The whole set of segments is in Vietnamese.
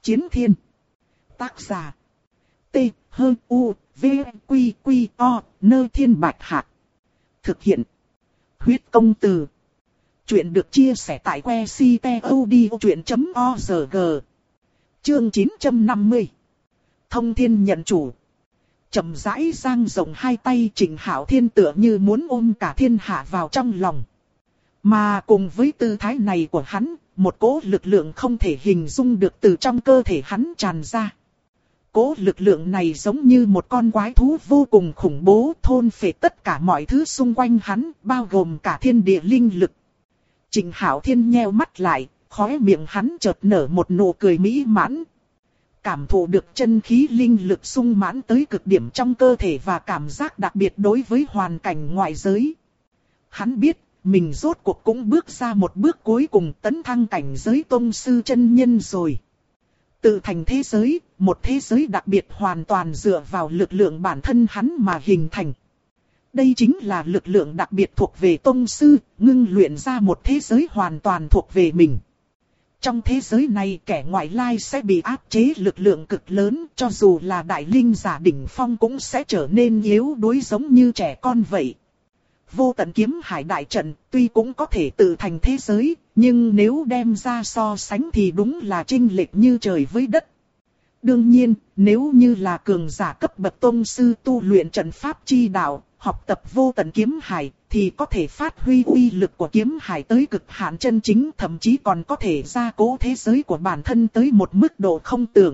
Chiến thiên. Tác giả. T-H-U-V-Q-Q-O, Nơ Thiên Bạch Hạc. Thực hiện. Huyết Công Từ. Chuyện được chia sẻ tại que ctod.org. Chương 950. Thông thiên nhận chủ. Chậm rãi dang rộng hai tay, Trịnh Hạo Thiên tựa như muốn ôm cả thiên hạ vào trong lòng. Mà cùng với tư thái này của hắn, một cỗ lực lượng không thể hình dung được từ trong cơ thể hắn tràn ra. Cỗ lực lượng này giống như một con quái thú vô cùng khủng bố, thôn phệ tất cả mọi thứ xung quanh hắn, bao gồm cả thiên địa linh lực. Trịnh Hạo Thiên nheo mắt lại, khóe miệng hắn chợt nở một nụ cười mỹ mãn. Cảm thụ được chân khí linh lực sung mãn tới cực điểm trong cơ thể và cảm giác đặc biệt đối với hoàn cảnh ngoại giới. Hắn biết, mình rốt cuộc cũng bước ra một bước cuối cùng, tấn thăng cảnh giới tông sư chân nhân rồi. Tự thành thế giới, một thế giới đặc biệt hoàn toàn dựa vào lực lượng bản thân hắn mà hình thành. Đây chính là lực lượng đặc biệt thuộc về tông sư, ngưng luyện ra một thế giới hoàn toàn thuộc về mình. Trong thế giới này, kẻ ngoại lai sẽ bị áp chế lực lượng cực lớn, cho dù là đại linh giả đỉnh phong cũng sẽ trở nên yếu đuối giống như trẻ con vậy. Vô tận kiếm hải đại trận tuy cũng có thể tự thành thế giới, nhưng nếu đem ra so sánh thì đúng là chênh lệch như trời với đất. Đương nhiên, nếu như là cường giả cấp bậc tông sư tu luyện trận pháp chi đạo, học tập vô tận kiếm hải, thì có thể phát huy uy lực của kiếm hải tới cực hạn chân chính, thậm chí còn có thể gia cố thế giới của bản thân tới một mức độ không tưởng.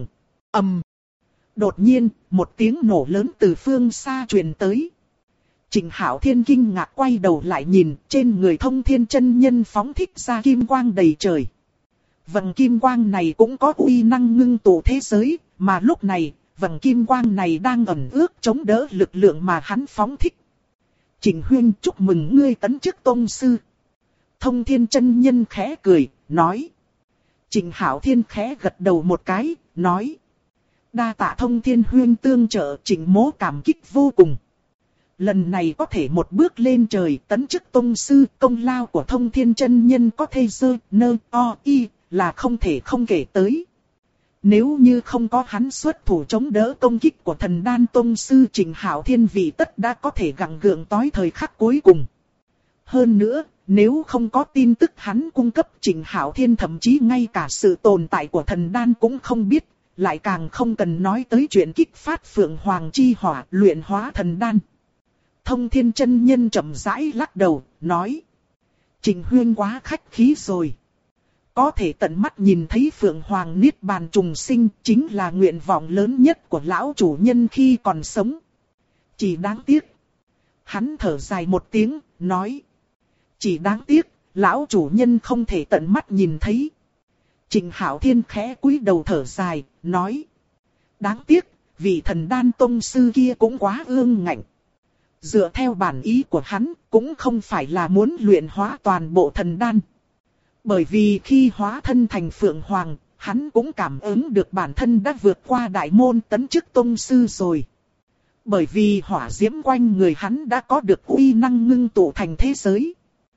Đột nhiên, một tiếng nổ lớn từ phương xa truyền tới. Trịnh Hạo Thiên kinh ngạc quay đầu lại nhìn, trên người Thông Thiên chân nhân phóng thích ra kim quang đầy trời. Vầng kim quang này cũng có uy năng ngưng tụ thế giới, mà lúc này, vầng kim quang này đang ẩn ước chống đỡ lực lượng mà hắn phóng thích. Trịnh huynh, chúc mừng ngươi tấn chức tông sư. Thông Thiên chân nhân khẽ cười, nói. Trịnh Hạo Thiên khẽ gật đầu một cái, nói. Đa tạ Thông Thiên huynh tương trợ, Trịnh mỗ cảm kích vô cùng. Lần này có thể một bước lên trời tấn chức tông sư, công lao của Thông Thiên chân nhân có thể dơ, nơ, o, y, là không thể không kể tới. Nếu như không có hắn xuất thủ chống đỡ công kích của thần đan tông sư, Trịnh Hạo Thiên vị tất đã có thể gắng gượng tối thời khắc cuối cùng. Hơn nữa, nếu không có tin tức hắn cung cấp, Trịnh Hạo Thiên thậm chí ngay cả sự tồn tại của thần đan cũng không biết, lại càng không cần nói tới chuyện kích phát Phượng Hoàng chi hỏa luyện hóa thần đan. Thông Thiên chân nhân chậm rãi lắc đầu, nói. Trịnh huynh quá khách khí rồi. Có thể tận mắt nhìn thấy Phượng Hoàng Niết Bàn trùng sinh chính là nguyện vọng lớn nhất của lão chủ nhân khi còn sống. Chỉ đáng tiếc. Hắn thở dài một tiếng, nói. Chỉ đáng tiếc, lão chủ nhân không thể tận mắt nhìn thấy. Trịnh Hạo Thiên khẽ cúi đầu thở dài, nói. Đáng tiếc, vị thần đan tông sư kia cũng quá ương ngạnh. Dựa theo bản ý của hắn, cũng không phải là muốn luyện hóa toàn bộ thần đan. Bởi vì khi hóa thân thành Phượng Hoàng, hắn cũng cảm ứng được bản thân đã vượt qua đại môn tấn chức tông sư rồi. Bởi vì hỏa diễm quanh người hắn đã có được uy năng ngưng tụ thành thế giới.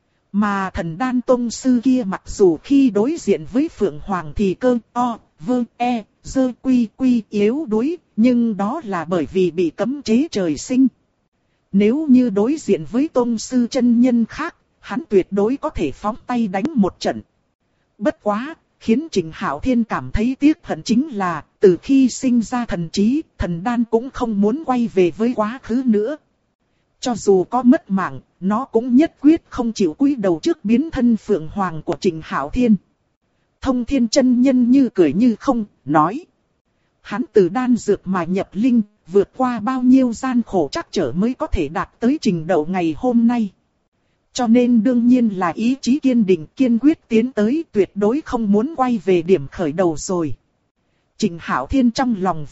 Mà thần đan tông sư kia mặc dù khi đối diện với Phượng Hoàng thì cơ, o, vơ, e, dơ quy quy yếu đuối, nhưng đó là bởi vì bị cấm chế trời sinh. Nếu như đối diện với tông sư chân nhân khác, hắn tuyệt đối có thể phóng tay đánh một trận. Bất quá, khiến Trịnh Hạo Thiên cảm thấy tiếc hận chính là, từ khi sinh ra thần trí, thần đan cũng không muốn quay về với quá khứ nữa. Cho dù có mất mạng, nó cũng nhất quyết không chịu cúi đầu trước biến thân Phượng Hoàng của Trịnh Hạo Thiên. Thông Thiên chân nhân như cười như không, nói. Hắn từ đan dược mà nhập linh, vượt qua bao nhiêu gian khổ trắc trở mới có thể đạt tới trình độ ngày hôm nay. Cho nên đương nhiên là ý chí kiên định kiên quyết tiến tới, tuyệt đối không muốn quay về điểm khởi đầu rồi. Trịnh Hạo Thiên trong lòng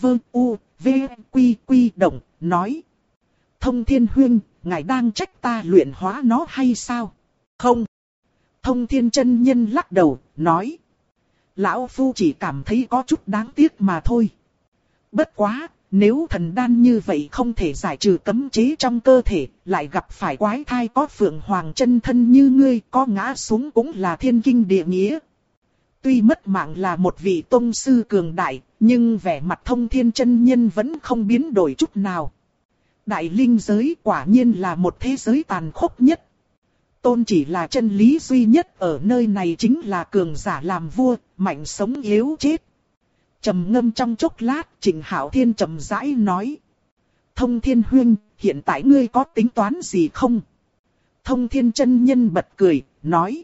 động, nói. Thông Thiên huynh, ngài đang trách ta luyện hóa nó hay sao? Không. Thông Thiên chân nhân lắc đầu, nói. Lão Phu chỉ cảm thấy có chút đáng tiếc mà thôi. Bất quá, nếu thần đan như vậy không thể giải trừ cấm chế trong cơ thể, lại gặp phải quái thai có Phượng Hoàng chân thân như ngươi, có ngã xuống cũng là thiên kinh địa nghĩa. Tuy mất mạng là một vị tông sư cường đại, nhưng vẻ mặt Thông Thiên chân nhân vẫn không biến đổi chút nào. Đại linh giới quả nhiên là một thế giới tàn khốc nhất. Tôn chỉ là chân lý duy nhất ở nơi này chính là cường giả làm vua, mạnh sống yếu chết. Trầm ngâm trong chốc lát, Trịnh Hạo Thiên trầm rãi nói. Thông Thiên huynh, hiện tại ngươi có tính toán gì không? Thông Thiên chân nhân bật cười, nói.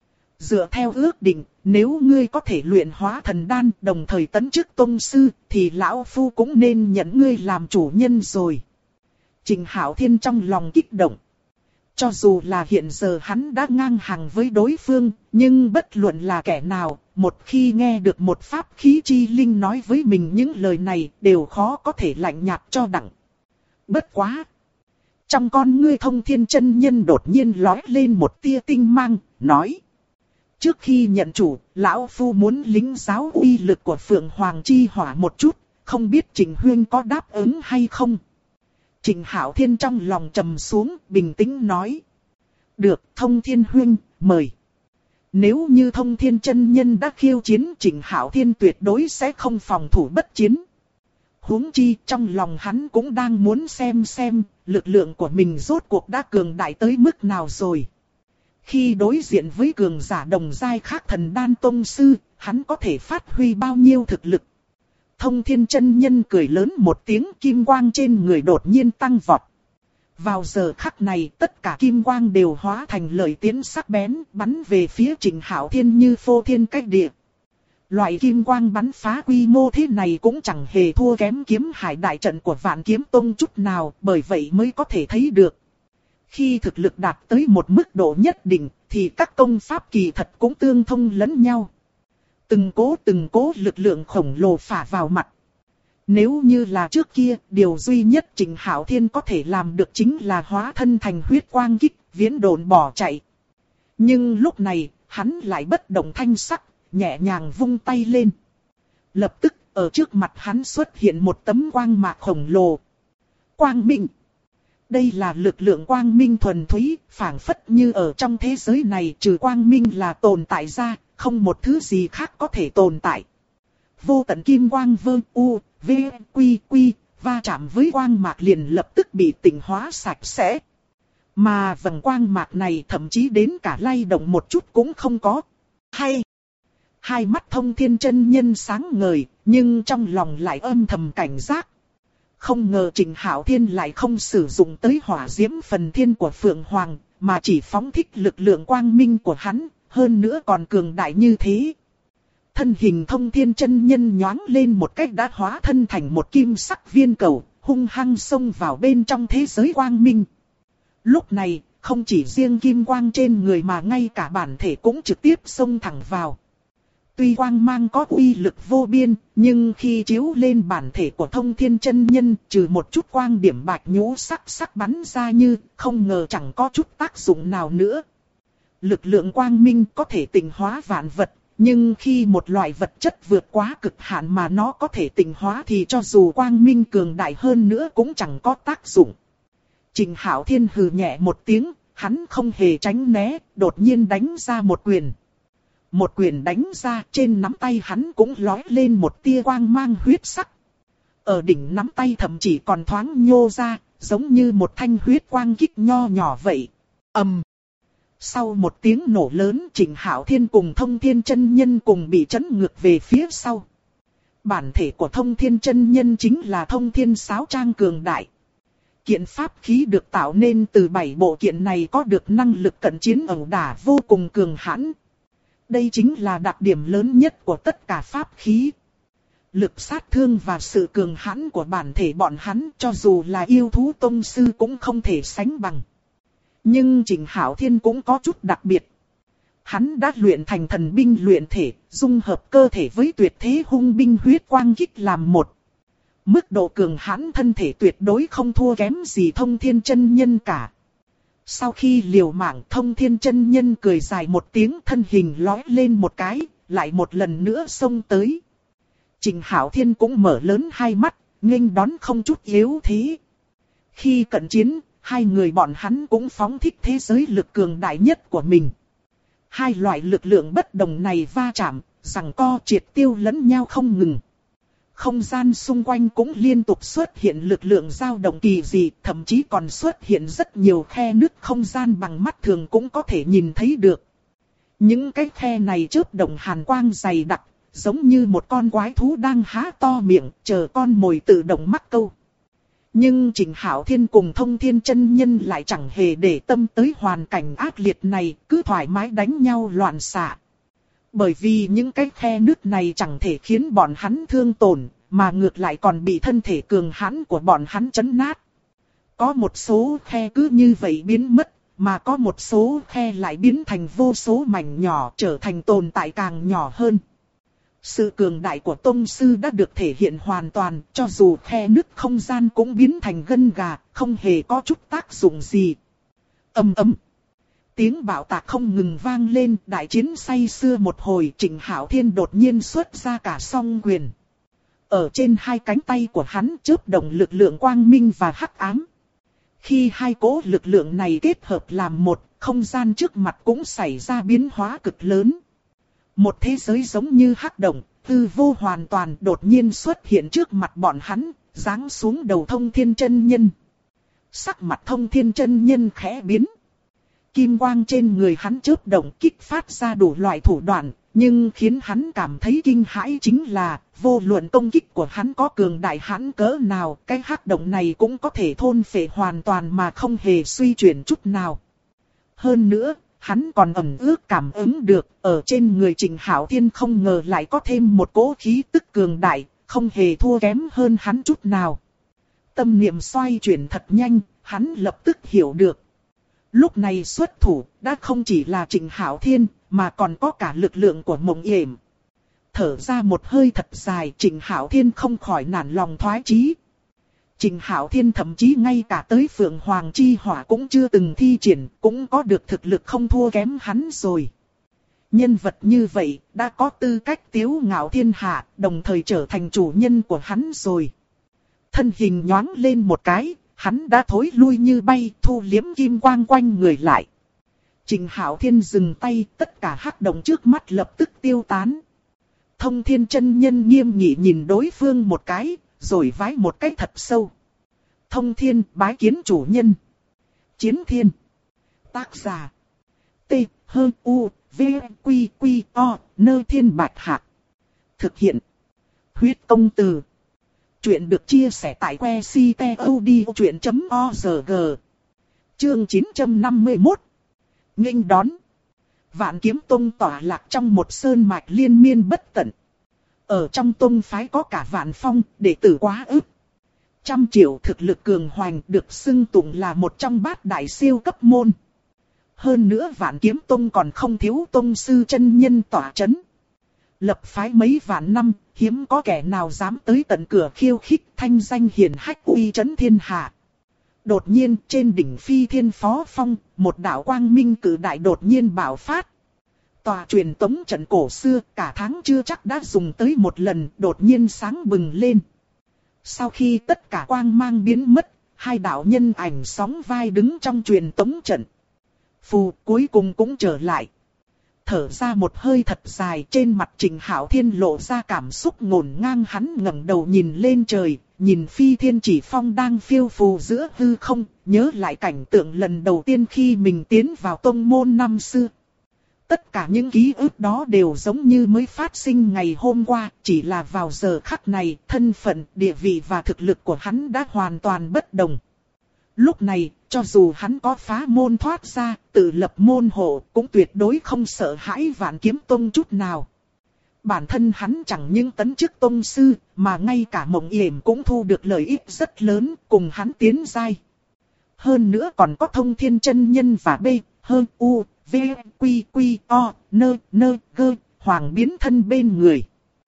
Dựa theo ước định, nếu ngươi có thể luyện hóa thần đan đồng thời tấn chức tông sư, thì lão phu cũng nên nhận ngươi làm chủ nhân rồi. Trịnh Hạo Thiên trong lòng kích động. Cho dù là hiện giờ hắn đã ngang hàng với đối phương, nhưng bất luận là kẻ nào, một khi nghe được một pháp khí chi linh nói với mình những lời này, đều khó có thể lạnh nhạt cho đặng. Bất quá! Trong con ngươi Thông Thiên chân nhân đột nhiên lóe lên một tia tinh mang, nói. Trước khi nhận chủ, lão phu muốn lĩnh giáo uy lực của Phượng Hoàng chi hỏa một chút, không biết Trịnh huynh có đáp ứng hay không? Trịnh Hạo Thiên trong lòng trầm xuống, bình tĩnh nói. Được, Thông Thiên huynh, mời. Nếu như Thông Thiên chân nhân đã khiêu chiến, Trịnh Hạo Thiên tuyệt đối sẽ không phòng thủ bất chiến. Huống chi trong lòng hắn cũng đang muốn xem, lực lượng của mình rốt cuộc đã cường đại tới mức nào rồi. Khi đối diện với cường giả đồng giai khác thần đan tông sư, hắn có thể phát huy bao nhiêu thực lực. Thông Thiên chân nhân cười lớn một tiếng, kim quang trên người đột nhiên tăng vọt. Vào giờ khắc này tất cả kim quang đều hóa thành lợi tiến sắc bén, bắn về phía Trịnh Hạo Thiên như phô thiên cách địa. Loại kim quang bắn phá quy mô thế này cũng chẳng hề thua kém kiếm hải đại trận của Vạn Kiếm Tông chút nào, bởi vậy mới có thể thấy được. Khi thực lực đạt tới một mức độ nhất định, thì các công pháp kỳ thật cũng tương thông lẫn nhau. Từng cố lực lượng khổng lồ phả vào mặt. Nếu như là trước kia, điều duy nhất Trịnh Hạo Thiên có thể làm được chính là hóa thân thành huyết quang kích, viễn độn bỏ chạy. Nhưng lúc này, hắn lại bất động thanh sắc, nhẹ nhàng vung tay lên. Lập tức, ở trước mặt hắn xuất hiện một tấm quang mạc khổng lồ. Quang minh. Đây là lực lượng quang minh thuần túy, phảng phất như ở trong thế giới này trừ quang minh là tồn tại ra, không một thứ gì khác có thể tồn tại. Vô tận kim quang vơ u, v, quy, va chạm với quang mạc liền lập tức bị tịnh hóa sạch sẽ. Mà vầng quang mạc này thậm chí đến cả lay động một chút cũng không có. Hay! Hai mắt Thông Thiên chân nhân sáng ngời, nhưng trong lòng lại âm thầm cảnh giác. Không ngờ Trịnh Hạo Thiên lại không sử dụng tới hỏa diễm phần thiên của Phượng Hoàng, mà chỉ phóng thích lực lượng quang minh của hắn, hơn nữa còn cường đại như thế. Thân hình Thông Thiên chân nhân nhoáng lên một cách đã hóa thân thành một kim sắc viên cầu, hung hăng xông vào bên trong thế giới quang minh. Lúc này, không chỉ riêng kim quang trên người mà ngay cả bản thể cũng trực tiếp xông thẳng vào. Tuy quang mang có uy lực vô biên, nhưng khi chiếu lên bản thể của Thông Thiên chân nhân, trừ một chút quang điểm bạch nhũ sắc bắn ra như, không ngờ chẳng có chút tác dụng nào nữa. Lực lượng quang minh có thể tịnh hóa vạn vật, nhưng khi một loại vật chất vượt quá cực hạn mà nó có thể tịnh hóa thì cho dù quang minh cường đại hơn nữa cũng chẳng có tác dụng. Trịnh Hạo Thiên hừ nhẹ một tiếng, hắn không hề tránh né, đột nhiên đánh ra một quyền. Một quyền đánh ra, trên nắm tay hắn cũng lóe lên một tia quang mang huyết sắc. Ở đỉnh nắm tay thậm chí còn thoáng nhô ra, giống như một thanh huyết quang kích nho nhỏ vậy. Ầm. Sau một tiếng nổ lớn, Trịnh Hạo Thiên cùng Thông Thiên chân nhân cùng bị chấn ngược về phía sau. Bản thể của Thông Thiên chân nhân chính là Thông Thiên Sáo Trang cường đại. Kiện pháp khí được tạo nên từ 7 bộ kiện này có được năng lực cận chiến ẩu đả vô cùng cường hãn. Đây chính là đặc điểm lớn nhất của tất cả pháp khí. Lực sát thương và sự cường hãn của bản thể bọn hắn cho dù là yêu thú tông sư cũng không thể sánh bằng. Nhưng Trịnh Hạo Thiên cũng có chút đặc biệt. Hắn đã luyện thành thần binh luyện thể, dung hợp cơ thể với tuyệt thế hung binh huyết quang kích làm một. Mức độ cường hãn thân thể tuyệt đối không thua kém gì Thông Thiên chân nhân cả. Sau khi liều mạng, Thông Thiên chân nhân cười dài một tiếng, thân hình lói lên một cái, lại một lần nữa xông tới. Trịnh Hạo Thiên cũng mở lớn hai mắt, nghênh đón không chút yếu thế. Khi cận chiến, hai người bọn hắn cũng phóng thích thế giới lực cường đại nhất của mình. Hai loại lực lượng bất đồng này va chạm, giằng co triệt tiêu lẫn nhau không ngừng. Không gian xung quanh cũng liên tục xuất hiện lực lượng dao động kỳ dị, thậm chí còn xuất hiện rất nhiều khe nứt không gian bằng mắt thường cũng có thể nhìn thấy được. Những cái khe này chớp động hàn quang dày đặc, giống như một con quái thú đang há to miệng, chờ con mồi tự động mắc câu. Nhưng Trịnh Hạo Thiên cùng Thông Thiên Chân Nhân lại chẳng hề để tâm tới hoàn cảnh ác liệt này, cứ thoải mái đánh nhau loạn xạ. Bởi vì những cái khe nứt này chẳng thể khiến bọn hắn thương tổn, mà ngược lại còn bị thân thể cường hãn của bọn hắn chấn nát. Có một số khe cứ như vậy biến mất, mà có một số khe lại biến thành vô số mảnh nhỏ, trở thành tồn tại càng nhỏ hơn. Sự cường đại của tông sư đã được thể hiện hoàn toàn, cho dù khe nứt không gian cũng biến thành gân gà, không hề có chút tác dụng gì. Ầm ầm. Tiếng bạo tạc không ngừng vang lên, đại chiến say sưa một hồi, Trịnh Hạo Thiên đột nhiên xuất ra cả song quyền. Ở trên hai cánh tay của hắn chớp động lực lượng quang minh và hắc ám. Khi hai cỗ lực lượng này kết hợp làm một, không gian trước mặt cũng xảy ra biến hóa cực lớn. Một thế giới giống như hắc động, hư vô hoàn toàn đột nhiên xuất hiện trước mặt bọn hắn, giáng xuống đầu Thông Thiên Chân Nhân. Sắc mặt Thông Thiên Chân Nhân khẽ biến. Kim quang trên người hắn chớp động kích phát ra đủ loại thủ đoạn, nhưng khiến hắn cảm thấy kinh hãi chính là, vô luận công kích của hắn có cường đại hãn cỡ nào, cái hắc động này cũng có thể thôn phệ hoàn toàn mà không hề suy chuyển chút nào. Hơn nữa, hắn còn ẩn ước cảm ứng được, ở trên người Trịnh Hạo Thiên không ngờ lại có thêm một cỗ khí tức cường đại, không hề thua kém hơn hắn chút nào. Tâm niệm xoay chuyển thật nhanh, hắn lập tức hiểu được. Lúc này xuất thủ đã không chỉ là Trịnh Hạo Thiên, mà còn có cả lực lượng của Mộng Yểm. Thở ra một hơi thật dài, Trịnh Hạo Thiên không khỏi nản lòng thoái chí. Trịnh Hạo Thiên thậm chí ngay cả tới Phượng Hoàng Chi Hỏa cũng chưa từng thi triển, cũng có được thực lực không thua kém hắn rồi. Nhân vật như vậy đã có tư cách tiếu ngạo thiên hạ, đồng thời trở thành chủ nhân của hắn rồi. Thân hình nhoáng lên một cái, hắn đã thối lui như bay, thu liếm kim quang quanh người lại. Trịnh Hạo Thiên dừng tay, tất cả hắc động trước mắt lập tức tiêu tán. Thông Thiên Chân Nhân nghiêm nghị nhìn đối phương một cái, rồi vái một cái thật sâu. Thông Thiên bái kiến chủ nhân. Chiến Thiên. Tác giả. T. H. U. V. Quy. Quy. O. Nơ Thiên Bạch Hạc. Thực hiện. Huyết Công Từ. Chuyện được chia sẻ tại que ctod.org. Chương 951. Nghênh đón. Vạn Kiếm Tông tỏa lạc trong một sơn mạch liên miên bất tận. Ở trong tông phái có cả Vạn Phong, đệ tử quá ức. 100 triệu thực lực cường hoành, được xưng tụng là một trong bát đại siêu cấp môn. Hơn nữa Vạn Kiếm Tông còn không thiếu tông sư chân nhân tỏa chấn. Lập phái mấy vạn năm, hiếm có kẻ nào dám tới tận cửa khiêu khích, thanh danh hiển hách uy chấn thiên hạ. Đột nhiên trên đỉnh Phi Thiên Phó Phong, một đạo quang minh cử đại đột nhiên bạo phát. Tòa truyền tống trận cổ xưa cả tháng chưa chắc đã dùng tới một lần, đột nhiên sáng bừng lên. Sau khi tất cả quang mang biến mất, hai đạo nhân ảnh sóng vai đứng trong truyền tống trận. Phù cuối cùng cũng trở lại. Thở ra một hơi thật dài, trên mặt Trịnh Hạo Thiên lộ ra cảm xúc ngổn ngang, hắn ngẩng đầu nhìn lên trời, nhìn Phi Thiên Chỉ Phong đang phiêu phù giữa hư không, nhớ lại cảnh tượng lần đầu tiên khi mình tiến vào tông môn năm xưa. Tất cả những ký ức đó đều giống như mới phát sinh ngày hôm qua, chỉ là vào giờ khắc này, thân phận, địa vị và thực lực của hắn đã hoàn toàn bất đồng. Lúc này, cho dù hắn có phá môn thoát ra, tự lập môn hộ, cũng tuyệt đối không sợ hãi Vạn Kiếm Tông chút nào. Bản thân hắn chẳng những tấn chức tông sư, mà ngay cả Mộng Yểm cũng thu được lợi ích rất lớn, cùng hắn tiến giai. Hơn nữa còn có Thông Thiên Chân Nhân và B, H, U, V, Quy, Quy, O, Nơ, Nơ, Gơ, Hoàng biến thân bên người.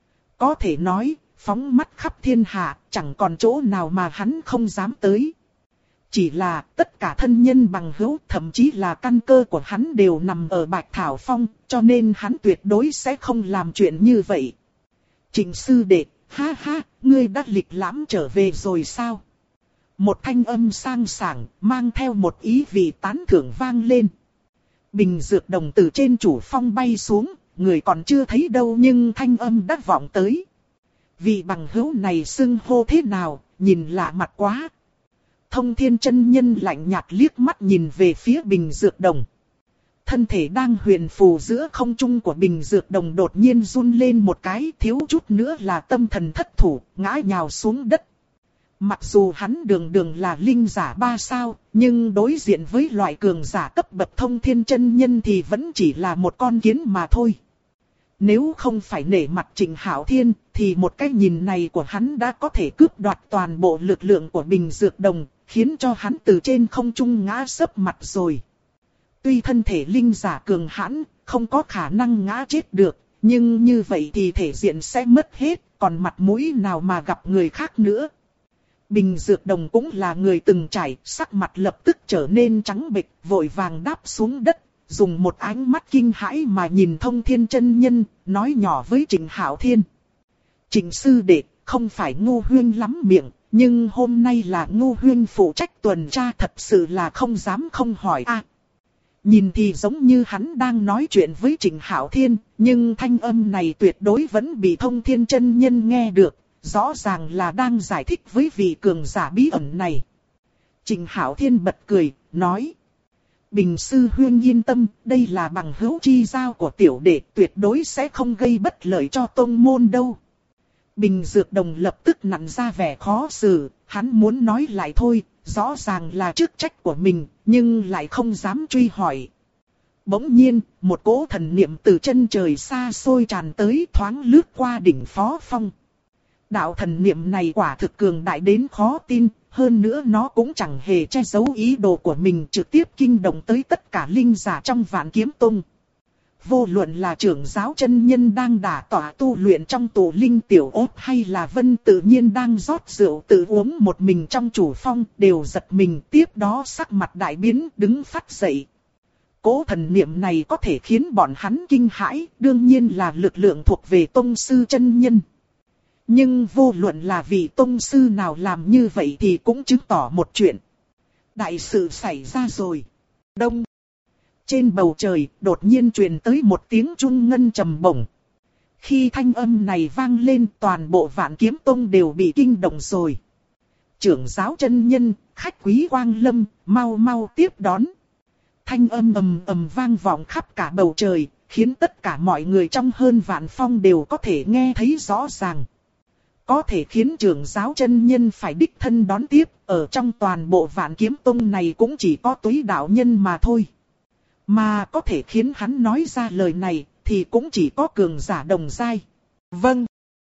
Có thể nói, phóng mắt khắp thiên hạ, chẳng còn chỗ nào mà hắn không dám tới. Chỉ là tất cả thân nhân bằng hữu, thậm chí là căn cơ của hắn đều nằm ở Bạch Thảo Phong, cho nên hắn tuyệt đối sẽ không làm chuyện như vậy. Trịnh sư đệ, ha ha, ngươi đã lịch lãm trở về rồi sao? Một thanh âm sang sảng, mang theo một ý vị tán thưởng vang lên. Bình dược đồng từ trên chủ phong bay xuống, người còn chưa thấy đâu nhưng thanh âm đã vọng tới. Vị bằng hữu này xưng hô thế nào, nhìn lạ mặt quá. Thông Thiên chân nhân lạnh nhạt liếc mắt nhìn về phía Bình Dược Đồng. Thân thể đang huyền phù giữa không trung của Bình Dược Đồng đột nhiên run lên một cái, thiếu chút nữa là tâm thần thất thủ, ngã nhào xuống đất. Mặc dù hắn đường đường là linh giả 3 sao, nhưng đối diện với loại cường giả cấp bậc Thông Thiên chân nhân thì vẫn chỉ là một con kiến mà thôi. Nếu không phải nể mặt Trịnh Hạo Thiên, thì một cái nhìn này của hắn đã có thể cướp đoạt toàn bộ lực lượng của Bình Dược Đồng, khiến cho hắn từ trên không trung ngã sấp mặt rồi. Tuy thân thể linh giả cường hãn, không có khả năng ngã chết được, nhưng như vậy thì thể diện sẽ mất hết, còn mặt mũi nào mà gặp người khác nữa. Bình Dược Đồng cũng là người từng trải, sắc mặt lập tức trở nên trắng bệch, vội vàng đáp xuống đất, dùng một ánh mắt kinh hãi mà nhìn Thông Thiên chân nhân, nói nhỏ với Trịnh Hạo Thiên. Trịnh sư đệ, không phải Ngô huynh lắm miệng, nhưng hôm nay là Ngô huynh phụ trách tuần tra, thật sự là không dám không hỏi a. Nhìn thì giống như hắn đang nói chuyện với Trịnh Hạo Thiên, nhưng thanh âm này tuyệt đối vẫn bị Thông Thiên chân nhân nghe được, rõ ràng là đang giải thích với vị cường giả bí ẩn này. Trịnh Hạo Thiên bật cười, nói: Bình sư huynh yên tâm, đây là bằng hữu chi giao của tiểu đệ, tuyệt đối sẽ không gây bất lợi cho tông môn đâu. Bình Dược Đồng lập tức nặn ra vẻ khó xử, hắn muốn nói lại thôi, rõ ràng là chức trách của mình, nhưng lại không dám truy hỏi. Bỗng nhiên, một cỗ thần niệm từ chân trời xa xôi tràn tới, thoáng lướt qua đỉnh Phó Phong. Đạo thần niệm này quả thực cường đại đến khó tin, hơn nữa nó cũng chẳng hề che giấu ý đồ của mình, trực tiếp kinh động tới tất cả linh giả trong Vạn Kiếm Tông. Vô luận là trưởng giáo chân nhân đang đả tọa tu luyện trong tụ linh tiểu ốt, hay là Vân tự nhiên đang rót rượu tự uống một mình trong chủ phong, đều giật mình, tiếp đó sắc mặt đại biến, đứng phắt dậy. Cố thần niệm này có thể khiến bọn hắn kinh hãi, đương nhiên là lực lượng thuộc về tông sư chân nhân. Nhưng vô luận là vị tông sư nào làm như vậy thì cũng chứng tỏ một chuyện. Đại sự xảy ra rồi. Đông. Trên bầu trời đột nhiên truyền tới một tiếng trung ngân trầm bổng. Khi thanh âm này vang lên, toàn bộ Vạn Kiếm Tông đều bị kinh động rồi. Trưởng giáo chân nhân, khách quý Quang Lâm, mau mau tiếp đón. Thanh âm ầm ầm vang vọng khắp cả bầu trời, khiến tất cả mọi người trong hơn vạn phong đều có thể nghe thấy rõ ràng. Có thể khiến trưởng giáo chân nhân phải đích thân đón tiếp, ở trong toàn bộ Vạn Kiếm Tông này cũng chỉ có Túy đạo nhân mà thôi. Mà có thể khiến hắn nói ra lời này, thì cũng chỉ có cường giả đồng giai. Vâng.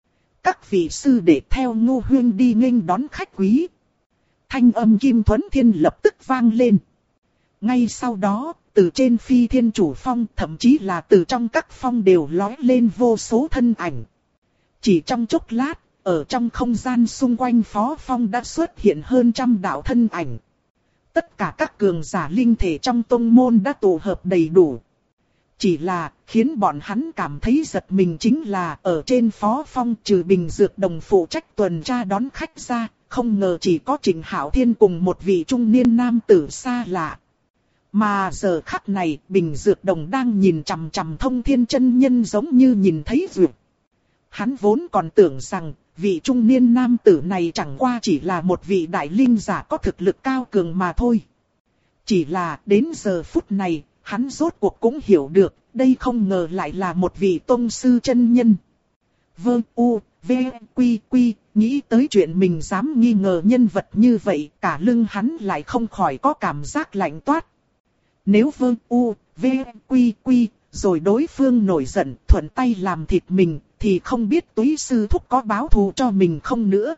Các vị sư đệ theo Ngô huynh đi nghênh đón khách quý. Thanh âm Kim Thuấn Thiên lập tức vang lên. Ngay sau đó, từ trên Phi Thiên Chủ Phong, thậm chí là từ trong các phong đều lói lên vô số thân ảnh. Chỉ trong chốc lát, ở trong không gian xung quanh Phó Phong đã xuất hiện hơn 100 đạo thân ảnh. Tất cả các cường giả linh thể trong tông môn đã tụ hợp đầy đủ. Chỉ là, khiến bọn hắn cảm thấy giật mình chính là ở trên Phó Phong trừ Bình Dược Đồng phụ trách tuần tra đón khách ra, không ngờ chỉ có Trịnh Hạo Thiên cùng một vị trung niên nam tử xa lạ. Mà giờ khắc này, Bình Dược Đồng đang nhìn chằm chằm Thông Thiên chân nhân giống như nhìn thấy vượt. Hắn vốn còn tưởng rằng, vị trung niên nam tử này chẳng qua chỉ là một vị đại linh giả có thực lực cao cường mà thôi. Chỉ là đến giờ phút này, hắn rốt cuộc cũng hiểu được, đây không ngờ lại là một vị tông sư chân nhân. Vương U, V, Quy, Quy, nghĩ tới chuyện mình dám nghi ngờ nhân vật như vậy, cả lưng hắn lại không khỏi có cảm giác lạnh toát. Nếu Vương U, V, Quy, Quy, rồi đối phương nổi giận, thuận tay làm thịt mình, thì không biết Túy sư thúc có báo thù cho mình không nữa.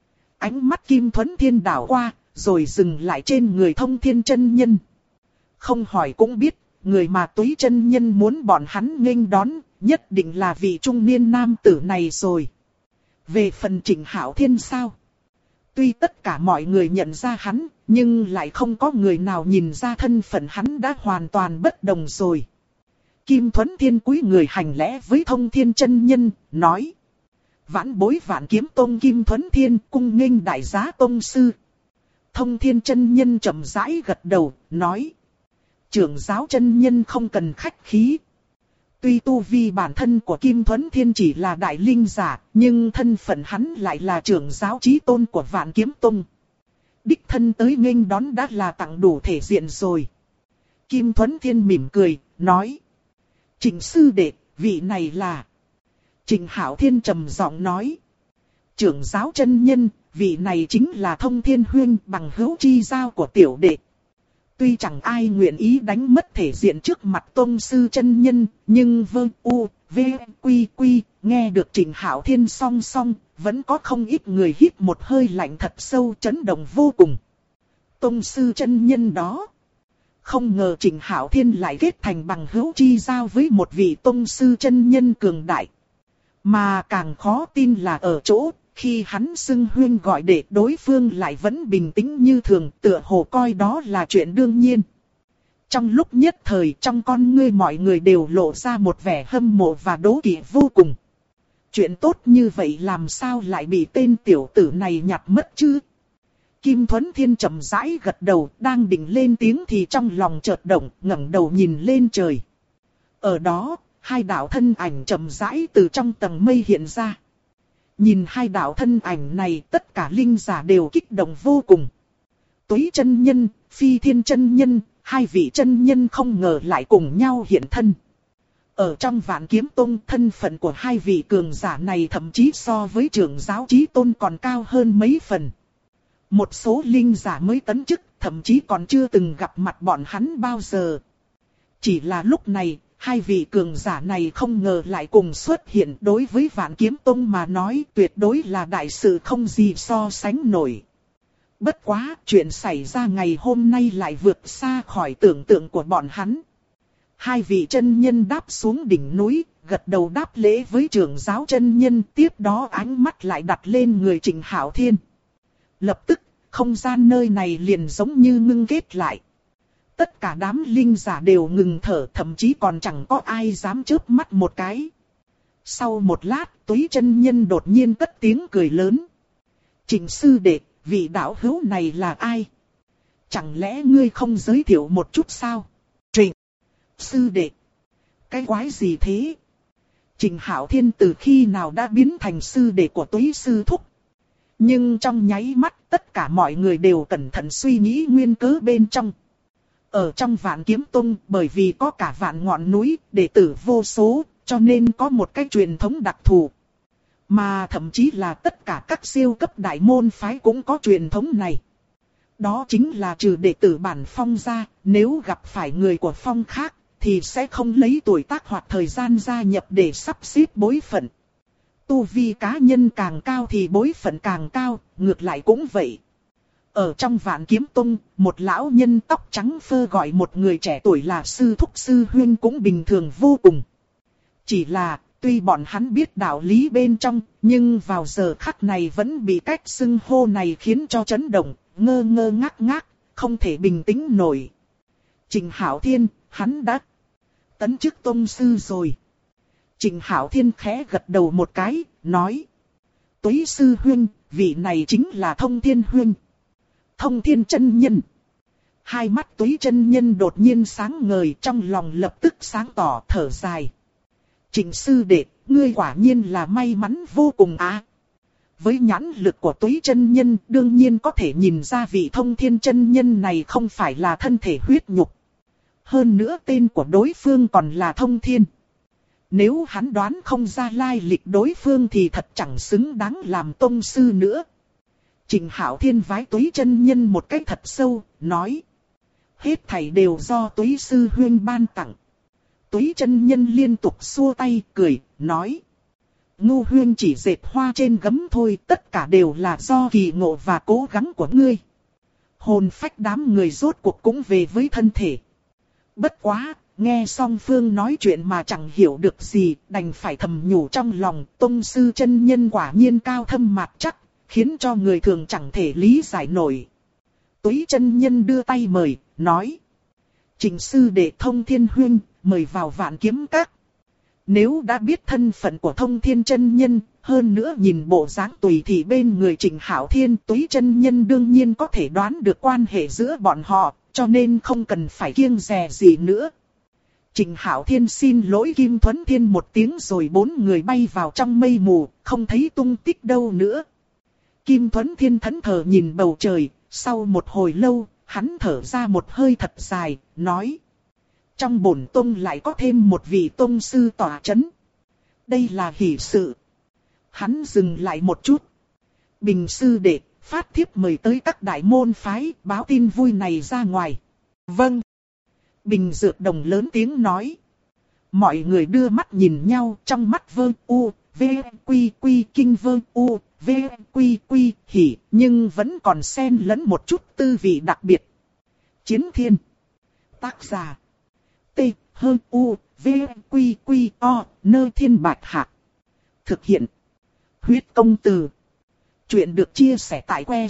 Ánh mắt Kim Thuấn Thiên đảo qua, rồi dừng lại trên người Thông Thiên chân nhân. Không hỏi cũng biết, người mà Túy chân nhân muốn bọn hắn nghênh đón, nhất định là vị trung niên nam tử này rồi. Về phần Trịnh Hạo Thiên sao? Tuy tất cả mọi người nhận ra hắn, nhưng lại không có người nào nhìn ra thân phận hắn đã hoàn toàn bất đồng rồi. Kim Thuấn Thiên cúi người hành lễ với Thông Thiên chân nhân, nói: Vãn bối Vạn Kiếm Tông Kim Thuấn Thiên cung nghênh đại giá tông sư. Thông Thiên chân nhân chậm rãi gật đầu, nói: Trưởng giáo chân nhân không cần khách khí. Tuy tu vi bản thân của Kim Thuấn Thiên chỉ là đại linh giả, nhưng thân phận hắn lại là trưởng giáo chí tôn của Vạn Kiếm Tông. Đích thân tới nghênh đón đã là tặng đủ thể diện rồi. Kim Thuấn Thiên mỉm cười, nói. Trịnh sư đệ, vị này là... Trịnh Hạo Thiên trầm giọng nói. Trưởng giáo chân nhân, vị này chính là Thông Thiên Huynh bằng hữu chi giao của tiểu đệ. Tuy chẳng ai nguyện ý đánh mất thể diện trước mặt tông sư chân nhân, nhưng nghe được Trịnh Hạo Thiên song song, vẫn có không ít người hít một hơi lạnh thật sâu, chấn động vô cùng. Tông sư chân nhân đó, không ngờ Trịnh Hạo Thiên lại kết thành bằng hữu chi giao với một vị tông sư chân nhân cường đại. Mà càng khó tin là ở chỗ, khi hắn xưng huynh gọi đệ, đối phương lại vẫn bình tĩnh như thường, tựa hồ coi đó là chuyện đương nhiên. Trong lúc nhất thời, trong con ngươi mọi người đều lộ ra một vẻ hâm mộ và đố kỵ vô cùng. Chuyện tốt như vậy làm sao lại bị tên tiểu tử này nhặt mất chứ? Kim Thuấn Thiên chậm rãi gật đầu, đang định lên tiếng thì trong lòng chợt động, ngẩng đầu nhìn lên trời. Ở đó, hai đạo thân ảnh chậm rãi từ trong tầng mây hiện ra. Nhìn hai đạo thân ảnh này, tất cả linh giả đều kích động vô cùng. Tuế chân nhân, Phi Thiên chân nhân, hai vị chân nhân không ngờ lại cùng nhau hiện thân. Ở trong Vạn Kiếm Tông, thân phận của hai vị cường giả này thậm chí so với trưởng giáo chí tôn còn cao hơn mấy phần. Một số linh giả mới tấn chức, thậm chí còn chưa từng gặp mặt bọn hắn bao giờ. Chỉ là lúc này, hai vị cường giả này không ngờ lại cùng xuất hiện, đối với Vạn Kiếm Tông mà nói tuyệt đối là đại sự không gì so sánh nổi. Bất quá, chuyện xảy ra ngày hôm nay lại vượt xa khỏi tưởng tượng của bọn hắn. Hai vị chân nhân đáp xuống đỉnh núi, gật đầu đáp lễ với trưởng giáo chân nhân, tiếp đó ánh mắt lại đặt lên người Trịnh Hạo Thiên. Lập tức, không gian nơi này liền giống như ngưng kết lại. Tất cả đám linh giả đều ngừng thở, thậm chí còn chẳng có ai dám chớp mắt một cái. Sau một lát, Tuế chân nhân đột nhiên cất tiếng cười lớn. Trịnh sư đệ, vị đạo hữu này là ai? Chẳng lẽ ngươi không giới thiệu một chút sao? Trịnh sư đệ, cái quái gì thế? Trịnh Hạo Thiên từ khi nào đã biến thành sư đệ của Tuế sư thúc? Nhưng trong nháy mắt, tất cả mọi người đều cẩn thận suy nghĩ nguyên cớ bên trong. Ở trong Vạn Kiếm Tông, bởi vì có cả vạn ngọn núi, đệ tử vô số, cho nên có một cái truyền thống đặc thù. Mà thậm chí là tất cả các siêu cấp đại môn phái cũng có truyền thống này. Đó chính là trừ đệ tử bản phong ra, nếu gặp phải người của phong khác, thì sẽ không lấy tuổi tác hoặc thời gian gia nhập để sắp xếp bối phận. Tu vi cá nhân càng cao thì bối phận càng cao, ngược lại cũng vậy. Ở trong Vạn Kiếm Tông, một lão nhân tóc trắng phơ gọi một người trẻ tuổi là sư thúc sư huynh cũng bình thường vô cùng. Chỉ là, tuy bọn hắn biết đạo lý bên trong, nhưng vào giờ khắc này vẫn bị cách xưng hô này khiến cho chấn động, ngơ ngơ ngác ngác, không thể bình tĩnh nổi. Trịnh Hạo Thiên, hắn đã tấn chức tông sư rồi. Trịnh Hạo Thiên khẽ gật đầu một cái, nói. Tuế sư huynh, vị này chính là Thông Thiên huynh. Thông Thiên chân nhân. Hai mắt Tuế chân nhân đột nhiên sáng ngời, trong lòng lập tức sáng tỏ, thở dài. Trịnh sư đệ, ngươi quả nhiên là may mắn vô cùng á. Với nhãn lực của Tuế chân nhân, đương nhiên có thể nhìn ra vị Thông Thiên chân nhân này không phải là thân thể huyết nhục. Hơn nữa tên của đối phương còn là Thông Thiên. Nếu hắn đoán không ra lai lịch đối phương thì thật chẳng xứng đáng làm tông sư nữa. Trịnh Hạo Thiên vái Tuế chân nhân một cách thật sâu, nói. Hết thảy đều do Tuế sư huynh ban tặng. Tuế chân nhân liên tục xua tay, cười, nói. Ngu huynh chỉ dệt hoa trên gấm thôi, tất cả đều là do kỳ ngộ và cố gắng của ngươi. Hồn phách đám người rốt cuộc cũng về với thân thể. Bất quá, nghe song phương nói chuyện mà chẳng hiểu được gì, đành phải thầm nhủ trong lòng, tông sư chân nhân quả nhiên cao thâm mạc chắc, khiến cho người thường chẳng thể lý giải nổi. Tuế chân nhân đưa tay mời, nói. Trịnh sư đệ Thông Thiên huynh, mời vào Vạn Kiếm Các. Nếu đã biết thân phận của Thông Thiên chân nhân, hơn nữa nhìn bộ dáng tùy thị bên người Trịnh Hạo Thiên, Tuế chân nhân đương nhiên có thể đoán được quan hệ giữa bọn họ, cho nên không cần phải kiêng dè gì nữa. Trịnh Hạo Thiên xin lỗi Kim Thuấn Thiên một tiếng rồi 4 người bay vào trong mây mù, không thấy tung tích đâu nữa. Kim Thuấn Thiên thẫn thờ nhìn bầu trời, sau một hồi lâu, hắn thở ra một hơi thật dài, nói. Trong bổn tông lại có thêm một vị tông sư tỏa chấn. Đây là hỷ sự. Hắn dừng lại một chút. Bình sư đệ, phát thiếp mời tới các đại môn phái, báo tin vui này ra ngoài. Vâng. Bình Dược Đồng lớn tiếng nói. Mọi người đưa mắt nhìn nhau, trong mắt Vương U, V, Quy Quy kinh Vương U, V, Quy Quy hỉ, nhưng vẫn còn xen lẫn một chút tư vị đặc biệt. Chiến Thiên. Tác giả. T, H, U, V, Quy Quy O, Nơ Thiên Bạch Hạc. Thực hiện. Huyết Công Từ. Chuyện được chia sẻ tại que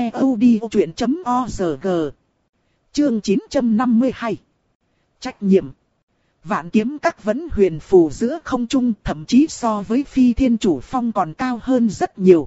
ctod.org. Chương 952. Trách nhiệm. Vạn Kiếm Các vẫn huyền phù giữa không trung, thậm chí so với Phi Thiên Chủ Phong còn cao hơn rất nhiều.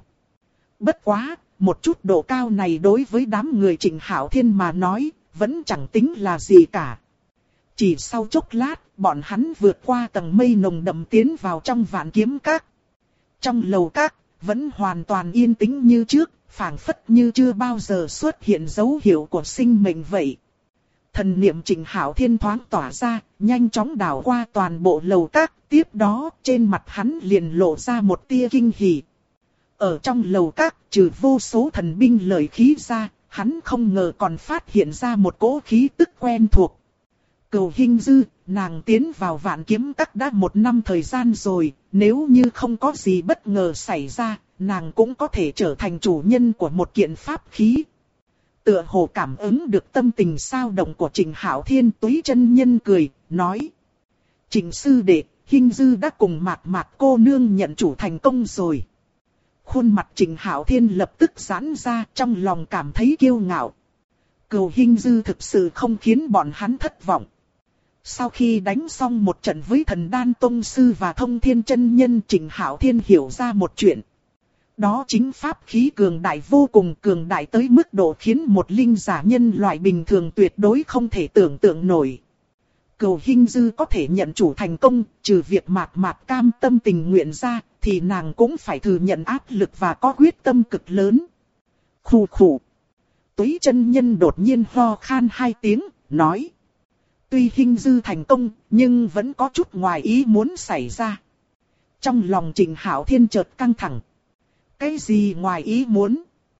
Bất quá, một chút độ cao này đối với đám người Trịnh Hạo Thiên mà nói, vẫn chẳng tính là gì cả. Chỉ sau chốc lát, bọn hắn vượt qua tầng mây nồng đậm tiến vào trong Vạn Kiếm Các. Trong lầu các, vẫn hoàn toàn yên tĩnh như trước, phảng phất như chưa bao giờ xuất hiện dấu hiệu của sinh mệnh vậy. Thần niệm Trịnh Hạo Thiên thoáng tỏa ra, nhanh chóng đảo qua toàn bộ lầu các, tiếp đó trên mặt hắn liền lộ ra một tia kinh hỉ. Ở trong lầu các, trừ vô số thần binh lợi khí ra, hắn không ngờ còn phát hiện ra một cỗ khí tức quen thuộc. Cửu Hinh Dư, nàng tiến vào Vạn Kiếm Các đã 1 năm thời gian rồi, nếu như không có gì bất ngờ xảy ra, nàng cũng có thể trở thành chủ nhân của một kiện pháp khí. Tựa hồ cảm ứng được tâm tình sao động của Trịnh Hạo Thiên, Túy chân nhân cười, nói. Trịnh sư đệ, Hinh Dư đã cùng Mạt Mạt cô nương nhận chủ thành công rồi. Khuôn mặt Trịnh Hạo Thiên lập tức giãn ra, trong lòng cảm thấy kiêu ngạo. Cửu Hinh Dư thực sự không khiến bọn hắn thất vọng. Sau khi đánh xong một trận với Thần Đan Tông Sư và Thông Thiên chân nhân, Trịnh Hạo Thiên hiểu ra một chuyện. Đó chính pháp khí cường đại, vô cùng cường đại tới mức độ khiến một linh giả nhân loại bình thường tuyệt đối không thể tưởng tượng nổi. Cửu Hinh Dư có thể nhận chủ thành công, trừ việc Mạt Mạt cam tâm tình nguyện ra, thì nàng cũng phải thừa nhận áp lực và có quyết tâm cực lớn. Khụ khụ. Túy chân nhân đột nhiên ho khan 2 tiếng, nói. Tuy Hinh Dư thành công, nhưng vẫn có chút ngoài ý muốn xảy ra. Trong lòng Trịnh Hạo Thiên chợt căng thẳng. Cái gì ngoài ý muốn?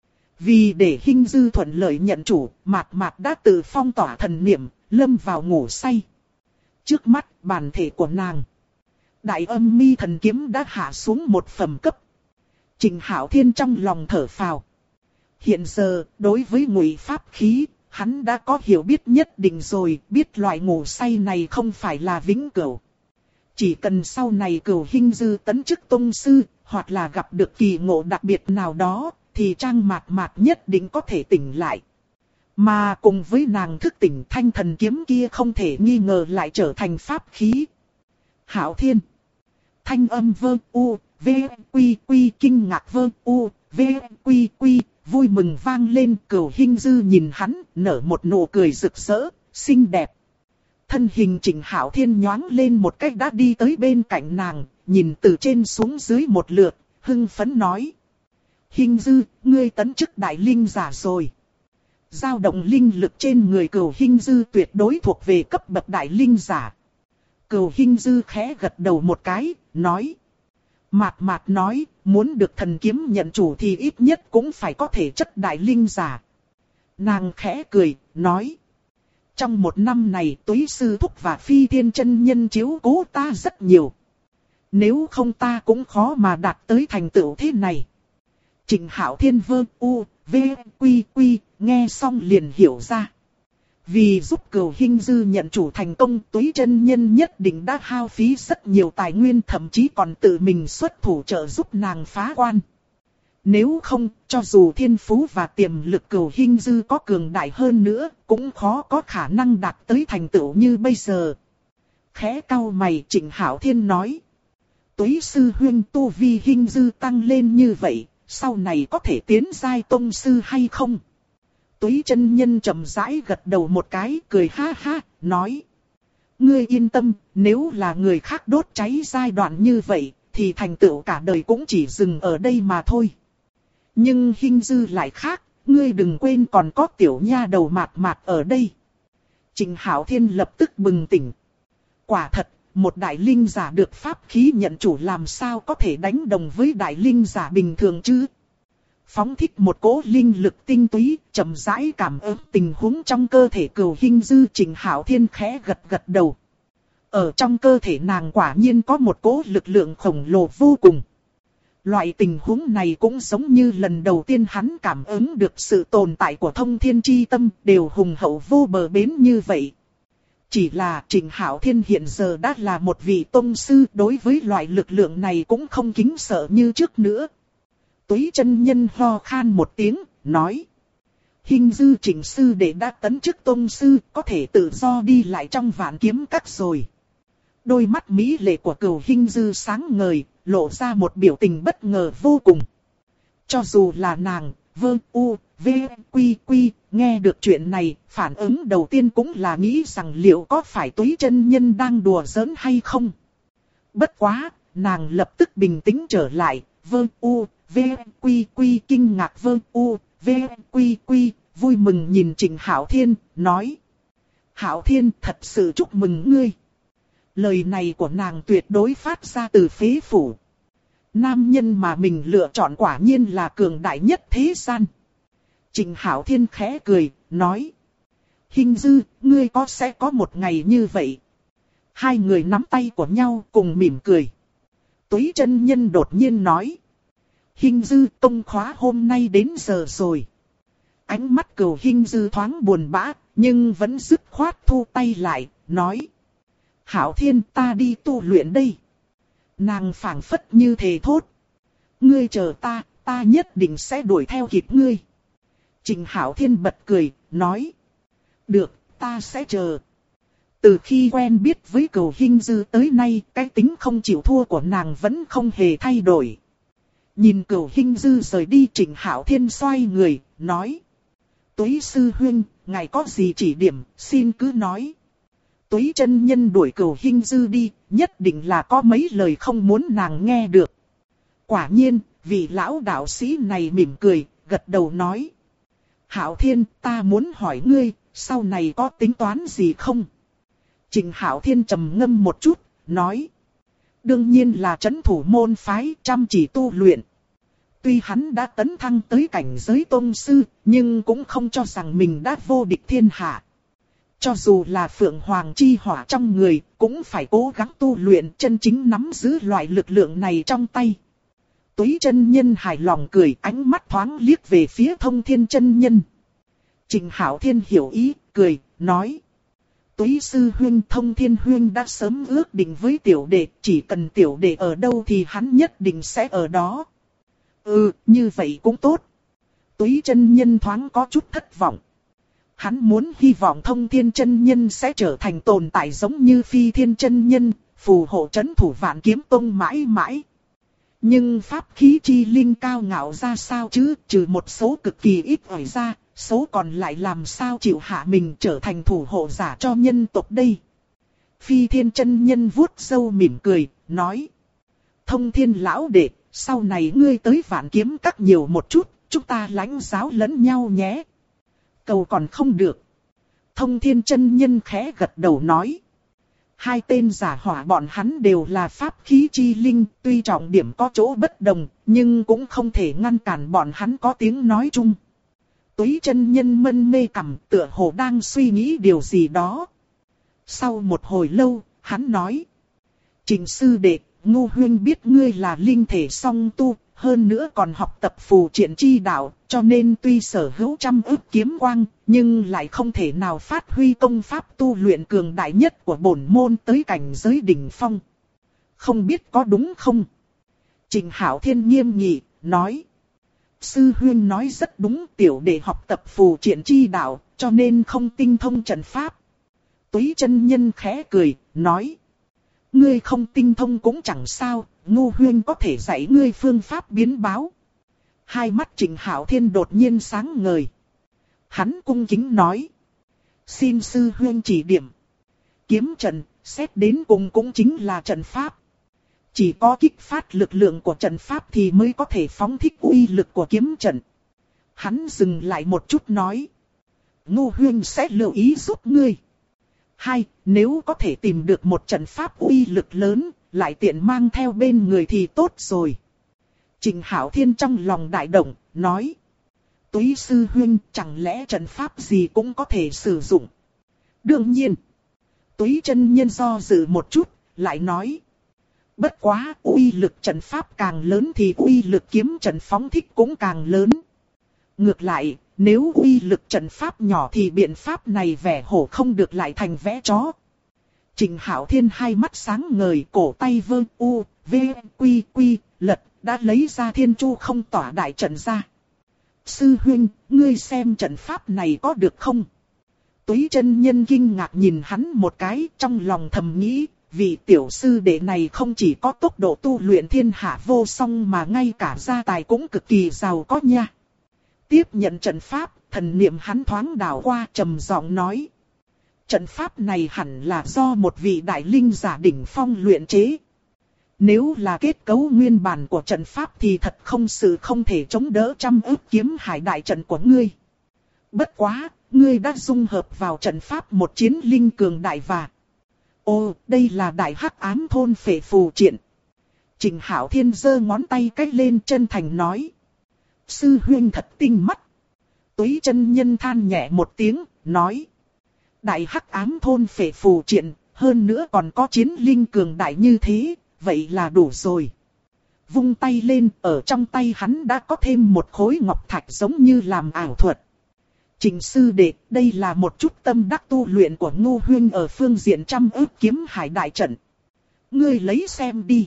Vì để Hinh Dư thuận lợi nhận chủ, Mạt Mạt đã tự phong tỏa thần niệm, lâm vào ngủ say. Trước mắt, bản thể của nàng, Đại Âm Mi Thần Kiếm đã hạ xuống 1 phẩm cấp. Trịnh Hạo Thiên trong lòng thở phào. Hiện giờ, đối với ngụy pháp khí, hắn đã có hiểu biết nhất định rồi, biết loại ngủ say này không phải là vĩnh cửu. Chỉ cần sau này Cửu Hinh Dư tấn chức tông sư, hoặc là gặp được kỳ ngộ đặc biệt nào đó, thì Trang Mạt Mạt nhất định có thể tỉnh lại. Mà cùng với nàng thức tỉnh, thanh thần kiếm kia không thể nghi ngờ lại trở thành pháp khí. Hạo Thiên. Thanh âm Vương U, V, Quy Quy kinh ngạc Vương U, V, Quy Quy, vui mừng vang lên. Cửu Hinh Dư nhìn hắn, nở một nụ cười rực rỡ, xinh đẹp. Thân hình Trịnh Hạo Thiên nhoáng lên một cách đã đi tới bên cạnh nàng, nhìn từ trên xuống dưới một lượt, hưng phấn nói. Hinh Dư, ngươi tấn chức đại linh giả rồi. Dao động linh lực trên người Cửu Hinh Dư tuyệt đối thuộc về cấp bậc đại linh giả. Cửu Hinh Dư khẽ gật đầu một cái, nói. Mạt Mạt nói, muốn được thần kiếm nhận chủ thì ít nhất cũng phải có thể chất đại linh giả. Nàng khẽ cười, nói. Trong 1 năm này Túy sư thúc và Phi Thiên chân nhân chiếu cố ta rất nhiều. Nếu không ta cũng khó mà đạt tới thành tựu thế này. Trịnh Hạo Thiên Vương U, V, Quy Quy, nghe xong liền hiểu ra. Vì giúp Cửu Hinh Dư nhận chủ thành công, Túy chân nhân nhất định đã hao phí rất nhiều tài nguyên, thậm chí còn tự mình xuất thủ trợ giúp nàng phá quan. Nếu không, cho dù thiên phú và tiềm lực Cửu Hinh Dư có cường đại hơn nữa, cũng khó có khả năng đạt tới thành tựu như bây giờ. Khẽ cau mày, Trịnh Hạo Thiên nói. Túy sư huynh tu vi Hinh Dư tăng lên như vậy, sau này có thể tiến giai tông sư hay không? Túy chân nhân chậm rãi gật đầu một cái, cười ha ha, nói. Ngươi yên tâm, nếu là người khác đốt cháy giai đoạn như vậy, thì thành tựu cả đời cũng chỉ dừng ở đây mà thôi. Nhưng Hinh Dư lại khác, ngươi đừng quên còn có tiểu nha đầu mạt mạt ở đây. Trịnh Hạo Thiên lập tức bừng tỉnh. Quả thật, một đại linh giả được pháp khí nhận chủ làm sao có thể đánh đồng với đại linh giả bình thường chứ? Phóng thích một cỗ linh lực tinh túy, chậm rãi cảm ứng tình huống trong cơ thể Cửu Hinh Dư. Trịnh Hạo Thiên khẽ gật gật đầu. Ở trong cơ thể nàng quả nhiên có một cỗ lực lượng khổng lồ vô cùng. Loại tình huống này cũng giống như lần đầu tiên hắn cảm ứng được sự tồn tại của thông thiên chi tâm, đều hùng hậu vô bờ bến như vậy. Chỉ là Trịnh Hạo Thiên hiện giờ đã là một vị tông sư, đối với loại lực lượng này cũng không kính sợ như trước nữa. Túy chân nhân ho khan một tiếng, nói. Hinh Dư Trịnh sư đệ đã tấn chức tông sư, có thể tự do đi lại trong Vạn Kiếm Các rồi. Đôi mắt mỹ lệ của Cửu Hinh Dư sáng ngời, lộ ra một biểu tình bất ngờ vô cùng. Cho dù là nàng, Quy, nghe được chuyện này, phản ứng đầu tiên cũng là nghĩ rằng liệu có phải Túy chân nhân đang đùa giỡn hay không. Bất quá, nàng lập tức bình tĩnh trở lại, Quy kinh ngạc Quy, vui mừng nhìn Trịnh Hạo Thiên, nói. Hạo Thiên, thật sự chúc mừng ngươi. Lời này của nàng tuyệt đối phát ra từ phế phủ. Nam nhân mà mình lựa chọn quả nhiên là cường đại nhất thế gian. Trịnh Hạo Thiên khẽ cười, nói. Hinh Dư, ngươi sẽ có một ngày như vậy. Hai người nắm tay của nhau cùng mỉm cười. Túy chân nhân đột nhiên nói. Hinh Dư, tông khóa hôm nay đến giờ rồi. Ánh mắt Cửu Hinh Dư thoáng buồn bã, nhưng vẫn dứt khoát thu tay lại, nói. Hạo Thiên, ta đi tu luyện đây. Nàng phảng phất như thề thốt. Ngươi chờ ta nhất định sẽ đuổi theo kịp ngươi. Trịnh Hạo Thiên bật cười, nói. Được, ta sẽ chờ. Từ khi quen biết với Cửu Hinh Dư tới nay, cái tính không chịu thua của nàng vẫn không hề thay đổi. Nhìn Cửu Hinh Dư rời đi, Trịnh Hạo Thiên xoay người, nói. Túy sư huynh, ngài có gì chỉ điểm, xin cứ nói. Túy chân nhân đuổi Cửu Hinh Dư đi, nhất định là có mấy lời không muốn nàng nghe được. Quả nhiên, vị lão đạo sĩ này mỉm cười, gật đầu nói. Hạo Thiên, ta muốn hỏi ngươi, sau này có tính toán gì không? Trịnh Hạo Thiên trầm ngâm một chút, nói. Đương nhiên là trấn thủ môn phái, chăm chỉ tu luyện. Tuy hắn đã tấn thăng tới cảnh giới tôn sư, nhưng cũng không cho rằng mình đã vô địch thiên hạ. Cho dù là Phượng Hoàng chi hỏa trong người, cũng phải cố gắng tu luyện, chân chính nắm giữ loại lực lượng này trong tay. Túy chân nhân hài lòng cười, ánh mắt thoáng liếc về phía Thông Thiên chân nhân. Trịnh Hạo Thiên hiểu ý, cười, nói. Túy sư huynh, Thông Thiên huynh đã sớm ước định với tiểu đệ, chỉ cần tiểu đệ ở đâu thì hắn nhất định sẽ ở đó. Như vậy cũng tốt. Túy chân nhân thoáng có chút thất vọng. Hắn muốn hy vọng Thông Thiên chân nhân sẽ trở thành tồn tại giống như Phi Thiên chân nhân, phù hộ trấn thủ Vạn Kiếm Tông mãi mãi. Nhưng pháp khí chi linh cao ngạo ra sao chứ, trừ một số cực kỳ ít ỏi ra, số còn lại làm sao chịu hạ mình trở thành thủ hộ giả cho nhân tộc đây. Phi Thiên chân nhân vuốt râu mỉm cười, nói. Thông Thiên lão đệ, sau này ngươi tới Vạn Kiếm Các nhiều một chút, chúng ta lãnh giáo lẫn nhau nhé. Cầu còn không được. Thông Thiên chân nhân khẽ gật đầu nói. Hai tên giả hỏa bọn hắn đều là pháp khí chi linh, tuy trọng điểm có chỗ bất đồng, nhưng cũng không thể ngăn cản bọn hắn có tiếng nói chung. Túy chân nhân mân mê cằm, tựa hồ đang suy nghĩ điều gì đó. Sau một hồi lâu, hắn nói. Trịnh sư đệ, Ngô huynh biết ngươi là linh thể song tu, hơn nữa còn học tập phù triện chi đạo, cho nên tuy sở hữu trăm ức kiếm quang, nhưng lại không thể nào phát huy công pháp tu luyện cường đại nhất của bổn môn tới cảnh giới đỉnh phong. Không biết có đúng không? Trịnh Hạo Thiên nghiêm nghị, nói. Sư huynh nói rất đúng, tiểu đệ học tập phù triện chi đạo, cho nên không tinh thông trận pháp. Túy chân nhân khẽ cười, nói. Ngươi không tinh thông cũng chẳng sao, Ngô huynh có thể dạy ngươi phương pháp biến báo. Hai mắt Trịnh Hạo Thiên đột nhiên sáng ngời. Hắn cung kính nói. Xin sư huynh chỉ điểm. Kiếm trận, xét đến cùng cũng chính là trận pháp. Chỉ có kích phát lực lượng của trận pháp thì mới có thể phóng thích uy lực của kiếm trận. Hắn dừng lại một chút nói. Ngô Huynh sẽ lưu ý giúp ngươi. Hai, nếu có thể tìm được một trận pháp uy lực lớn, lại tiện mang theo bên người thì tốt rồi. Trình Hạo Thiên trong lòng đại động, nói. Túy sư huynh, chẳng lẽ trận pháp gì cũng có thể sử dụng? Đương nhiên. Túy chân nhân do dự một chút, lại nói. Bất quá, uy lực trận pháp càng lớn thì uy lực kiếm trận phóng thích cũng càng lớn. Ngược lại, nếu uy lực trận pháp nhỏ thì biện pháp này vẻ hổ không được lại thành vẽ chó. Trình Hạo Thiên hai mắt sáng ngời, cổ tay vơ u, v, quy quy, lật, đã lấy ra thiên chu không tỏa đại trận ra. Sư huynh, ngươi xem trận pháp này có được không? Túy chân nhân kinh ngạc nhìn hắn một cái, trong lòng thầm nghĩ, vị tiểu sư đệ này không chỉ có tốc độ tu luyện thiên hạ vô song mà ngay cả gia tài cũng cực kỳ giàu có nha. Tiếp nhận trận pháp, thần niệm hắn thoáng đảo qua trầm giọng nói. Trận pháp này hẳn là do một vị đại linh giả đỉnh phong luyện chế. Nếu là kết cấu nguyên bản của trận pháp thì thật không thể chống đỡ trăm ức kiếm hải đại trận của ngươi. Bất quá, ngươi đã dung hợp vào trận pháp một chiến linh cường đại và... Ô, đây là đại hắc ám thôn phệ phù triện. Trình Hạo Thiên giơ ngón tay cách lên chân thành nói. Sư huynh thật tinh mắt. Túy chân nhân than nhẹ một tiếng, nói. Đại hắc ám thôn phệ phù triện, hơn nữa còn có chiến linh cường đại như thế, vậy là đủ rồi. Vung tay lên, ở trong tay hắn đã có thêm một khối ngọc thạch giống như làm ảo thuật. Trình sư đệ, đây là một chút tâm đắc tu luyện của Ngô Huynh ở phương diện trăm ức kiếm hải đại trận. Ngươi lấy xem đi.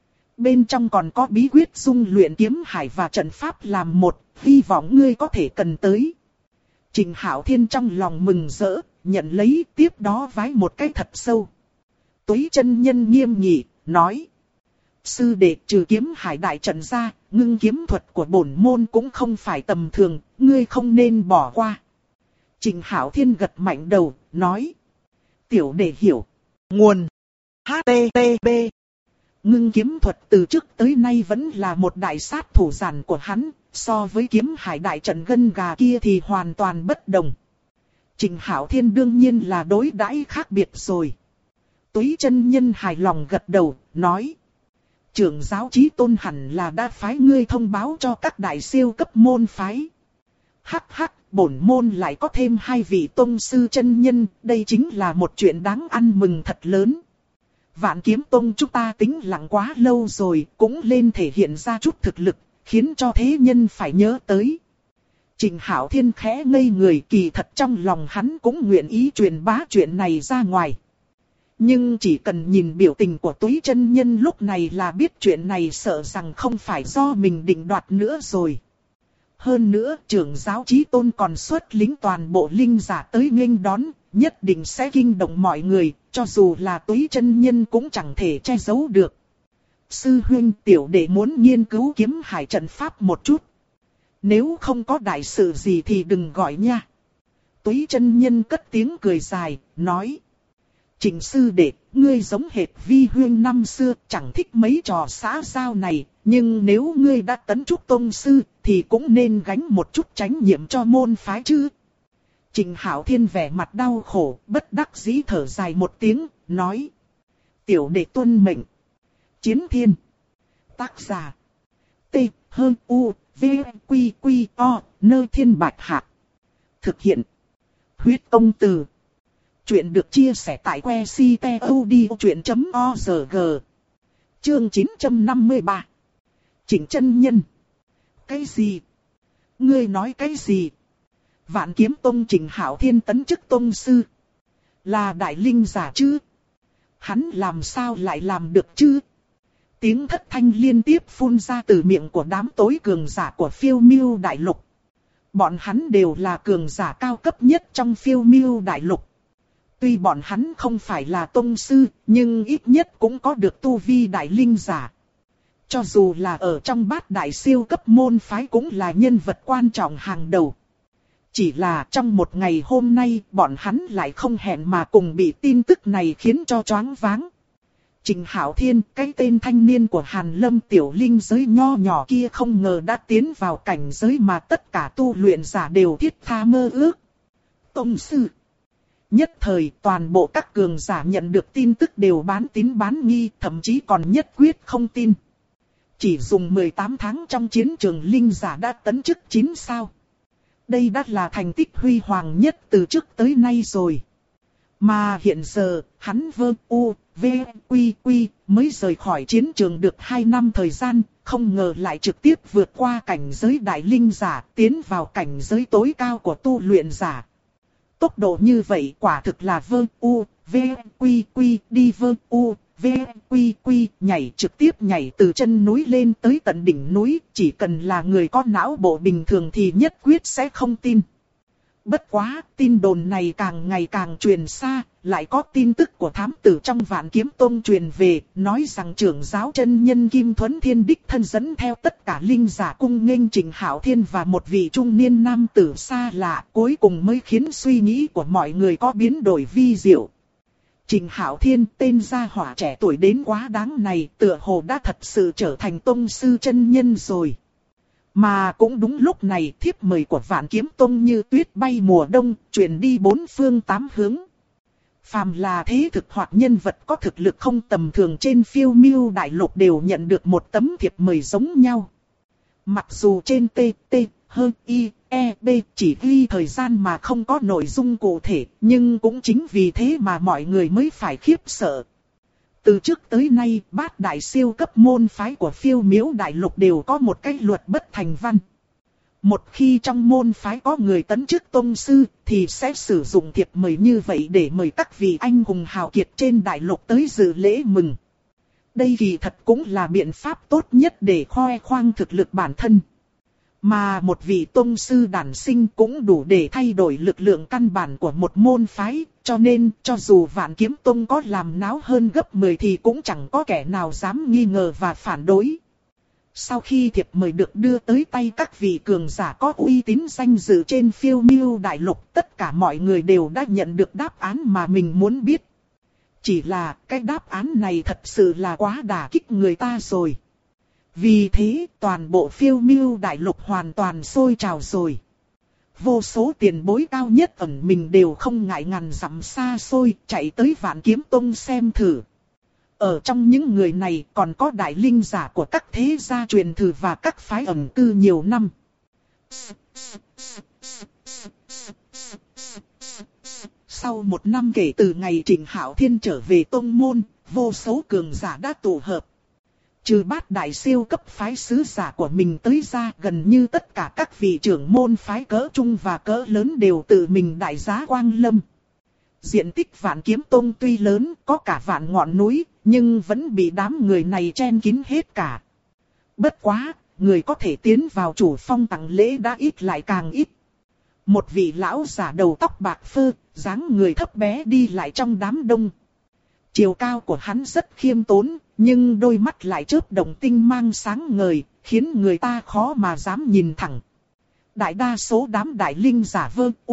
Bên trong còn có bí quyết dung luyện kiếm hải và trận pháp làm một, hy vọng ngươi có thể cần tới. Trình Hạo Thiên trong lòng mừng rỡ, nhận lấy tiếp đó vái một cái thật sâu. Túy chân nhân nghiêm nghị, nói. Sư đệ trừ kiếm hải đại trận ra, ngưng kiếm thuật của bổn môn cũng không phải tầm thường, ngươi không nên bỏ qua. Trình Hạo Thiên gật mạnh đầu, nói. Tiểu đệ hiểu. Nguồn. HTTP. Ngưng kiếm thuật từ trước tới nay vẫn là một đại sát thủ giản của hắn, so với kiếm hải đại trận gân gà kia thì hoàn toàn bất đồng. Trình Hạo Thiên đương nhiên là đối đãi khác biệt rồi. Túy chân nhân hài lòng gật đầu, nói. Trưởng giáo Chí Tôn hẳn là đã phái ngươi thông báo cho các đại siêu cấp môn phái. Hắc hắc, bổn môn lại có thêm hai vị tông sư chân nhân, đây chính là một chuyện đáng ăn mừng thật lớn. Vạn Kiếm Tông chúng ta tính lặng quá lâu rồi, cũng lên thể hiện ra chút thực lực, khiến cho thế nhân phải nhớ tới. Trình Hạo Thiên khẽ ngây người, kỳ thật trong lòng hắn cũng nguyện ý truyền bá chuyện này ra ngoài. Nhưng chỉ cần nhìn biểu tình của Túy chân nhân lúc này là biết chuyện này sợ rằng không phải do mình định đoạt nữa rồi. Hơn nữa, trưởng giáo Chí Tôn còn xuất lính toàn bộ linh giả tới nghênh đón, nhất định sẽ kinh động mọi người, cho dù là Túy chân nhân cũng chẳng thể che giấu được. Sư huynh, tiểu đệ muốn nghiên cứu kiếm hải trận pháp một chút. Nếu không có đại sự gì thì đừng gọi nha. Túy chân nhân cất tiếng cười dài, nói. Trình sư đệ, ngươi giống hệt Vi huynh năm xưa, chẳng thích mấy trò xã giao này, nhưng nếu ngươi đã tấn chức tông sư, thì cũng nên gánh một chút trách nhiệm cho môn phái chứ. Trình Hạo Thiên vẻ mặt đau khổ, bất đắc dĩ thở dài một tiếng, nói. Tiểu đệ tuân mệnh. Chiến Thiên. Tác giả. T, H, U, V, Quy, Quy, O, Nơi Thiên Bạch Hạc. Thực hiện. Huyết Công Từ. Chuyện được chia sẻ tại que ctod.org. Chương 953. Trình chân nhân. Cái gì? Ngươi nói cái gì? Vạn Kiếm Tông Trình Hạo Thiên tấn chức tông sư. Là đại linh giả chứ? Hắn làm sao lại làm được chứ? Tiếng thất thanh liên tiếp phun ra từ miệng của đám tối cường giả của Phiêu Miêu Đại Lục. Bọn hắn đều là cường giả cao cấp nhất trong Phiêu Miêu Đại Lục. Tuy bọn hắn không phải là tông sư, nhưng ít nhất cũng có được tu vi đại linh giả. Cho dù là ở trong bát đại siêu cấp môn phái cũng là nhân vật quan trọng hàng đầu. Chỉ là trong một ngày hôm nay bọn hắn lại không hẹn mà cùng bị tin tức này khiến cho choáng váng. Trình Hạo Thiên, cái tên thanh niên của Hàn Lâm tiểu linh giới nho nhỏ kia không ngờ đã tiến vào cảnh giới mà tất cả tu luyện giả đều thiết tha mơ ước. Tông sư. Nhất thời toàn bộ các cường giả nhận được tin tức đều bán tín bán nghi, thậm chí còn nhất quyết không tin. Chỉ dùng 18 tháng trong chiến trường linh giả đã tấn chức 9 sao. Đây đã là thành tích huy hoàng nhất từ trước tới nay rồi. Mà hiện giờ, hắn mới rời khỏi chiến trường được 2 năm thời gian, không ngờ lại trực tiếp vượt qua cảnh giới đại linh giả, tiến vào cảnh giới tối cao của tu luyện giả. Tốc độ như vậy quả thực là nhảy trực tiếp nhảy từ chân núi lên tới tận đỉnh núi, chỉ cần là người có não bộ bình thường thì nhất quyết sẽ không tin. Bất quá, tin đồn này càng ngày càng truyền xa, lại có tin tức của thám tử trong Vạn Kiếm Tông truyền về, nói rằng trưởng giáo chân nhân Kim Thuấn Thiên đích thân dẫn theo tất cả linh giả cung nghênh Trình Hạo Thiên và một vị trung niên nam tử xa lạ, cuối cùng mới khiến suy nghĩ của mọi người có biến đổi vi diệu. Trình Hạo Thiên, tên gia hỏa trẻ tuổi đến quá đáng này, tựa hồ đã thật sự trở thành tông sư chân nhân rồi. Mà cũng đúng lúc này, thiếp mời của Vạn Kiếm Tông như tuyết bay mùa đông, truyền đi 4 phương 8 hướng. Phàm là thế thực hoặc nhân vật có thực lực không tầm thường trên phiêu miêu đại lục đều nhận được một tấm thiệp mời giống nhau. Mặc dù trên TTHIEB chỉ ghi thời gian mà không có nội dung cụ thể, nhưng cũng chính vì thế mà mọi người mới phải khiếp sợ. Từ trước tới nay, 8 đại siêu cấp môn phái của phiêu miếu đại lục đều có một cái luật bất thành văn. Một khi trong môn phái có người tấn chức tông sư, thì sẽ sử dụng thiệp mời như vậy để mời các vị anh hùng hào kiệt trên đại lục tới dự lễ mừng. Đây kỳ thật cũng là biện pháp tốt nhất để khoe khoang thực lực bản thân. Mà một vị tông sư đản sinh cũng đủ để thay đổi lực lượng căn bản của một môn phái, cho nên cho dù Vạn Kiếm Tông có làm náo hơn gấp 10 thì cũng chẳng có kẻ nào dám nghi ngờ và phản đối. Sau khi thiệp mời được đưa tới tay các vị cường giả có uy tín danh dự trên phiêu miêu đại lục, tất cả mọi người đều đã nhận được đáp án mà mình muốn biết. Chỉ là cái đáp án này thật sự là quá đả kích người ta rồi. Vì thế toàn bộ phiêu miêu đại lục hoàn toàn sôi trào rồi. Vô số tiền bối cao nhất ẩn mình đều không ngại ngàn dặm xa xôi chạy tới Vạn Kiếm Tông xem thử. Ở trong những người này còn có đại linh giả của các thế gia truyền thừa và các phái ẩn cư nhiều năm. Sau 1 năm kể từ ngày Trình Hạo Thiên trở về tông môn, vô số cường giả đã tụ hợp. Trừ 8 đại siêu cấp phái sứ giả của mình tới ra, gần như tất cả các vị trưởng môn phái cỡ trung và cỡ lớn đều tự mình đại giá quang lâm. Diện tích Vạn Kiếm Tông tuy lớn, có cả vạn ngọn núi, nhưng vẫn bị đám người này chen kín hết cả. Bất quá, người có thể tiến vào chủ phong tặng lễ đã ít lại càng ít. Một vị lão giả đầu tóc bạc phơ, dáng người thấp bé đi lại trong đám đông. Chiều cao của hắn rất khiêm tốn, nhưng đôi mắt lại chớp động tinh mang sáng ngời, khiến người ta khó mà dám nhìn thẳng. Đại đa số đám đại linh giả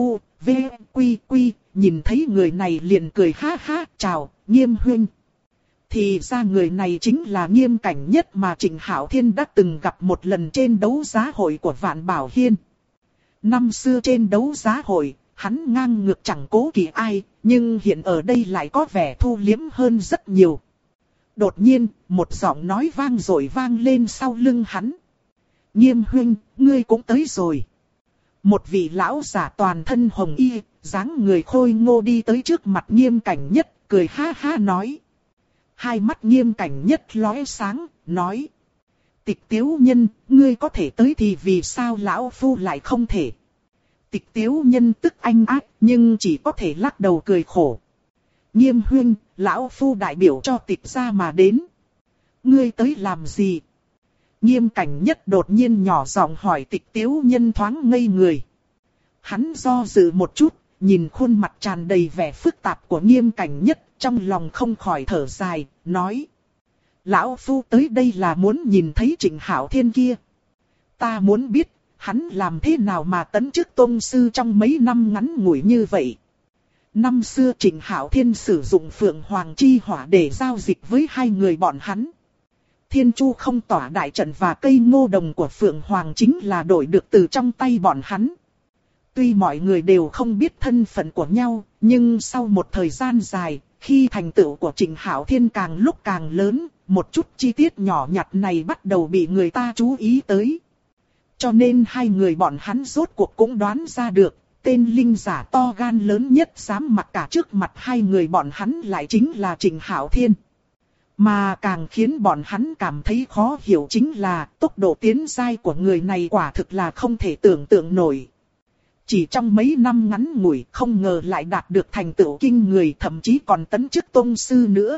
nhìn thấy người này liền cười ha ha, chào, Nghiêm huynh. Thì ra người này chính là Nghiêm Cảnh Nhất mà Trình Hạo Thiên đã từng gặp một lần trên đấu giá hội của Vạn Bảo Hiên. Năm xưa trên đấu giá hội, hắn ngang ngược chẳng cố kỵ ai, nhưng hiện ở đây lại có vẻ thu liếm hơn rất nhiều. Đột nhiên, một giọng nói vang dội vang lên sau lưng hắn. Nghiêm huynh, ngươi cũng tới rồi. Một vị lão giả toàn thân hồng y, dáng người khôi ngô đi tới trước mặt Nghiêm Cảnh Nhất, cười ha ha nói. Hai mắt Nghiêm Cảnh Nhất lóe sáng, nói. Tịch Tiếu Nhân, ngươi có thể tới thì vì sao lão phu lại không thể? Tịch Tiếu Nhân tức anh ác, nhưng chỉ có thể lắc đầu cười khổ. Nghiêm huynh, lão phu đại biểu cho Tịch gia mà đến. Ngươi tới làm gì? Nghiêm Cảnh Nhất đột nhiên nhỏ giọng hỏi. Tịch Tiếu Nhân thoáng ngây người. Hắn do dự một chút, nhìn khuôn mặt tràn đầy vẻ phức tạp của Nghiêm Cảnh Nhất, trong lòng không khỏi thở dài, nói. Lão phu tới đây là muốn nhìn thấy Trình Hạo Thiên kia. Ta muốn biết, hắn làm thế nào mà tấn chức tông sư trong mấy năm ngắn ngủi như vậy. Năm xưa Trịnh Hạo Thiên sử dụng Phượng Hoàng Chi Hỏa để giao dịch với hai người bọn hắn. Thiên Chu không tỏa đại trận và cây ngô đồng của Phượng Hoàng chính là đổi được từ trong tay bọn hắn. Tuy mọi người đều không biết thân phận của nhau, nhưng sau một thời gian dài, khi thành tựu của Trịnh Hạo Thiên càng lúc càng lớn, một chút chi tiết nhỏ nhặt này bắt đầu bị người ta chú ý tới. Cho nên hai người bọn hắn rốt cuộc cũng đoán ra được, tên linh giả to gan lớn nhất dám mặc cả trước mặt hai người bọn hắn lại chính là Trịnh Hạo Thiên. Mà càng khiến bọn hắn cảm thấy khó hiểu chính là tốc độ tiến giai của người này quả thực là không thể tưởng tượng nổi. Chỉ trong mấy năm ngắn ngủi không ngờ lại đạt được thành tựu kinh người, thậm chí còn tấn chức tông sư nữa.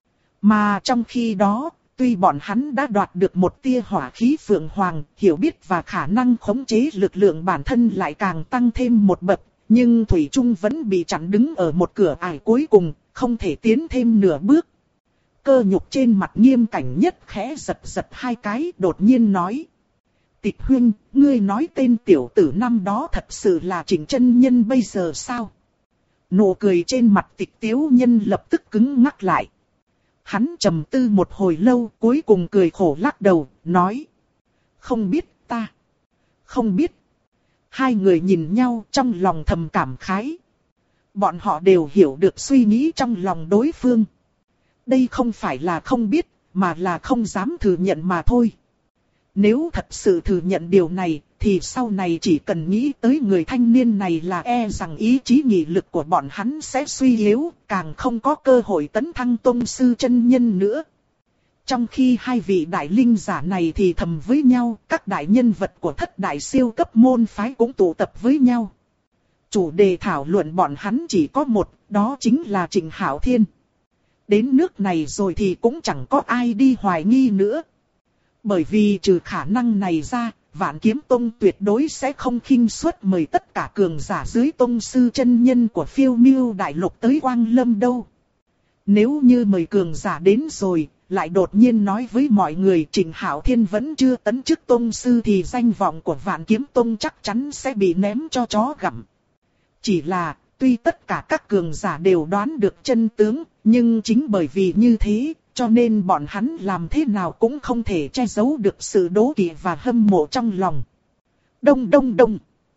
Mà trong khi đó, tuy bọn hắn đã đoạt được một tia hỏa khí Phượng Hoàng, hiểu biết và khả năng khống chế lực lượng bản thân lại càng tăng thêm một bậc, nhưng thủy chung vẫn bị chặn đứng ở một cửa ải cuối cùng, không thể tiến thêm nửa bước. Cơ nhục trên mặt Nghiêm Cảnh Nhất khẽ giật giật hai cái, đột nhiên nói: Tịch huynh, ngươi nói tên tiểu tử năm đó thật sự là Trịnh chân nhân bây giờ sao? Nụ cười trên mặt Tịch Tiếu Nhân lập tức cứng ngắc lại. Hắn trầm tư một hồi lâu, cuối cùng cười khổ lắc đầu, nói: Không biết, ta không biết. Hai người nhìn nhau trong lòng thầm cảm khái. Bọn họ đều hiểu được suy nghĩ trong lòng đối phương. Đây không phải là không biết, mà là không dám thừa nhận mà thôi. Nếu thật sự thừa nhận điều này, thì sau này chỉ cần nghĩ tới người thanh niên này là e rằng ý chí nghị lực của bọn hắn sẽ suy yếu, càng không có cơ hội tấn thăng tông sư chân nhân nữa. Trong khi hai vị đại linh giả này thì thầm với nhau, các đại nhân vật của thất đại siêu cấp môn phái cũng tụ tập với nhau. Chủ đề thảo luận bọn hắn chỉ có một, đó chính là Trịnh Hạo Thiên. Đến nước này rồi thì cũng chẳng có ai đi hoài nghi nữa. Bởi vì trừ khả năng này ra, Vạn Kiếm Tông tuyệt đối sẽ không khinh suất mời tất cả cường giả dưới tông sư chân nhân của Phiêu Miêu Đại Lục tới Quang Lâm đâu. Nếu như mời cường giả đến rồi, lại đột nhiên nói với mọi người Trịnh Hạo Thiên vẫn chưa tấn chức tông sư thì danh vọng của Vạn Kiếm Tông chắc chắn sẽ bị ném cho chó gặm. Chỉ là, tuy tất cả các cường giả đều đoán được chân tướng, nhưng chính bởi vì như thế, cho nên bọn hắn làm thế nào cũng không thể che giấu được sự đố kỵ và hâm mộ trong lòng. Đông đông đông.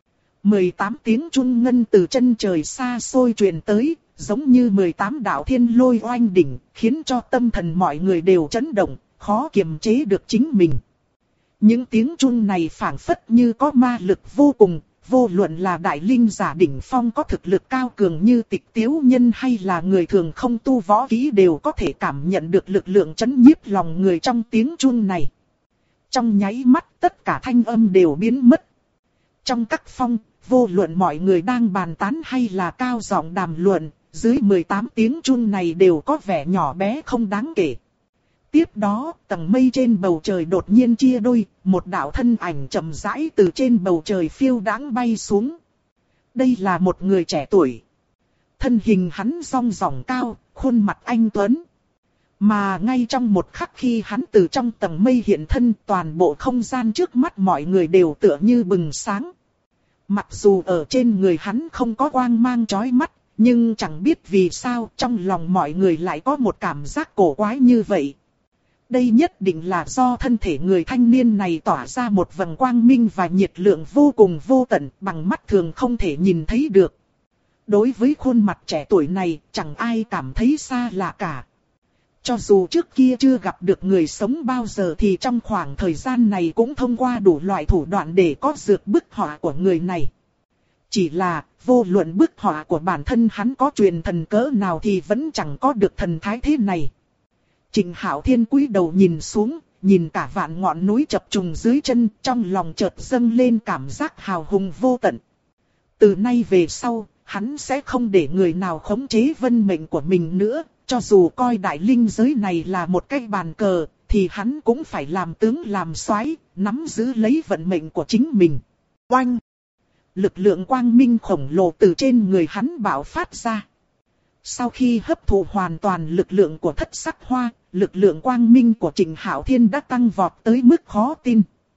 18 tiếng trung ngân từ chân trời xa xôi truyền tới, giống như 18 đạo thiên lôi oanh đỉnh, khiến cho tâm thần mọi người đều chấn động, khó kiềm chế được chính mình. Những tiếng trung này phảng phất như có ma lực vô cùng, vô luận là đại linh giả đỉnh phong có thực lực cao cường như Tịch Tiếu Nhân hay là người thường không tu võ kỹ đều có thể cảm nhận được lực lượng chấn nhiếp lòng người trong tiếng chuông này. Trong nháy mắt tất cả thanh âm đều biến mất. Trong các phong, vô luận mọi người đang bàn tán hay là cao giọng đàm luận, dưới 18 tiếng chuông này đều có vẻ nhỏ bé không đáng kể. Tiếp đó, tầng mây trên bầu trời đột nhiên chia đôi, một đạo thân ảnh chậm rãi từ trên bầu trời phiêu đãng bay xuống. Đây là một người trẻ tuổi. Thân hình hắn rong ròng cao, khuôn mặt anh tuấn. Mà ngay trong một khắc khi hắn từ trong tầng mây hiện thân, toàn bộ không gian trước mắt mọi người đều tựa như bừng sáng. Mặc dù ở trên người hắn không có quang mang chói mắt, nhưng chẳng biết vì sao trong lòng mọi người lại có một cảm giác cổ quái như vậy. Đây nhất định là do thân thể người thanh niên này tỏa ra một vầng quang minh và nhiệt lượng vô cùng vô tận bằng mắt thường không thể nhìn thấy được. Đối với khuôn mặt trẻ tuổi này chẳng ai cảm thấy xa lạ cả. Cho dù trước kia chưa gặp được người sống bao giờ thì trong khoảng thời gian này cũng thông qua đủ loại thủ đoạn để có dược bức họa của người này. Chỉ là vô luận bức họa của bản thân hắn có truyền thần cỡ nào thì vẫn chẳng có được thần thái thế này. Trịnh Hạo Thiên cúi đầu nhìn xuống, nhìn cả vạn ngọn núi chập trùng dưới chân, trong lòng chợt dâng lên cảm giác hào hùng vô tận. Từ nay về sau, hắn sẽ không để người nào khống chế vận mệnh của mình nữa, cho dù coi đại linh giới này là một cái bàn cờ, thì hắn cũng phải làm tướng làm soái, nắm giữ lấy vận mệnh của chính mình. Oanh! Lực lượng quang minh khổng lồ từ trên người hắn bạo phát ra. Sau khi hấp thụ hoàn toàn lực lượng của thất sắc hoa, lực lượng quang minh của Trịnh Hạo Thiên đã tăng vọt tới mức khó tin.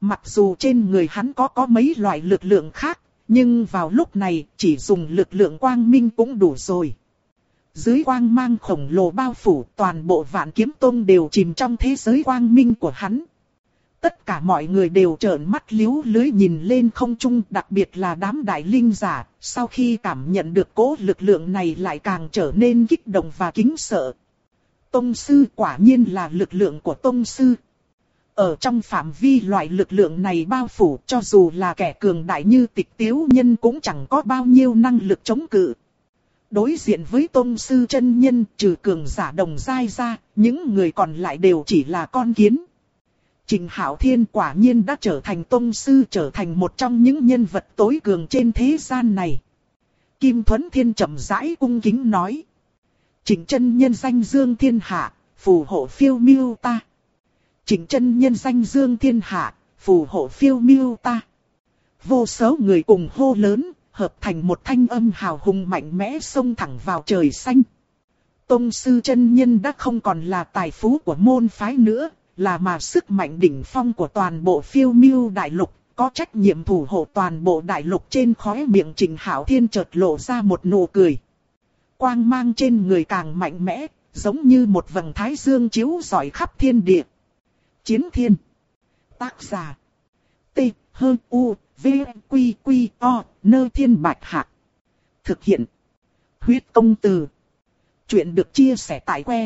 Mặc dù trên người hắn có mấy loại lực lượng khác, nhưng vào lúc này chỉ dùng lực lượng quang minh cũng đủ rồi. Dưới quang mang khổng lồ bao phủ, toàn bộ Vạn Kiếm Tông đều chìm trong thế giới quang minh của hắn. Tất cả mọi người đều trợn mắt liếu lưới nhìn lên không trung, đặc biệt là đám đại linh giả, sau khi cảm nhận được cỗ lực lượng này lại càng trở nên kích động và kính sợ. Tông sư, quả nhiên là lực lượng của tông sư. Ở trong phạm vi loại lực lượng này bao phủ, cho dù là kẻ cường đại như Tịch Tiếu Nhân cũng chẳng có bao nhiêu năng lực chống cự. Đối diện với tông sư chân nhân, trừ cường giả đồng giai ra, những người còn lại đều chỉ là con kiến. Trình Hạo Thiên quả nhiên đã trở thành tông sư, trở thành một trong những nhân vật tối cường trên thế gian này. Kim Thuấn Thiên chậm rãi cung kính nói. Trình chân nhân danh dương thiên hạ, phù hộ phiêu miêu ta. Trình chân nhân danh dương thiên hạ, phù hộ phiêu miêu ta. Vô số người cùng hô lớn, hợp thành một thanh âm hào hùng mạnh mẽ xông thẳng vào trời xanh. Tông sư chân nhân đã không còn là tài phú của môn phái nữa, là mà sức mạnh đỉnh phong của toàn bộ phiêu miêu đại lục, có trách nhiệm thủ hộ toàn bộ đại lục. Trên khóe miệng Trình Hạo Thiên chợt lộ ra một nụ cười. Quang mang trên người càng mạnh mẽ, giống như một vầng thái dương chiếu rọi khắp thiên địa. Chiến Thiên. Tác giả. T. H. U. V. Q. Q. O. Nơ Thiên Bạch Hạc. Thực hiện. Huyết Công Từ. Chuyện được chia sẻ tại que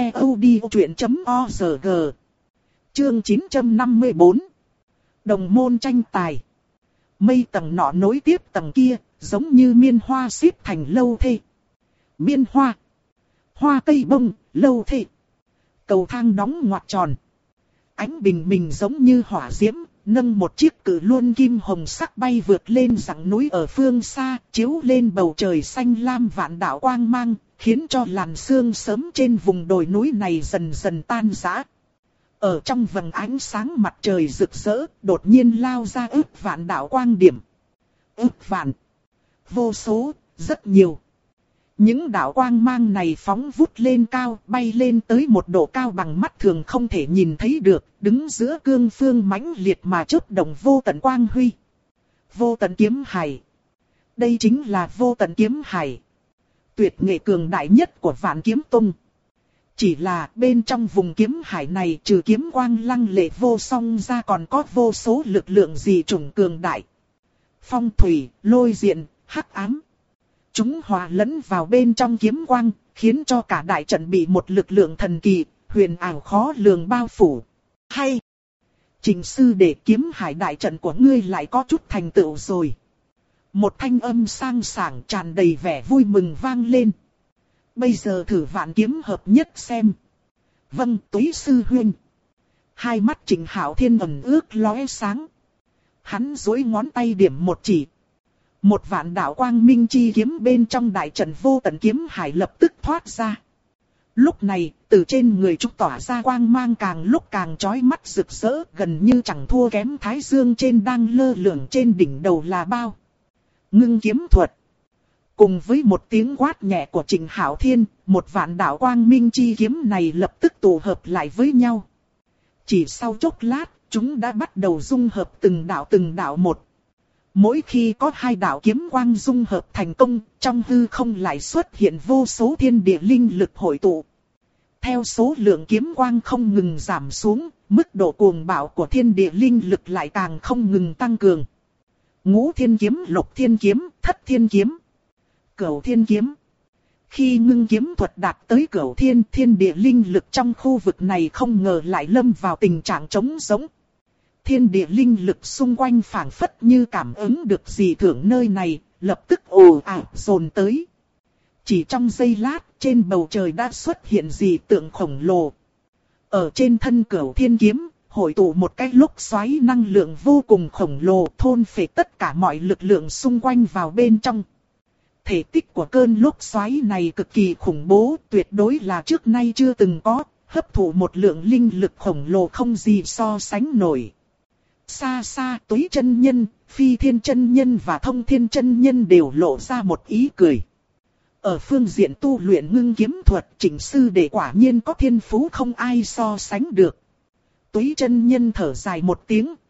ctod.org. Chương 954. Đồng môn tranh tài. Mây tầng nọ nối tiếp tầng kia, giống như miên hoa xếp thành lâu thê. Miên hoa. Hoa cây bông, lâu thê. Cầu thang đóng ngoặt tròn. Ánh bình minh giống như hỏa diễm, nâng một chiếc cự luân kim hồng sắc bay vượt lên dặng núi ở phương xa, chiếu lên bầu trời xanh lam vạn đạo quang mang, khiến cho làn sương sớm trên vùng đồi núi này dần dần tan rã. Ở trong vầng ánh sáng mặt trời rực rỡ, đột nhiên lao ra ước vạn đạo quang điểm. Ước vạn. Vô số, rất nhiều. Những đạo quang mang này phóng vút lên cao, bay lên tới một độ cao bằng mắt thường không thể nhìn thấy được, đứng giữa cương phương mãnh liệt mà chớp động vô tận quang huy. Vô tận kiếm hải. Đây chính là vô tận kiếm hải. Tuyệt nghệ cường đại nhất của Vạn Kiếm Tông. Chỉ là bên trong vùng kiếm hải này trừ kiếm quang lăng lệ vô song ra còn có vô số lực lượng dị chủng cường đại. Phong thủy, lôi diện, hắc ám. Chúng hòa lẫn vào bên trong kiếm quang, khiến cho cả đại trận bị một lực lượng thần kỳ, huyền ảo khó lường bao phủ. Hay! Trình sư đệ, kiếm hải đại trận của ngươi lại có chút thành tựu rồi. Một thanh âm sang sảng tràn đầy vẻ vui mừng vang lên. Bây giờ thử Vạn Kiếm hợp nhất xem. Vâng, Túy sư huynh. Hai mắt Trình Hạo Thiên ẩn ước lóe sáng. Hắn duỗi ngón tay điểm một chỉ. Một vạn đạo quang minh chi kiếm bên trong đại trận vô tận kiếm hải lập tức thoát ra. Lúc này, từ trên người chúng tỏa ra quang mang càng lúc càng chói mắt rực rỡ, gần như chẳng thua kém thái dương trên đang lơ lửng trên đỉnh đầu là bao. Ngưng kiếm thuật. Cùng với một tiếng quát nhẹ của Trình Hạo Thiên, một vạn đạo quang minh chi kiếm này lập tức tụ hợp lại với nhau. Chỉ sau chốc lát, chúng đã bắt đầu dung hợp từng đạo một. Mỗi khi có hai đạo kiếm quang dung hợp thành công, trong hư không lại xuất hiện vô số thiên địa linh lực hội tụ. Theo số lượng kiếm quang không ngừng giảm xuống, mức độ cuồng bạo của thiên địa linh lực lại càng không ngừng tăng cường. Ngũ thiên kiếm, lục thiên kiếm, thất thiên kiếm, cửu thiên kiếm. Khi ngưng kiếm thuật đạt tới cửu thiên, thiên địa linh lực trong khu vực này không ngờ lại lâm vào tình trạng trống rỗng. Thiên địa linh lực xung quanh phảng phất như cảm ứng được gì thưởng nơi này, lập tức ồ ạt dồn tới. Chỉ trong giây lát, trên bầu trời đã xuất hiện dị tượng khổng lồ. Ở trên thân cửu thiên kiếm, hội tụ một cái lốc xoáy năng lượng vô cùng khổng lồ, thôn phệ tất cả mọi lực lượng xung quanh vào bên trong. Thể tích của cơn lốc xoáy này cực kỳ khủng bố, tuyệt đối là trước nay chưa từng có, hấp thụ một lượng linh lực khổng lồ không gì so sánh nổi. Xa xa, Túy chân nhân, Phi Thiên chân nhân và Thông Thiên chân nhân đều lộ ra một ý cười. Ở phương diện tu luyện ngưng kiếm thuật, Trình sư đệ quả nhiên có thiên phú không ai so sánh được. Túy chân nhân thở dài một tiếng,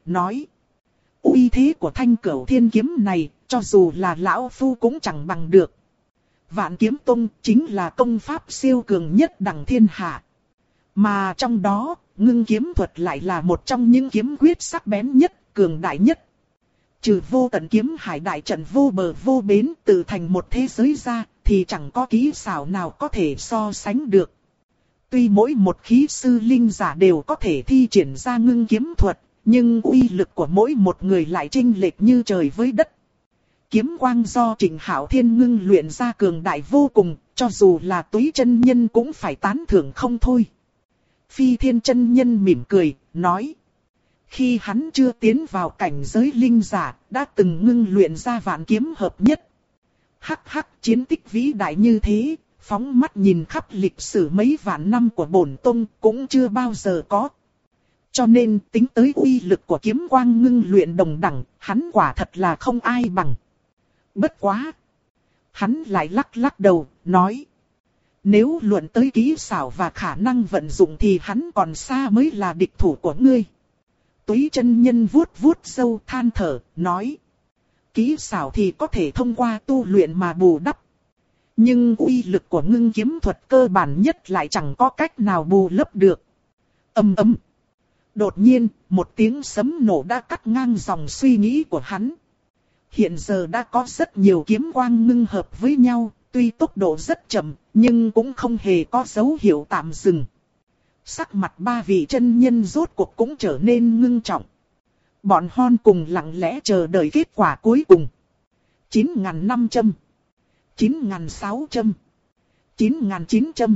nói. Uy thế của Thanh Cửu Thiên kiếm này, cho dù là lão phu cũng chẳng bằng được. Vạn Kiếm Tông chính là công pháp siêu cường nhất đẳng thiên hạ. Mà trong đó, ngưng kiếm thuật lại là một trong những kiếm quyết sắc bén nhất, cường đại nhất. Trừ vô tận kiếm hải đại trận vô bờ vô bến tự thành một thế giới ra, thì chẳng có kỹ xảo nào có thể so sánh được. Tuy mỗi một khí sư linh giả đều có thể thi triển ra ngưng kiếm thuật, nhưng uy lực của mỗi một người lại chênh lệch như trời với đất. Kiếm quang do Trịnh Hạo Thiên ngưng luyện ra cường đại vô cùng, cho dù là Túy chân nhân cũng phải tán thưởng không thôi. Phi Thiên chân nhân mỉm cười, nói. Khi hắn chưa tiến vào cảnh giới linh giả, đã từng ngưng luyện ra vạn kiếm hợp nhất. Hắc hắc, chiến tích vĩ đại như thế, phóng mắt nhìn khắp lịch sử mấy vạn năm của bổn tông cũng chưa bao giờ có. Cho nên tính tới uy lực của kiếm quang ngưng luyện đồng đẳng, hắn quả thật là không ai bằng. Bất quá. Hắn lại lắc lắc đầu, nói. Nếu luận tới kỹ xảo và khả năng vận dụng thì hắn còn xa mới là địch thủ của ngươi. Túy chân nhân vuốt vuốt râu than thở, nói. Kỹ xảo thì có thể thông qua tu luyện mà bù đắp. Nhưng uy lực của ngưng kiếm thuật cơ bản nhất lại chẳng có cách nào bù lấp được. Ầm ầm. Đột nhiên, một tiếng sấm nổ đã cắt ngang dòng suy nghĩ của hắn. Hiện giờ đã có rất nhiều kiếm quang ngưng hợp với nhau, tuy tốc độ rất chậm, nhưng cũng không hề có dấu hiệu tạm dừng. Sắc mặt ba vị chân nhân rốt cuộc cũng trở nên ngưng trọng. Bọn hon cùng lặng lẽ chờ đợi kết quả cuối cùng. 9.500, 9.600, 9.900,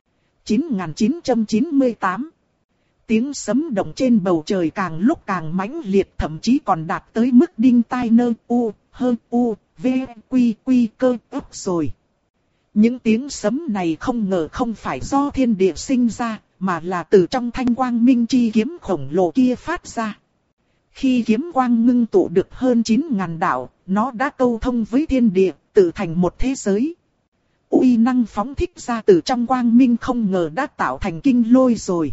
9.998. Tiếng sấm động trên bầu trời càng lúc càng mãnh liệt, thậm chí còn đạt tới mức đinh tai nơ u, hơn u, v, quy quy cơ ấp rồi. Những tiếng sấm này không ngờ không phải do thiên địa sinh ra, mà là từ trong thanh quang minh chi kiếm khổng lồ kia phát ra. Khi kiếm quang ngưng tụ được hơn 9.000 đạo, nó đã câu thông với thiên địa, tự thành một thế giới. Uy năng phóng thích ra từ trong quang minh không ngờ đã tạo thành kinh lôi rồi.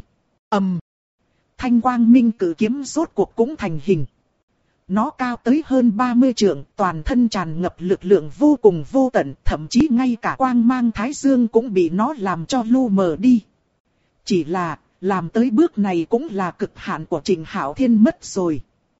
Thanh quang minh cử kiếm rốt cuộc cũng thành hình. Nó cao tới hơn 30 trượng, toàn thân tràn ngập lực lượng vô cùng vô tận, thậm chí ngay cả quang mang thái dương cũng bị nó làm cho lu mờ đi. Chỉ là, làm tới bước này cũng là cực hạn của Trịnh Hạo Thiên mất rồi.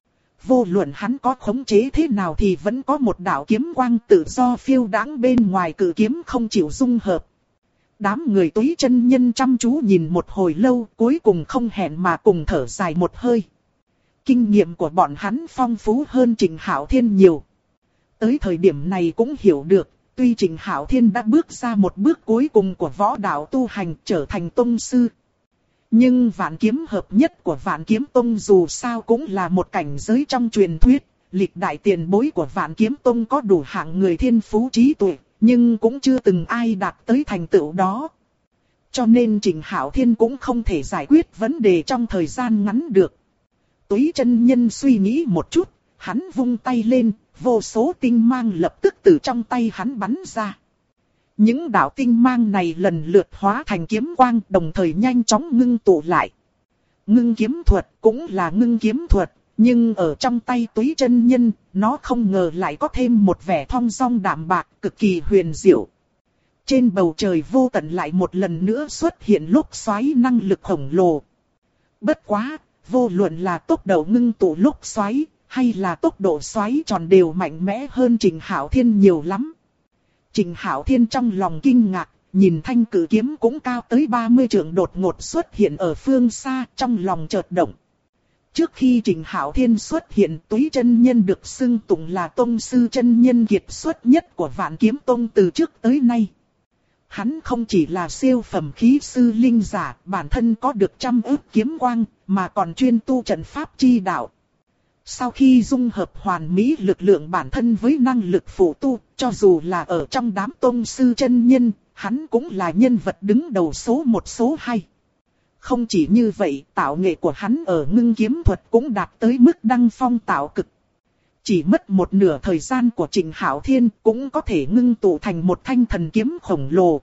Vô luận hắn có khống chế thế nào thì vẫn có một đạo kiếm quang tự do phiêu đãng bên ngoài cử kiếm không chịu dung hợp. Đám người Túy chân nhân chăm chú nhìn một hồi lâu, cuối cùng không hẹn mà cùng thở dài một hơi. Kinh nghiệm của bọn hắn phong phú hơn Trịnh Hạo Thiên nhiều. Tới thời điểm này cũng hiểu được, tuy Trịnh Hạo Thiên đã bước ra một bước cuối cùng của võ đạo tu hành trở thành tông sư. Nhưng vạn kiếm hợp nhất của Vạn Kiếm Tông dù sao cũng là một cảnh giới trong truyền thuyết. Lịch đại tiền bối của Vạn Kiếm Tông có đủ hạng người thiên phú trí tuệ, nhưng cũng chưa từng ai đạt tới thành tựu đó. Cho nên Trịnh Hạo Thiên cũng không thể giải quyết vấn đề trong thời gian ngắn được. Túy chân nhân suy nghĩ một chút, hắn vung tay lên, vô số tinh mang lập tức từ trong tay hắn bắn ra. Những đạo tinh mang này lần lượt hóa thành kiếm quang, đồng thời nhanh chóng ngưng tụ lại. Ngưng kiếm thuật cũng là ngưng kiếm thuật, nhưng ở trong tay Túy chân nhân, nó không ngờ lại có thêm một vẻ thong dong đạm bạc cực kỳ huyền diệu. Trên bầu trời vô tận lại một lần nữa xuất hiện lốc xoáy năng lực khổng lồ. Bất quá, vô luận là tốc độ ngưng tụ lốc xoáy, hay là tốc độ xoáy tròn đều mạnh mẽ hơn Trịnh Hạo Thiên nhiều lắm. Trịnh Hạo Thiên trong lòng kinh ngạc, nhìn thanh cử kiếm cũng cao tới 30 trượng đột ngột xuất hiện ở phương xa, trong lòng chợt động. Trước khi Trịnh Hạo Thiên xuất hiện, Túy chân nhân được xưng tụng là tông sư chân nhân kiệt xuất nhất của Vạn Kiếm Tông từ trước tới nay. Hắn không chỉ là siêu phẩm khí sư linh giả, bản thân có được 100 ức kiếm quang, mà còn chuyên tu trận pháp chi đạo. Sau khi dung hợp hoàn mỹ lực lượng bản thân với năng lực phụ tu, cho dù là ở trong đám tông sư chân nhân, hắn cũng là nhân vật đứng đầu số 1 số 2. Không chỉ như vậy, tạo nghệ của hắn ở ngưng kiếm thuật cũng đạt tới mức đăng phong tạo cực. Chỉ mất một nửa thời gian của Trịnh Hạo Thiên cũng có thể ngưng tụ thành một thanh thần kiếm khổng lồ.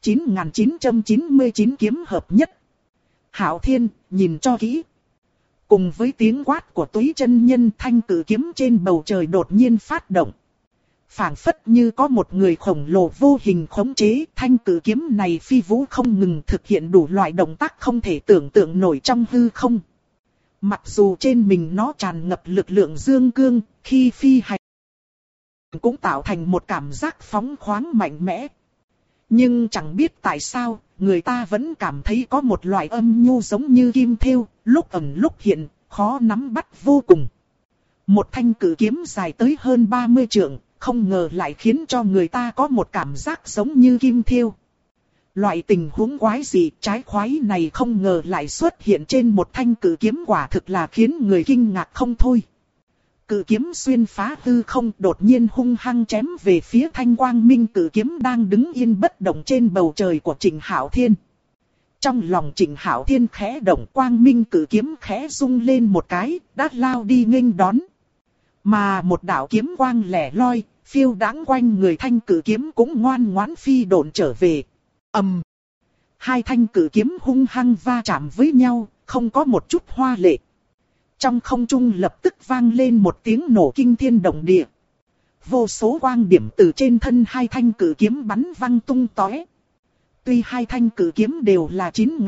9.999 kiếm hợp nhất. Hạo Thiên, nhìn cho kỹ. cùng với tiếng quát của Túy chân nhân, thanh cử kiếm trên bầu trời đột nhiên phát động. Phảng phất như có một người khổng lồ vô hình khống chế, thanh cử kiếm này phi vũ không ngừng thực hiện đủ loại động tác không thể tưởng tượng nổi trong hư không. Mặc dù trên mình nó tràn ngập lực lượng dương cương, khi phi hành cũng tạo thành một cảm giác phóng khoáng mạnh mẽ. Nhưng chẳng biết tại sao, người ta vẫn cảm thấy có một loại âm nhu giống như kim thêu, lúc ẩn lúc hiện, khó nắm bắt vô cùng. Một thanh cử kiếm dài tới hơn 30 trượng, không ngờ lại khiến cho người ta có một cảm giác giống như kim thêu. Loại tình huống quái dị trái khoái này không ngờ lại xuất hiện trên một thanh cử kiếm, quả thực là khiến người kinh ngạc không thôi. Cử kiếm xuyên phá hư không, đột nhiên hung hăng chém về phía thanh quang minh cử kiếm đang đứng yên bất động trên bầu trời của Trịnh Hạo Thiên. Trong lòng Trịnh Hạo Thiên khẽ động, quang minh cử kiếm khẽ rung lên một cái, đã lao đi nghênh đón. Mà một đạo kiếm quang lẻ loi, phiêu đãng quanh người thanh cử kiếm cũng ngoan ngoãn phi độn trở về. Hai thanh cử kiếm hung hăng va chạm với nhau, không có một chút hoa lệ. Trong không trung lập tức vang lên một tiếng nổ kinh thiên động địa. Vô số quang điểm từ trên thân hai thanh cử kiếm bắn văng tung tóe. Tuy hai thanh cử kiếm đều là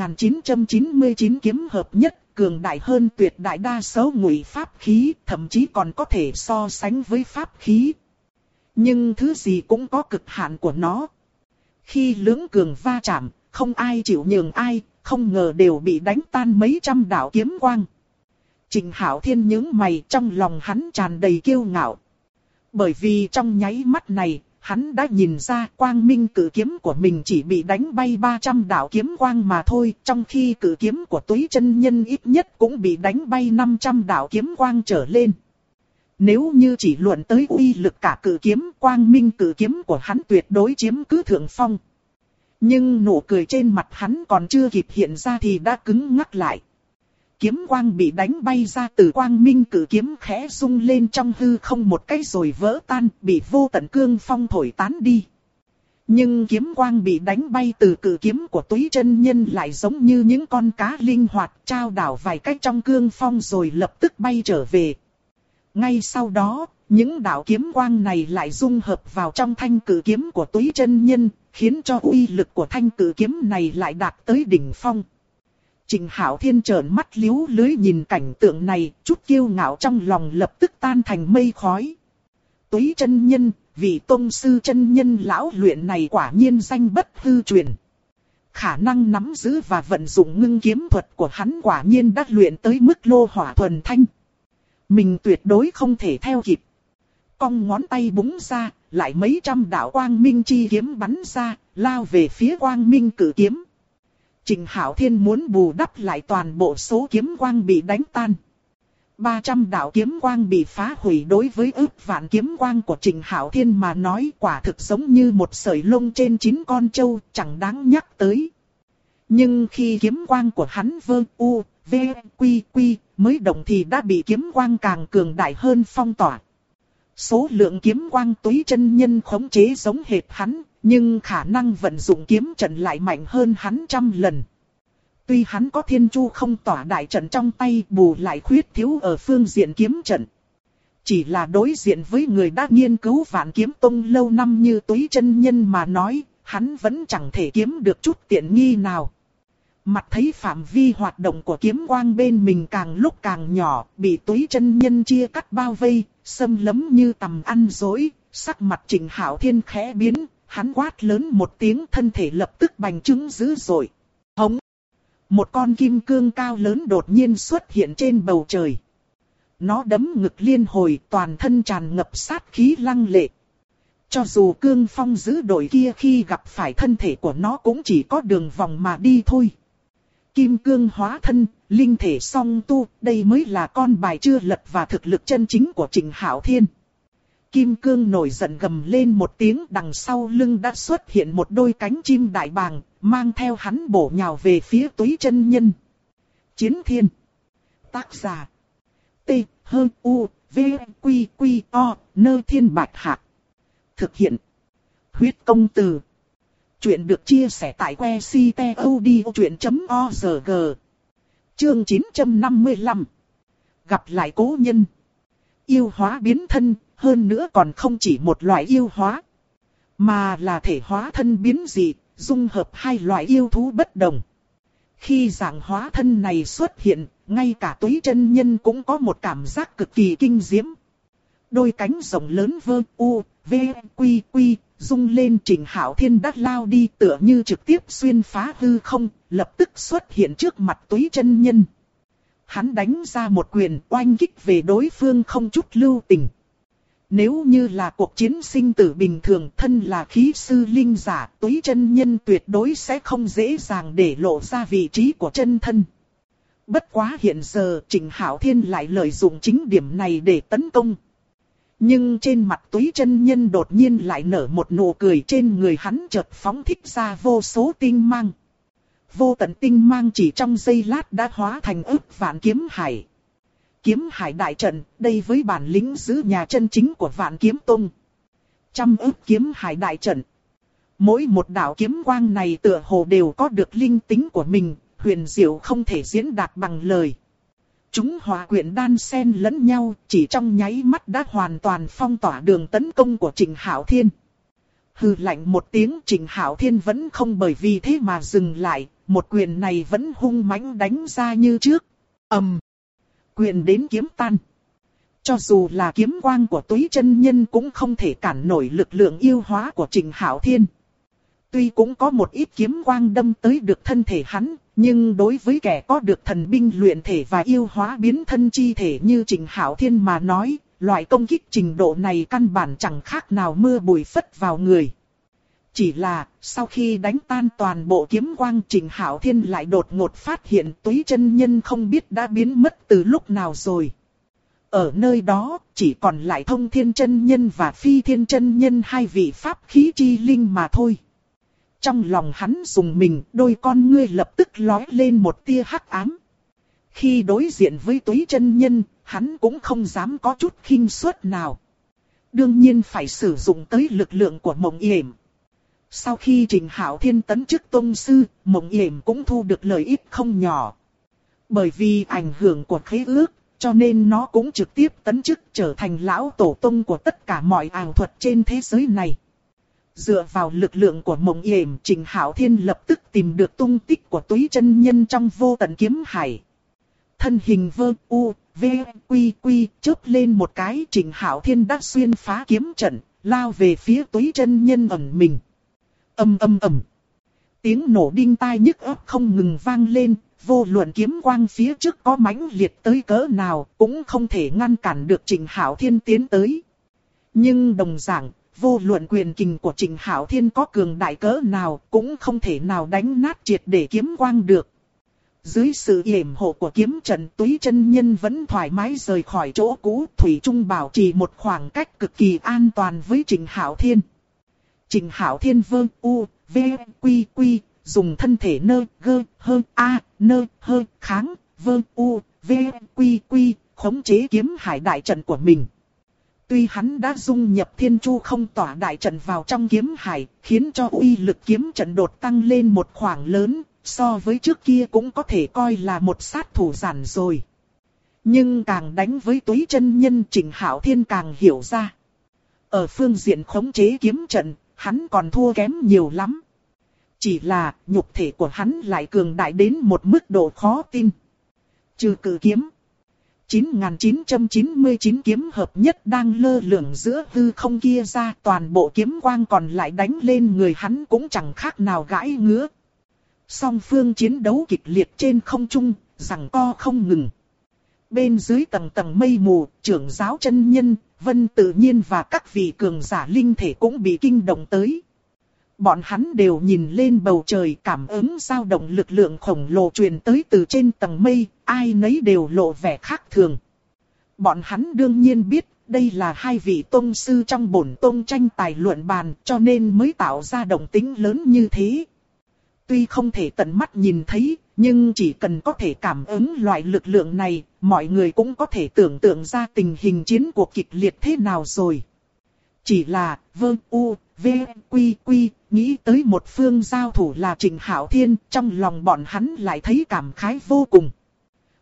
9999 kiếm hợp nhất, cường đại hơn tuyệt đại đa số ngụy pháp khí, thậm chí còn có thể so sánh với pháp khí. Nhưng thứ gì cũng có cực hạn của nó. Khi lưỡng cường va chạm, không ai chịu nhường ai, không ngờ đều bị đánh tan mấy trăm đạo kiếm quang. Trịnh Hạo Thiên nhướng mày, trong lòng hắn tràn đầy kiêu ngạo. Bởi vì trong nháy mắt này, hắn đã nhìn ra quang minh cử kiếm của mình chỉ bị đánh bay 300 đạo kiếm quang mà thôi, trong khi cử kiếm của Túy chân nhân ít nhất cũng bị đánh bay 500 đạo kiếm quang trở lên. Nếu như chỉ luận tới uy lực cả cử kiếm, quang minh cử kiếm của hắn tuyệt đối chiếm cứ thượng phong. Nhưng nụ cười trên mặt hắn còn chưa kịp hiện ra thì đã cứng ngắc lại. Kiếm quang bị đánh bay ra từ quang minh cử kiếm khẽ rung lên trong hư không một cái rồi vỡ tan, bị vô tận cương phong thổi tán đi. Nhưng kiếm quang bị đánh bay từ cử kiếm của Túy chân nhân lại giống như những con cá linh hoạt trao đảo vài cách trong cương phong rồi lập tức bay trở về. Ngay sau đó, những đạo kiếm quang này lại dung hợp vào trong thanh cử kiếm của Túy chân nhân, khiến cho uy lực của thanh cử kiếm này lại đạt tới đỉnh phong. Trịnh Hạo Thiên trợn mắt liếu lưới nhìn cảnh tượng này, chút kiêu ngạo trong lòng lập tức tan thành mây khói. Túy chân nhân, vị tôn sư chân nhân lão luyện này quả nhiên danh bất hư truyền. Khả năng nắm giữ và vận dụng ngưng kiếm thuật của hắn quả nhiên đã luyện tới mức lô hỏa thuần thanh. Mình tuyệt đối không thể theo kịp. Cong ngón tay búng ra, lại mấy trăm đạo quang minh chi kiếm bắn ra, lao về phía quang minh cử kiếm. Trịnh Hạo Thiên muốn bù đắp lại toàn bộ số kiếm quang bị đánh tan. 300 đạo kiếm quang bị phá hủy đối với ức vạn kiếm quang của Trịnh Hạo Thiên mà nói quả thực giống như một sợi lông trên 9 con trâu, chẳng đáng nhắc tới. Nhưng khi kiếm quang của hắn vơ u, v, quy quy mới động thì đã bị kiếm quang càng cường đại hơn phong tỏa. Số lượng kiếm quang Túy chân nhân khống chế giống hệt hắn, nhưng khả năng vận dụng kiếm trận lại mạnh hơn hắn 100 lần. Tuy hắn có thiên chu không tỏa đại trận trong tay, bù lại khuyết thiếu ở phương diện kiếm trận. Chỉ là đối diện với người đã nghiên cứu Vạn Kiếm Tông lâu năm như Túy chân nhân mà nói, hắn vẫn chẳng thể kiếm được chút tiện nghi nào. Mặt thấy phạm vi hoạt động của kiếm quang bên mình càng lúc càng nhỏ, bị Túy chân nhân chia cắt bao vây, xâm lấn như tầm ăn dối, sắc mặt Trịnh Hạo Thiên khẽ biến, hắn quát lớn một tiếng, thân thể lập tức bành trướng dữ dội. Hống! Một con kim cương cao lớn đột nhiên xuất hiện trên bầu trời. Nó đấm ngực liên hồi, toàn thân tràn ngập sát khí lăng lệ. Cho dù cương phong giữ đội kia khi gặp phải thân thể của nó cũng chỉ có đường vòng mà đi thôi. Kim cương hóa thân, linh thể song tu, đây mới là con bài chưa lật và thực lực chân chính của Trịnh Hạo Thiên. Kim cương nổi giận gầm lên một tiếng, đằng sau lưng đã xuất hiện một đôi cánh chim đại bàng, mang theo hắn bổ nhào về phía Túy chân nhân. Chiến thiên. Tác giả. T, H, U, V, Quy, Quy, O, Nơ Thiên Bạch Hạc. Thực hiện. Huyết công từ. Chuyện được chia sẻ tại que ctod.org. Chương 955. gặp lại cố nhân. Yêu hóa biến thân, hơn nữa còn không chỉ một loại yêu hóa, mà là thể hóa thân biến dị, dung hợp hai loại yêu thú bất đồng. Khi dạng hóa thân này xuất hiện, ngay cả Túy chân nhân cũng có một cảm giác cực kỳ kinh diễm. Đôi cánh rộng lớn vơ u, v, quy quy, rung lên. Trình Hạo Thiên đã lao đi tựa như trực tiếp xuyên phá hư không, lập tức xuất hiện trước mặt Túy chân nhân. Hắn đánh ra một quyền oanh kích về đối phương không chút lưu tình. Nếu như là cuộc chiến sinh tử bình thường, thân là khí sư linh giả, Túy chân nhân tuyệt đối sẽ không dễ dàng để lộ ra vị trí của chân thân. Bất quá hiện giờ Trình Hạo Thiên lại lợi dụng chính điểm này để tấn công. Nhưng trên mặt Túy chân nhân đột nhiên lại nở một nụ cười, trên người hắn chợt phóng thích ra vô số tinh mang. Vô tận tinh mang chỉ trong giây lát đã hóa thành ức vạn kiếm hải. Kiếm hải đại trận, đây với bản lĩnh giữ nhà chân chính của Vạn Kiếm Tông. Trăm ức kiếm hải đại trận. Mỗi một đạo kiếm quang này tựa hồ đều có được linh tính của mình, huyền diệu không thể diễn đạt bằng lời. Chúng hòa quyện đan xen lẫn nhau, chỉ trong nháy mắt đã hoàn toàn phong tỏa đường tấn công của Trình Hạo Thiên. Hừ lạnh một tiếng, Trình Hạo Thiên vẫn không bởi vì thế mà dừng lại, một quyền này vẫn hung mãnh đánh ra như trước. Quyền đến kiếm tan. Cho dù là kiếm quang của Túy chân nhân cũng không thể cản nổi lực lượng yêu hóa của Trình Hạo Thiên. Tuy cũng có một ít kiếm quang đâm tới được thân thể hắn, nhưng đối với kẻ có được thần binh luyện thể và yêu hóa biến thân chi thể như Trình Hạo Thiên mà nói, loại công kích trình độ này căn bản chẳng khác nào mưa bụi phất vào người. Chỉ là, sau khi đánh tan toàn bộ kiếm quang, Trình Hạo Thiên lại đột ngột phát hiện Túy chân nhân không biết đã biến mất từ lúc nào rồi. Ở nơi đó, chỉ còn lại Thông Thiên chân nhân và Phi Thiên chân nhân, hai vị pháp khí chi linh mà thôi. Trong lòng hắn dùng mình, đôi con ngươi lập tức lóe lên một tia hắc ám. Khi đối diện với Túy chân nhân, hắn cũng không dám có chút khinh suất nào. Đương nhiên phải sử dụng tới lực lượng của Mộng Yểm. Sau khi Trình Hạo Thiên tấn chức tông sư, Mộng Yểm cũng thu được lợi ích không nhỏ. Bởi vì ảnh hưởng của khế ước, cho nên nó cũng trực tiếp tấn chức trở thành lão tổ tông của tất cả mọi ảo thuật trên thế giới này. Dựa vào lực lượng của Mộng Yểm, Trình Hạo Thiên lập tức tìm được tung tích của Túy chân nhân trong vô tận kiếm hải. Thân hình vơ u, v, quy quy, chớp lên một cái, Trình Hạo Thiên đã xuyên phá kiếm trận, lao về phía Túy chân nhân ẩn mình. Ầm. Tiếng nổ đinh tai nhức óc không ngừng vang lên, vô luận kiếm quang phía trước có mãnh liệt tới cỡ nào, cũng không thể ngăn cản được Trình Hạo Thiên tiến tới. Nhưng đồng dạng, vô luận quyền kình của Trình Hạo Thiên có cường đại cỡ nào, cũng không thể nào đánh nát triệt để kiếm quang được. Dưới sự yểm hộ của kiếm trận, Túy chân nhân vẫn thoải mái rời khỏi chỗ cũ, thủy chung bảo trì một khoảng cách cực kỳ an toàn với Trình Hạo Thiên. Trình Hạo Thiên vơ u, v, quy quy, dùng thân thể nơ, gơ, hơ, a, nơ, hơ, kháng, vơ u, v, quy quy, khống chế kiếm hải đại trận của mình. Tuy hắn đã dung nhập Thiên Chu Không tỏa đại trận vào trong kiếm hải, khiến cho uy lực kiếm trận đột tăng lên một khoảng lớn, so với trước kia cũng có thể coi là một sát thủ giản rồi. Nhưng càng đánh với Túy chân nhân, Trình Hạo Thiên càng hiểu ra. Ở phương diện khống chế kiếm trận, hắn còn thua kém nhiều lắm. Chỉ là nhục thể của hắn lại cường đại đến một mức độ khó tin. Trừ cự kiếm 9999 kiếm hợp nhất đang lơ lửng giữa hư không kia ra, toàn bộ kiếm quang còn lại đánh lên người hắn cũng chẳng khác nào gãi ngứa. Song phương chiến đấu kịch liệt trên không trung, giằng co không ngừng. Bên dưới tầng tầng mây mù, trưởng giáo chân nhân, Vân Tự Nhiên và các vị cường giả linh thể cũng bị kinh động tới. Bọn hắn đều nhìn lên bầu trời, cảm ứng dao động lực lượng khổng lồ truyền tới từ trên tầng mây, ai nấy đều lộ vẻ khác thường. Bọn hắn đương nhiên biết, đây là hai vị tông sư trong bổn tông tranh tài luận bàn, cho nên mới tạo ra động tĩnh lớn như thế. Tuy không thể tận mắt nhìn thấy, nhưng chỉ cần có thể cảm ứng loại lực lượng này, mọi người cũng có thể tưởng tượng ra tình hình chiến cuộc kịch liệt thế nào rồi. Chỉ là, v, quy, nghĩ tới một phương giao thủ là Trình Hạo Thiên, trong lòng bọn hắn lại thấy cảm khái vô cùng.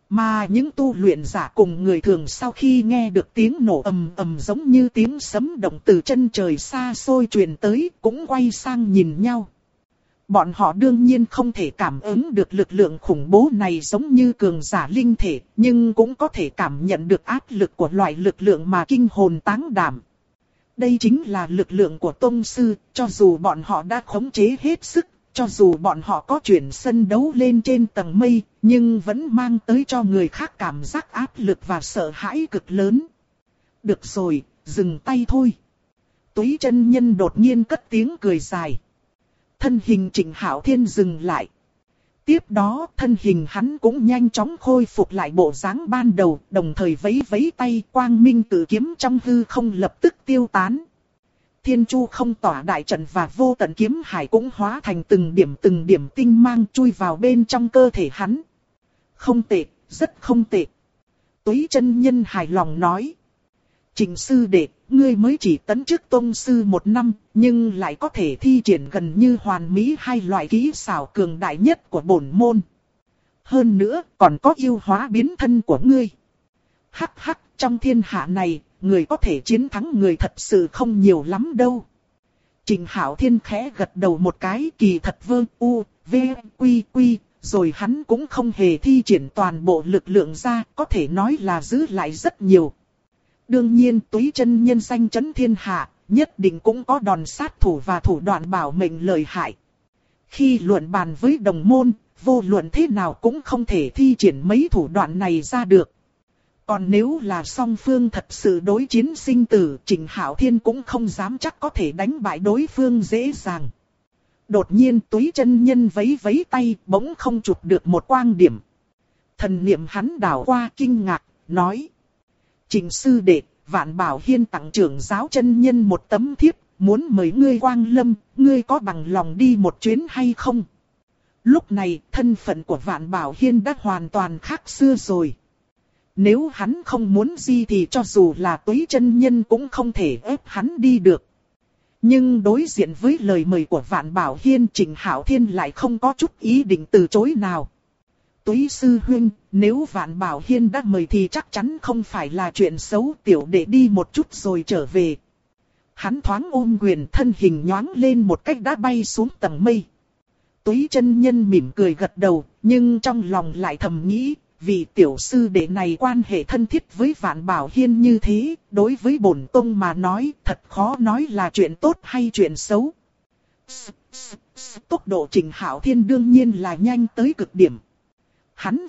Mà những tu luyện giả cùng người thường sau khi nghe được tiếng nổ ầm ầm giống như tiếng sấm động từ chân trời xa xôi truyền tới, cũng quay sang nhìn nhau. Bọn họ đương nhiên không thể cảm ứng được lực lượng khủng bố này giống như cường giả linh thể, nhưng cũng có thể cảm nhận được áp lực của loại lực lượng mà kinh hồn táng đảm. Đây chính là lực lượng của tông sư, cho dù bọn họ đã khống chế hết sức, cho dù bọn họ có chuyển sân đấu lên trên tầng mây, nhưng vẫn mang tới cho người khác cảm giác áp lực và sợ hãi cực lớn. Được rồi, dừng tay thôi. Túy chân nhân đột nhiên cất tiếng cười dài. Thân hình Trịnh Hạo Thiên dừng lại. Tiếp đó thân hình hắn cũng nhanh chóng khôi phục lại bộ dáng ban đầu, đồng thời vẫy vẫy tay, quang minh tự kiếm trong hư không lập tức tiêu tán. Thiên Chu không tỏa đại trận và vô tận kiếm hải cũng hóa thành từng điểm tinh mang chui vào bên trong cơ thể hắn. Không tệ, rất không tệ. Túy chân nhân hài lòng nói. Trịnh sư đệ, ngươi mới chỉ tấn chức tông sư 1 năm, nhưng lại có thể thi triển gần như hoàn mỹ hai loại kỹ xảo cường đại nhất của bổn môn. Hơn nữa, còn có yêu hóa biến thân của ngươi. Hắc hắc, trong thiên hạ này, người có thể chiến thắng người thật sự không nhiều lắm đâu. Trịnh Hạo Thiên khẽ gật đầu một cái, kỳ thật rồi hắn cũng không hề thi triển toàn bộ lực lượng ra, có thể nói là giữ lại rất nhiều. Đương nhiên Túy chân nhân danh chấn thiên hạ, nhất định cũng có đòn sát thủ và thủ đoạn bảo mệnh lợi hại. Khi luận bàn với đồng môn, vô luận thế nào cũng không thể thi triển mấy thủ đoạn này ra được. Còn nếu là song phương thật sự đối chiến sinh tử, Trịnh Hạo Thiên cũng không dám chắc có thể đánh bại đối phương dễ dàng. Đột nhiên Túy chân nhân vẫy vẫy tay, bỗng không chụp được một quang điểm. Thần niệm hắn đảo qua kinh ngạc, nói. Trịnh sư đệ, Vạn Bảo Hiên tặng trưởng giáo chân nhân một tấm thiếp, muốn mời ngươi quang lâm, ngươi có bằng lòng đi một chuyến hay không? Lúc này, thân phận của Vạn Bảo Hiên đã hoàn toàn khác xưa rồi. Nếu hắn không muốn gì thì cho dù là Túy chân nhân cũng không thể ép hắn đi được. Nhưng đối diện với lời mời của Vạn Bảo Hiên, Trịnh Hạo Thiên lại không có chút ý định từ chối nào. Túy sư huynh, nếu Vạn Bảo Hiên đã mời thì chắc chắn không phải là chuyện xấu, tiểu đệ đi một chút rồi trở về. Hắn thoáng ôm quyền, thân hình nhoáng lên một cách đã bay xuống tầng mây. Túy chân nhân mỉm cười gật đầu, nhưng trong lòng lại thầm nghĩ, vì tiểu sư đệ này quan hệ thân thiết với Vạn Bảo Hiên như thế, đối với bổn tông mà nói, thật khó nói là chuyện tốt hay chuyện xấu. Tốc độ Trịnh Hạo Thiên đương nhiên là nhanh tới cực điểm. Hắn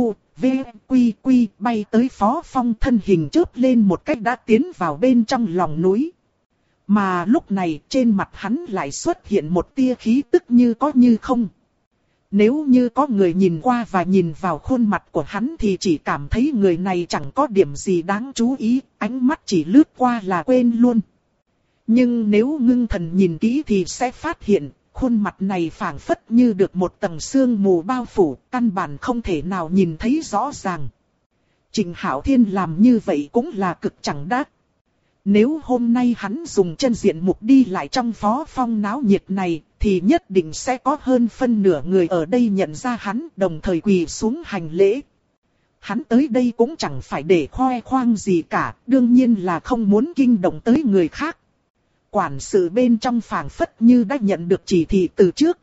bay tới Phó Phong, thân hình chớp lên một cách đã tiến vào bên trong lòng núi. Mà lúc này trên mặt hắn lại xuất hiện một tia khí tức như có như không. Nếu như có người nhìn qua và nhìn vào khuôn mặt của hắn thì chỉ cảm thấy người này chẳng có điểm gì đáng chú ý, ánh mắt chỉ lướt qua là quên luôn. Nhưng nếu ngưng thần nhìn kỹ thì sẽ phát hiện, khuôn mặt này phảng phất như được một tầng sương mù bao phủ, căn bản không thể nào nhìn thấy rõ ràng. Trịnh Hạo Thiên làm như vậy cũng là cực chẳng đắc. Nếu hôm nay hắn dùng chân diện mục đi lại trong Phó Phong náo nhiệt này, thì nhất định sẽ có hơn phân nửa người ở đây nhận ra hắn, đồng thời quỳ xuống hành lễ. Hắn tới đây cũng chẳng phải để khoe khoang gì cả, đương nhiên là không muốn kinh động tới người khác. Quản sự bên trong phảng phất như đã nhận được chỉ thị từ trước,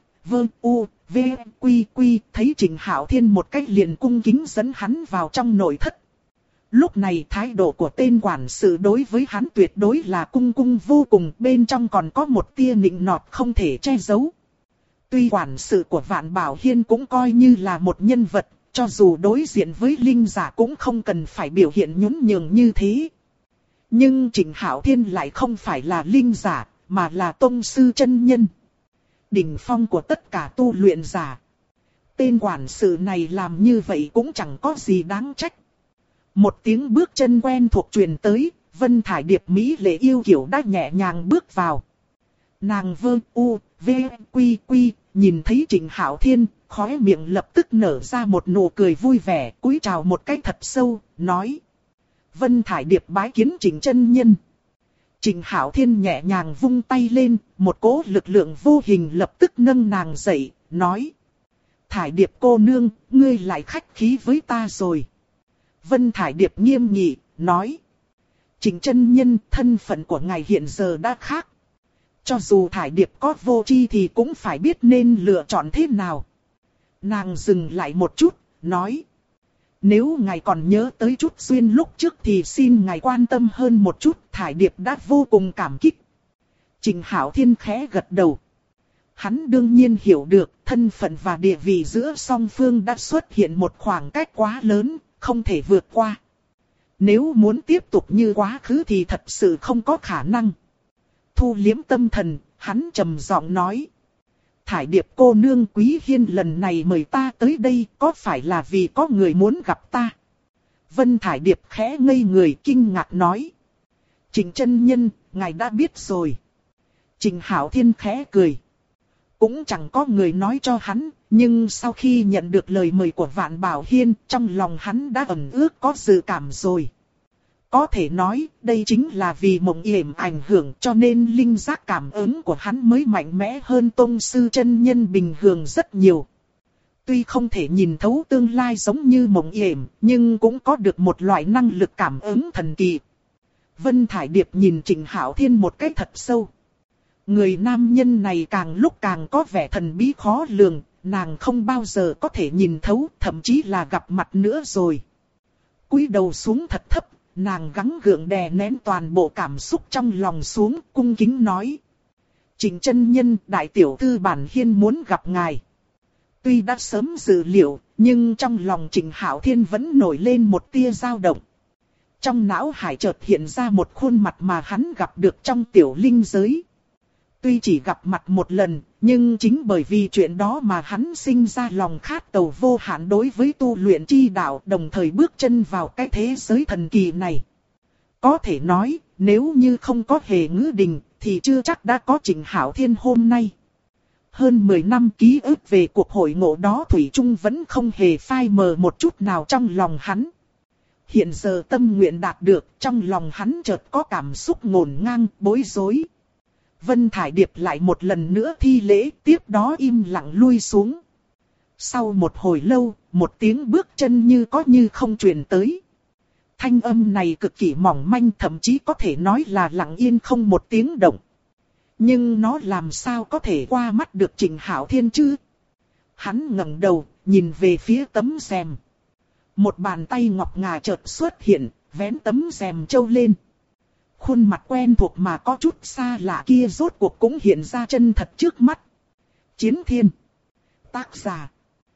thấy Trịnh Hạo Thiên một cách liền cung kính dẫn hắn vào trong nội thất. Lúc này thái độ của tên quản sự đối với hắn tuyệt đối là cung cung vô cùng, bên trong còn có một tia nịnh nọt không thể che giấu. Tuy quản sự của Vạn Bảo Hiên cũng coi như là một nhân vật, cho dù đối diện với linh giả cũng không cần phải biểu hiện nhún nhường như thế. Nhưng Trịnh Hạo Thiên lại không phải là linh giả, mà là tông sư chân nhân. Đỉnh phong của tất cả tu luyện giả. Tên quản sự này làm như vậy cũng chẳng có gì đáng trách. Một tiếng bước chân quen thuộc truyền tới, Vân Thải Điệp mỹ lệ yêu kiều đã nhẹ nhàng bước vào. Nàng nhìn thấy Trịnh Hạo Thiên, khóe miệng lập tức nở ra một nụ cười vui vẻ, cúi chào một cái thật sâu, nói. Vân Thải Điệp bái kiến Trịnh chân nhân. Trịnh Hạo Thiên nhẹ nhàng vung tay lên, một cỗ lực lượng vô hình lập tức nâng nàng dậy, nói. Thải Điệp cô nương, ngươi lại khách khí với ta rồi. Vân Thải Điệp nghiêm nghị, nói. Trịnh chân nhân, thân phận của ngài hiện giờ đã khác. Cho dù Thải Điệp có vô tri thì cũng phải biết nên lựa chọn thế nào. Nàng dừng lại một chút, nói. Nếu ngài còn nhớ tới chút duyên lúc trước thì xin ngài quan tâm hơn một chút. Thải Điệp đã vô cùng cảm kích. Trịnh Hạo Thiên khẽ gật đầu. Hắn đương nhiên hiểu được thân phận và địa vị giữa song phương đã xuất hiện một khoảng cách quá lớn, không thể vượt qua. Nếu muốn tiếp tục như quá khứ thì thật sự không có khả năng. Thu liếm tâm thần, hắn trầm giọng nói. Thải Điệp cô nương, Quý Hiên lần này mời ta tới đây có phải là vì có người muốn gặp ta? Vân Thải Điệp khẽ ngây người kinh ngạc nói. Trịnh chân nhân, ngài đã biết rồi. Trịnh Hạo Thiên khẽ cười. Cũng chẳng có người nói cho hắn, nhưng sau khi nhận được lời mời của Vạn Bảo Hiên, trong lòng hắn đã ẩn ước có dự cảm rồi. Có thể nói, đây chính là vì mộng yểm ảnh hưởng cho nên linh giác cảm ứng của hắn mới mạnh mẽ hơn tôn sư chân nhân bình thường rất nhiều. Tuy không thể nhìn thấu tương lai giống như mộng yểm, nhưng cũng có được một loại năng lực cảm ứng thần kỳ. Vân Thải Điệp nhìn Trịnh Hạo Thiên một cách thật sâu. Người nam nhân này càng lúc càng có vẻ thần bí khó lường, nàng không bao giờ có thể nhìn thấu, thậm chí là gặp mặt nữa rồi. Cúi đầu xuống thật thấp, nàng gắng gượng đè nén toàn bộ cảm xúc trong lòng xuống, cung kính nói. Trịnh chân nhân, đại tiểu thư Bản Hiên muốn gặp ngài. Tuy đã sớm dự liệu, nhưng trong lòng Trịnh Hạo Thiên vẫn nổi lên một tia dao động. Trong não hải chợt hiện ra một khuôn mặt mà hắn gặp được trong tiểu linh giới. Tuy chỉ gặp mặt một lần, nhưng chính bởi vì chuyện đó mà hắn sinh ra lòng khát cầu vô hạn đối với tu luyện chi đạo, đồng thời bước chân vào cái thế giới thần kỳ này. Có thể nói, nếu như không có Hề Ngữ Đình, thì chưa chắc đã có Trịnh Hạo Thiên hôm nay. Hơn 10 năm ký ức về cuộc hội ngộ đó thủy chung vẫn không hề phai mờ một chút nào trong lòng hắn. Hiện giờ tâm nguyện đạt được, trong lòng hắn chợt có cảm xúc ngổn ngang, bối rối. Vân Thải Điệp lại một lần nữa thi lễ, tiếp đó im lặng lui xuống. Sau một hồi lâu, một tiếng bước chân như có như không truyền tới. Thanh âm này cực kỳ mỏng manh, thậm chí có thể nói là lặng yên không một tiếng động. Nhưng nó làm sao có thể qua mắt được Trịnh Hạo Thiên chứ? Hắn ngẩng đầu, nhìn về phía tấm rèm. Một bàn tay ngọc ngà chợt xuất hiện, vén tấm rèm trâu lên. Khuôn mặt quen thuộc mà có chút xa lạ kia rốt cuộc cũng hiện ra chân thật trước mắt. Chiến Thiên. Tác giả.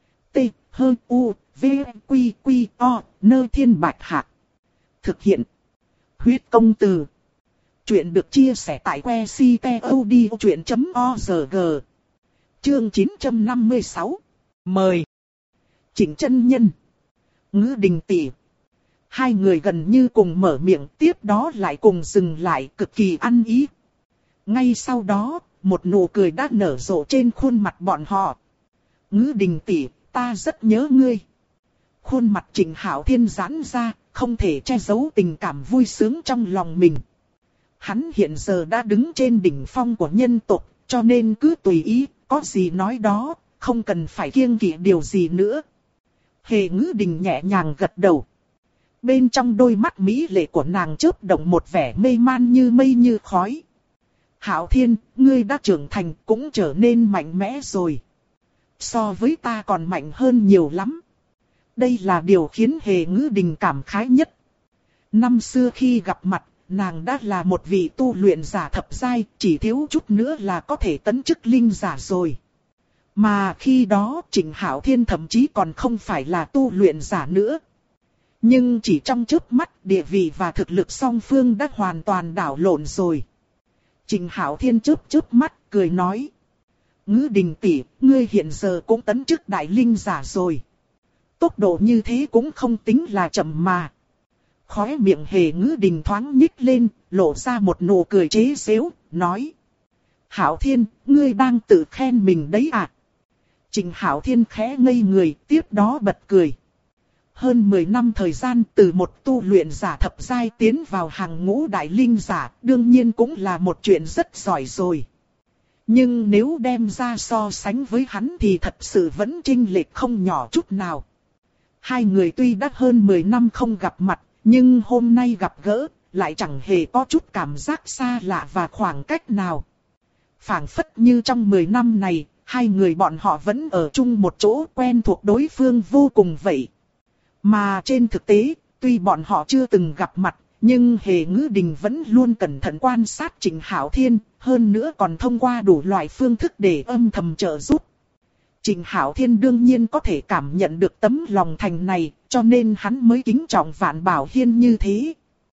T-H-U-V-Q-Q-O Nơ Thiên Bạch Hạc. Thực hiện. Huyết Công Từ. Chuyện được chia sẻ tại que ctod.org. Chương 956. Mời. Trịnh chân nhân. Ngữ Đình tỷ. Hai người gần như cùng mở miệng, tiếp đó lại cùng dừng lại, cực kỳ ăn ý. Ngay sau đó, một nụ cười đã nở rộ trên khuôn mặt bọn họ. Ngữ Đình tỷ, ta rất nhớ ngươi. Khuôn mặt Trịnh Hạo Thiên giãn ra, không thể che giấu tình cảm vui sướng trong lòng mình. Hắn hiện giờ đã đứng trên đỉnh phong của nhân tộc, cho nên cứ tùy ý, có gì nói đó, không cần phải kiêng kỵ điều gì nữa. Hề Ngữ Đình nhẹ nhàng gật đầu. Bên trong đôi mắt mỹ lệ của nàng chớp động một vẻ mê man như mây như khói. Hạo Thiên, ngươi đã trưởng thành cũng trở nên mạnh mẽ rồi. So với ta còn mạnh hơn nhiều lắm. Đây là điều khiến Hề Ngữ Đình cảm khái nhất. Năm xưa khi gặp mặt, nàng đã là một vị tu luyện giả thập giai, chỉ thiếu chút nữa là có thể tấn chức linh giả rồi. Mà khi đó Trịnh Hạo Thiên thậm chí còn không phải là tu luyện giả nữa. Nhưng chỉ trong chớp mắt, địa vị và thực lực song phương đã hoàn toàn đảo lộn rồi. Trịnh Hạo Thiên chớp mắt, cười nói. Ngữ Đình tỷ, ngươi hiện giờ cũng tấn chức đại linh giả rồi. Tốc độ như thế cũng không tính là chậm mà. Khóe miệng Hề Ngữ Đình thoáng nhích lên, lộ ra một nụ cười chế giễu, nói. Hạo Thiên, ngươi đang tự khen mình đấy à? Trịnh Hạo Thiên khẽ ngây người, tiếp đó bật cười. Hơn 10 năm thời gian từ một tu luyện giả thập giai tiến vào hàng ngũ đại linh giả, đương nhiên cũng là một chuyện rất giỏi rồi. Nhưng nếu đem ra so sánh với hắn thì thật sự vẫn chênh lệch không nhỏ chút nào. Hai người tuy đã hơn 10 năm không gặp mặt, nhưng hôm nay gặp gỡ, lại chẳng hề có chút cảm giác xa lạ và khoảng cách nào. Phảng phất như trong 10 năm này, hai người bọn họ vẫn ở chung một chỗ, quen thuộc đối phương vô cùng vậy. Mà trên thực tế, tuy bọn họ chưa từng gặp mặt, nhưng Hề Ngữ Đình vẫn luôn cẩn thận quan sát Trịnh Hạo Thiên, hơn nữa còn thông qua đủ loại phương thức để âm thầm trợ giúp. Trịnh Hạo Thiên đương nhiên có thể cảm nhận được tấm lòng thành này, cho nên hắn mới kính trọng Vạn Bảo Hiên như thế.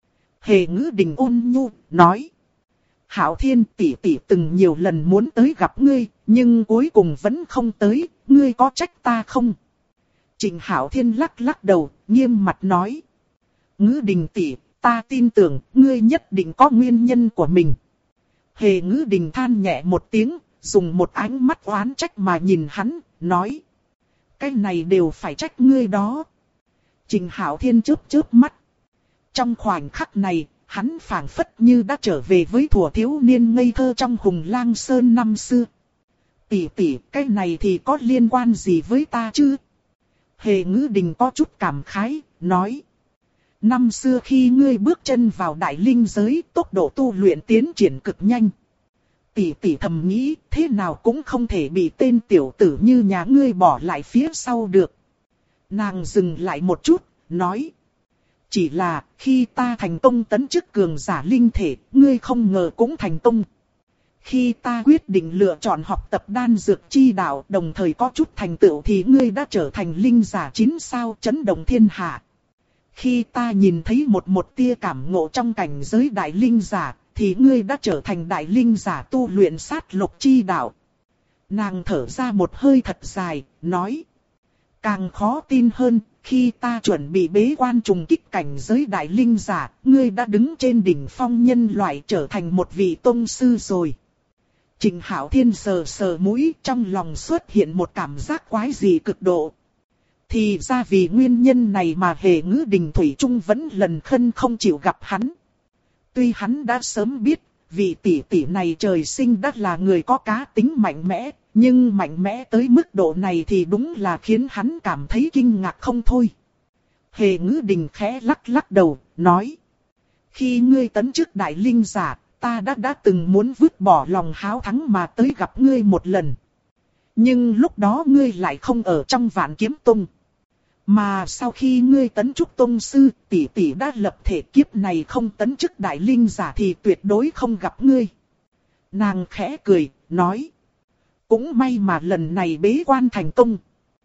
Hề Ngữ Đình ôn nhu, nói. Hạo Thiên, tỷ tỷ từng nhiều lần muốn tới gặp ngươi, nhưng cuối cùng vẫn không tới, ngươi có trách ta không? Trịnh Hạo Thiên lắc lắc đầu, nghiêm mặt nói. Ngữ Đình tỷ, ta tin tưởng, ngươi nhất định có nguyên nhân của mình. Hề Ngữ Đình than nhẹ một tiếng, dùng một ánh mắt oán trách mà nhìn hắn, nói. Cái này đều phải trách ngươi đó. Trịnh Hạo Thiên chớp chớp mắt. Trong khoảnh khắc này, hắn phảng phất như đã trở về với thuở thiếu niên ngây thơ trong Hùng Lang Sơn năm xưa. Tỷ tỷ, cái này thì có liên quan gì với ta chứ? Hề Ngữ Đình có chút cảm khái, nói. Năm xưa khi ngươi bước chân vào đại linh giới, tốc độ tu luyện tiến triển cực nhanh. Tỷ tỷ thầm nghĩ, thế nào cũng không thể bị tên tiểu tử như nhà ngươi bỏ lại phía sau được. Nàng dừng lại một chút, nói. Chỉ là, khi ta thành công tấn chức cường giả linh thể, ngươi không ngờ cũng thành công. Khi ta quyết định lựa chọn học tập đan dược chi đạo, đồng thời có chút thành tựu thì ngươi đã trở thành linh giả 9 sao chấn động thiên hạ. Khi ta nhìn thấy một tia cảm ngộ trong cảnh giới đại linh giả, thì ngươi đã trở thành đại linh giả tu luyện sát lục chi đạo. Nàng thở ra một hơi thật dài, nói. Càng khó tin hơn, khi ta chuẩn bị bế quan trùng kích cảnh giới đại linh giả, ngươi đã đứng trên đỉnh phong nhân loại trở thành một vị tông sư rồi. Trịnh Hạo Thiên sờ sờ mũi, trong lòng xuất hiện một cảm giác quái dị cực độ. Thì ra vì nguyên nhân này mà Hề Ngữ Đình thủy chung vẫn lần khân không chịu gặp hắn. Tuy hắn đã sớm biết, vị tỷ tỷ này trời sinh đã là người có cá tính mạnh mẽ, nhưng mạnh mẽ tới mức độ này thì đúng là khiến hắn cảm thấy kinh ngạc không thôi. Hề Ngữ Đình khẽ lắc lắc đầu, nói. Khi ngươi tấn chức đại linh giả, ta đã từng muốn vứt bỏ lòng háo thắng mà tới gặp ngươi một lần. Nhưng lúc đó ngươi lại không ở trong Vạn Kiếm Tông. Mà sau khi ngươi tấn chức tông sư, tỷ tỷ đã lập thể kiếp này không tấn chức đại linh giả thì tuyệt đối không gặp ngươi. Nàng khẽ cười, nói. Cũng may mà lần này bế quan thành công.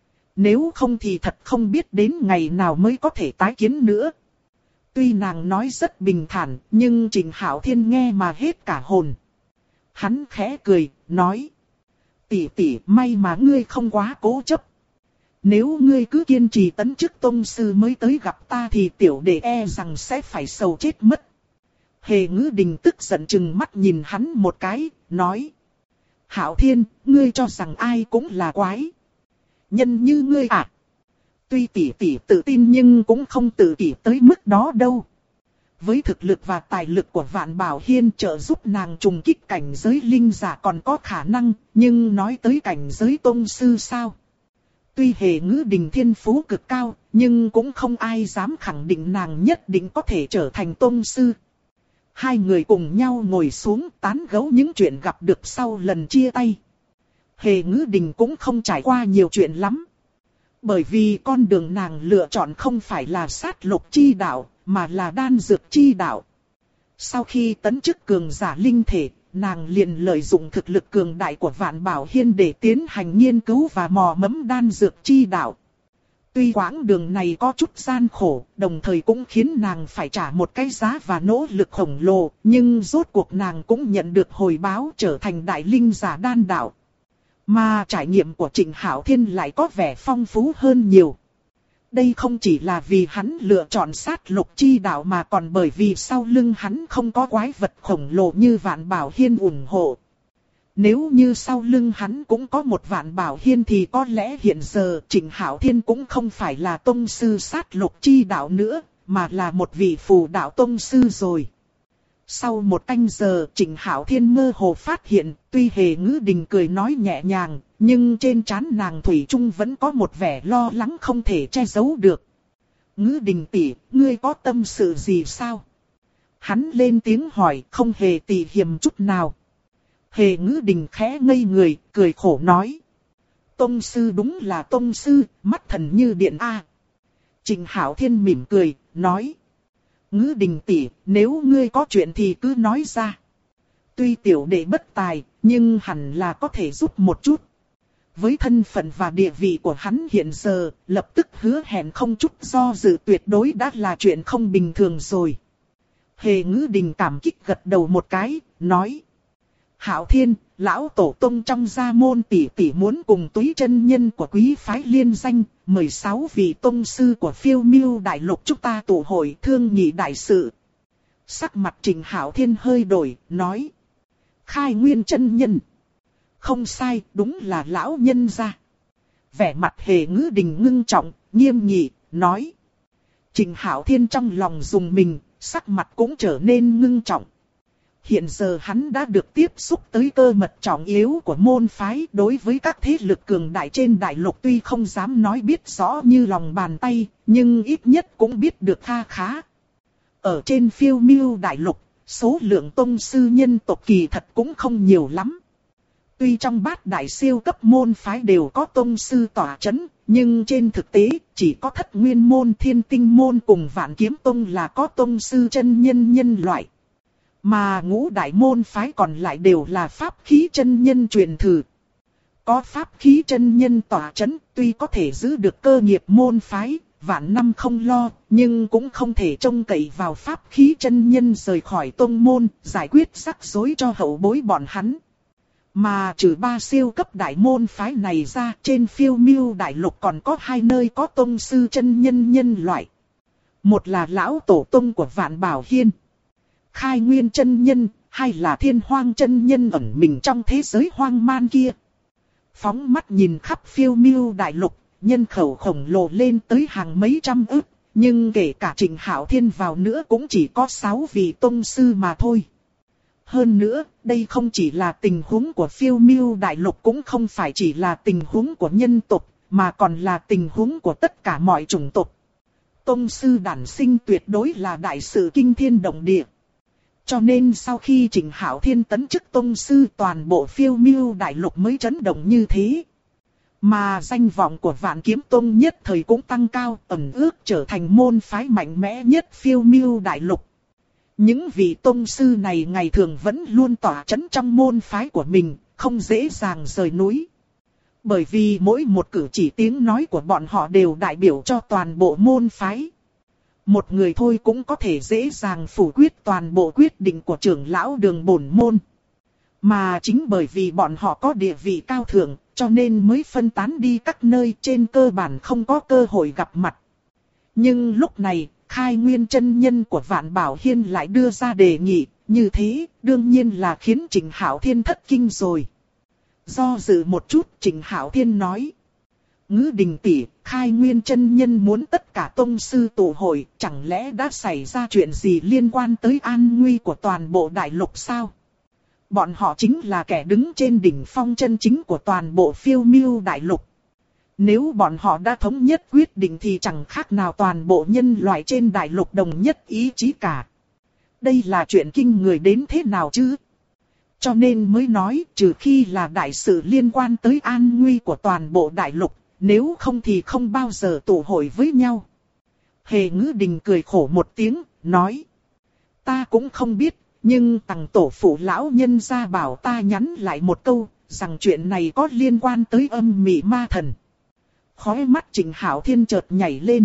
Nếu không thì thật không biết đến ngày nào mới có thể tái kiến nữa. Tuy nàng nói rất bình thản, nhưng Trịnh Hạo Thiên nghe mà hết cả hồn. Hắn khẽ cười, nói. Tỷ tỷ, may mà ngươi không quá cố chấp. Nếu ngươi cứ kiên trì tấn chức tông sư mới tới gặp ta thì tiểu đệ e rằng sẽ phải sầu chết mất. Hề Ngữ Đình tức giận chừng mắt nhìn hắn một cái, nói. Hạo Thiên, ngươi cho rằng ai cũng là quái. Nhân như ngươi à? Tuy tỷ tỷ tự tin nhưng cũng không tự kỷ tới mức đó đâu. Với thực lực và tài lực của Vạn Bảo Hiên trợ giúp nàng trùng kích cảnh giới linh giả còn có khả năng, nhưng nói tới cảnh giới tông sư sao? Tuy Hề Ngữ Đình thiên phú cực cao, nhưng cũng không ai dám khẳng định nàng nhất định có thể trở thành tông sư. Hai người cùng nhau ngồi xuống tán gẫu những chuyện gặp được sau lần chia tay. Hề Ngữ Đình cũng không trải qua nhiều chuyện lắm. Bởi vì con đường nàng lựa chọn không phải là sát lục chi đạo, mà là đan dược chi đạo. Sau khi tấn chức cường giả linh thể, nàng liền lợi dụng thực lực cường đại của Vạn Bảo Hiên để tiến hành nghiên cứu và mò mẫm đan dược chi đạo. Tuy quãng đường này có chút gian khổ, đồng thời cũng khiến nàng phải trả một cái giá và nỗ lực khổng lồ, nhưng rốt cuộc nàng cũng nhận được hồi báo trở thành đại linh giả đan đạo. Mà trải nghiệm của Trịnh Hạo Thiên lại có vẻ phong phú hơn nhiều. Đây không chỉ là vì hắn lựa chọn sát lục chi đạo mà còn bởi vì sau lưng hắn không có quái vật khổng lồ như Vạn Bảo Hiên ủng hộ. Nếu như sau lưng hắn cũng có một Vạn Bảo Hiên thì có lẽ hiện giờ Trịnh Hạo Thiên cũng không phải là tông sư sát lục chi đạo nữa, mà là một vị phù đạo tông sư rồi. Sau một canh giờ, Trịnh Hạo Thiên mơ hồ phát hiện, tuy Hề Ngữ Đình cười nói nhẹ nhàng, nhưng trên trán nàng thủy chung vẫn có một vẻ lo lắng không thể che giấu được. Ngữ Đình tỷ, ngươi có tâm sự gì sao? Hắn lên tiếng hỏi, không hề tì hiềm chút nào. Hề Ngữ Đình khẽ ngây người, cười khổ nói. Tông sư đúng là tông sư, mắt thần như điện a. Trịnh Hạo Thiên mỉm cười, nói. Ngữ Đình tỷ, nếu ngươi có chuyện thì cứ nói ra. Tuy tiểu đệ bất tài, nhưng hẳn là có thể giúp một chút. Với thân phận và địa vị của hắn hiện giờ, lập tức hứa hẹn không chút do dự tuyệt đối đã là chuyện không bình thường rồi. Hề Ngữ Đình cảm kích gật đầu một cái, nói. Hạo Thiên, lão tổ tông trong gia môn tỷ tỷ muốn cùng Túy chân nhân của quý phái liên danh, 16 vị tông sư của Phiêu Miêu đại lục chúng ta tụ hội thương nghị đại sự. Sắc mặt Trịnh Hạo Thiên hơi đổi, nói. Khai Nguyên chân nhân. Không sai, đúng là lão nhân gia. Vẻ mặt Hề Ngữ Đình ngưng trọng, nghiêm nghị, nói. Trịnh Hạo Thiên trong lòng dùng mình, sắc mặt cũng trở nên ngưng trọng. Hiện giờ hắn đã được tiếp xúc tới cơ mật trọng yếu của môn phái, đối với các thế lực cường đại trên đại lục tuy không dám nói biết rõ như lòng bàn tay, nhưng ít nhất cũng biết được kha khá. Ở trên Phiêu Miêu đại lục, số lượng tông sư nhân tộc kỳ thật cũng không nhiều lắm. Tuy trong bát đại siêu cấp môn phái đều có tông sư tỏa chấn, nhưng trên thực tế chỉ có Thất Nguyên môn, Thiên Tinh môn cùng Vạn Kiếm tông là có tông sư chân nhân nhân loại. Mà ngũ đại môn phái còn lại đều là pháp khí chân nhân truyền thừa. Có pháp khí chân nhân tỏa chấn, tuy có thể giữ được cơ nghiệp môn phái, vạn năm không lo, nhưng cũng không thể trông cậy vào pháp khí chân nhân rời khỏi tông môn, giải quyết rắc rối cho hậu bối bọn hắn. Mà trừ 3 siêu cấp đại môn phái này ra, trên Phiêu Miêu đại lục còn có 2 nơi có tông sư chân nhân nhân loại. Một là lão tổ tông của Vạn Bảo Hiên, Khai Nguyên chân nhân, hay là Thiên Hoang chân nhân ẩn mình trong thế giới hoang man kia. Phóng mắt nhìn khắp Phiêu Miêu đại lục, nhân khẩu khổng lồ lên tới hàng mấy trăm ức, nhưng kể cả Trịnh Hạo Thiên vào nữa cũng chỉ có 6 vị tông sư mà thôi. Hơn nữa, đây không chỉ là tình huống của Phiêu Miêu đại lục, cũng không phải chỉ là tình huống của nhân tộc, mà còn là tình huống của tất cả mọi chủng tộc. Tông sư đản sinh tuyệt đối là đại sự kinh thiên động địa. Cho nên sau khi Trịnh Hạo Thiên tấn chức tông sư, toàn bộ Phiêu Miêu đại lục mới chấn động như thế. Mà danh vọng của Vạn Kiếm tông nhất thời cũng tăng cao, ẩn ước trở thành môn phái mạnh mẽ nhất Phiêu Miêu đại lục. Những vị tông sư này ngày thường vẫn luôn tỏa chấn trong môn phái của mình, không dễ dàng rời núi. Bởi vì mỗi một cử chỉ tiếng nói của bọn họ đều đại biểu cho toàn bộ môn phái. Một người thôi cũng có thể dễ dàng phủ quyết toàn bộ quyết định của trưởng lão Đường bổn môn. Mà chính bởi vì bọn họ có địa vị cao thượng, cho nên mới phân tán đi các nơi, trên cơ bản không có cơ hội gặp mặt. Nhưng lúc này, Khai Nguyên chân nhân của Vạn Bảo Hiên lại đưa ra đề nghị, như thế đương nhiên là khiến Trịnh Hạo Thiên thất kinh rồi. Do dự một chút, Trịnh Hạo Thiên nói. Ngữ Đình tỷ, Khai Nguyên chân nhân muốn tất cả tông sư tụ hội, chẳng lẽ đã xảy ra chuyện gì liên quan tới an nguy của toàn bộ đại lục sao? Bọn họ chính là kẻ đứng trên đỉnh phong chân chính của toàn bộ Phiêu Miêu đại lục. Nếu bọn họ đã thống nhất quyết định thì chẳng khác nào toàn bộ nhân loại trên đại lục đồng nhất ý chí cả. Đây là chuyện kinh người đến thế nào chứ? Cho nên mới nói, trừ khi là đại sự liên quan tới an nguy của toàn bộ đại lục, nếu không thì không bao giờ tụ hội với nhau. Hề Ngữ Đình cười khổ một tiếng, nói. Ta cũng không biết, nhưng tằng tổ phụ lão nhân gia bảo ta nhắn lại một câu, rằng chuyện này có liên quan tới âm mị ma thần. Khóe mắt Trịnh Hạo Thiên chợt nhảy lên.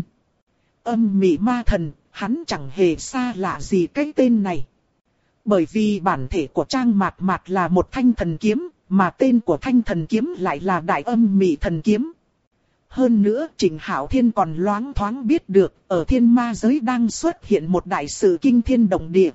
Âm mị ma thần, hắn chẳng hề xa lạ gì cái tên này. Bởi vì bản thể của Trang Mạt Mạt là một thanh thần kiếm, mà tên của thanh thần kiếm lại là Đại Âm Mị Thần Kiếm. Hơn nữa, Trịnh Hạo Thiên còn loáng thoáng biết được, ở thiên ma giới đang xuất hiện một đại sự kinh thiên động địa.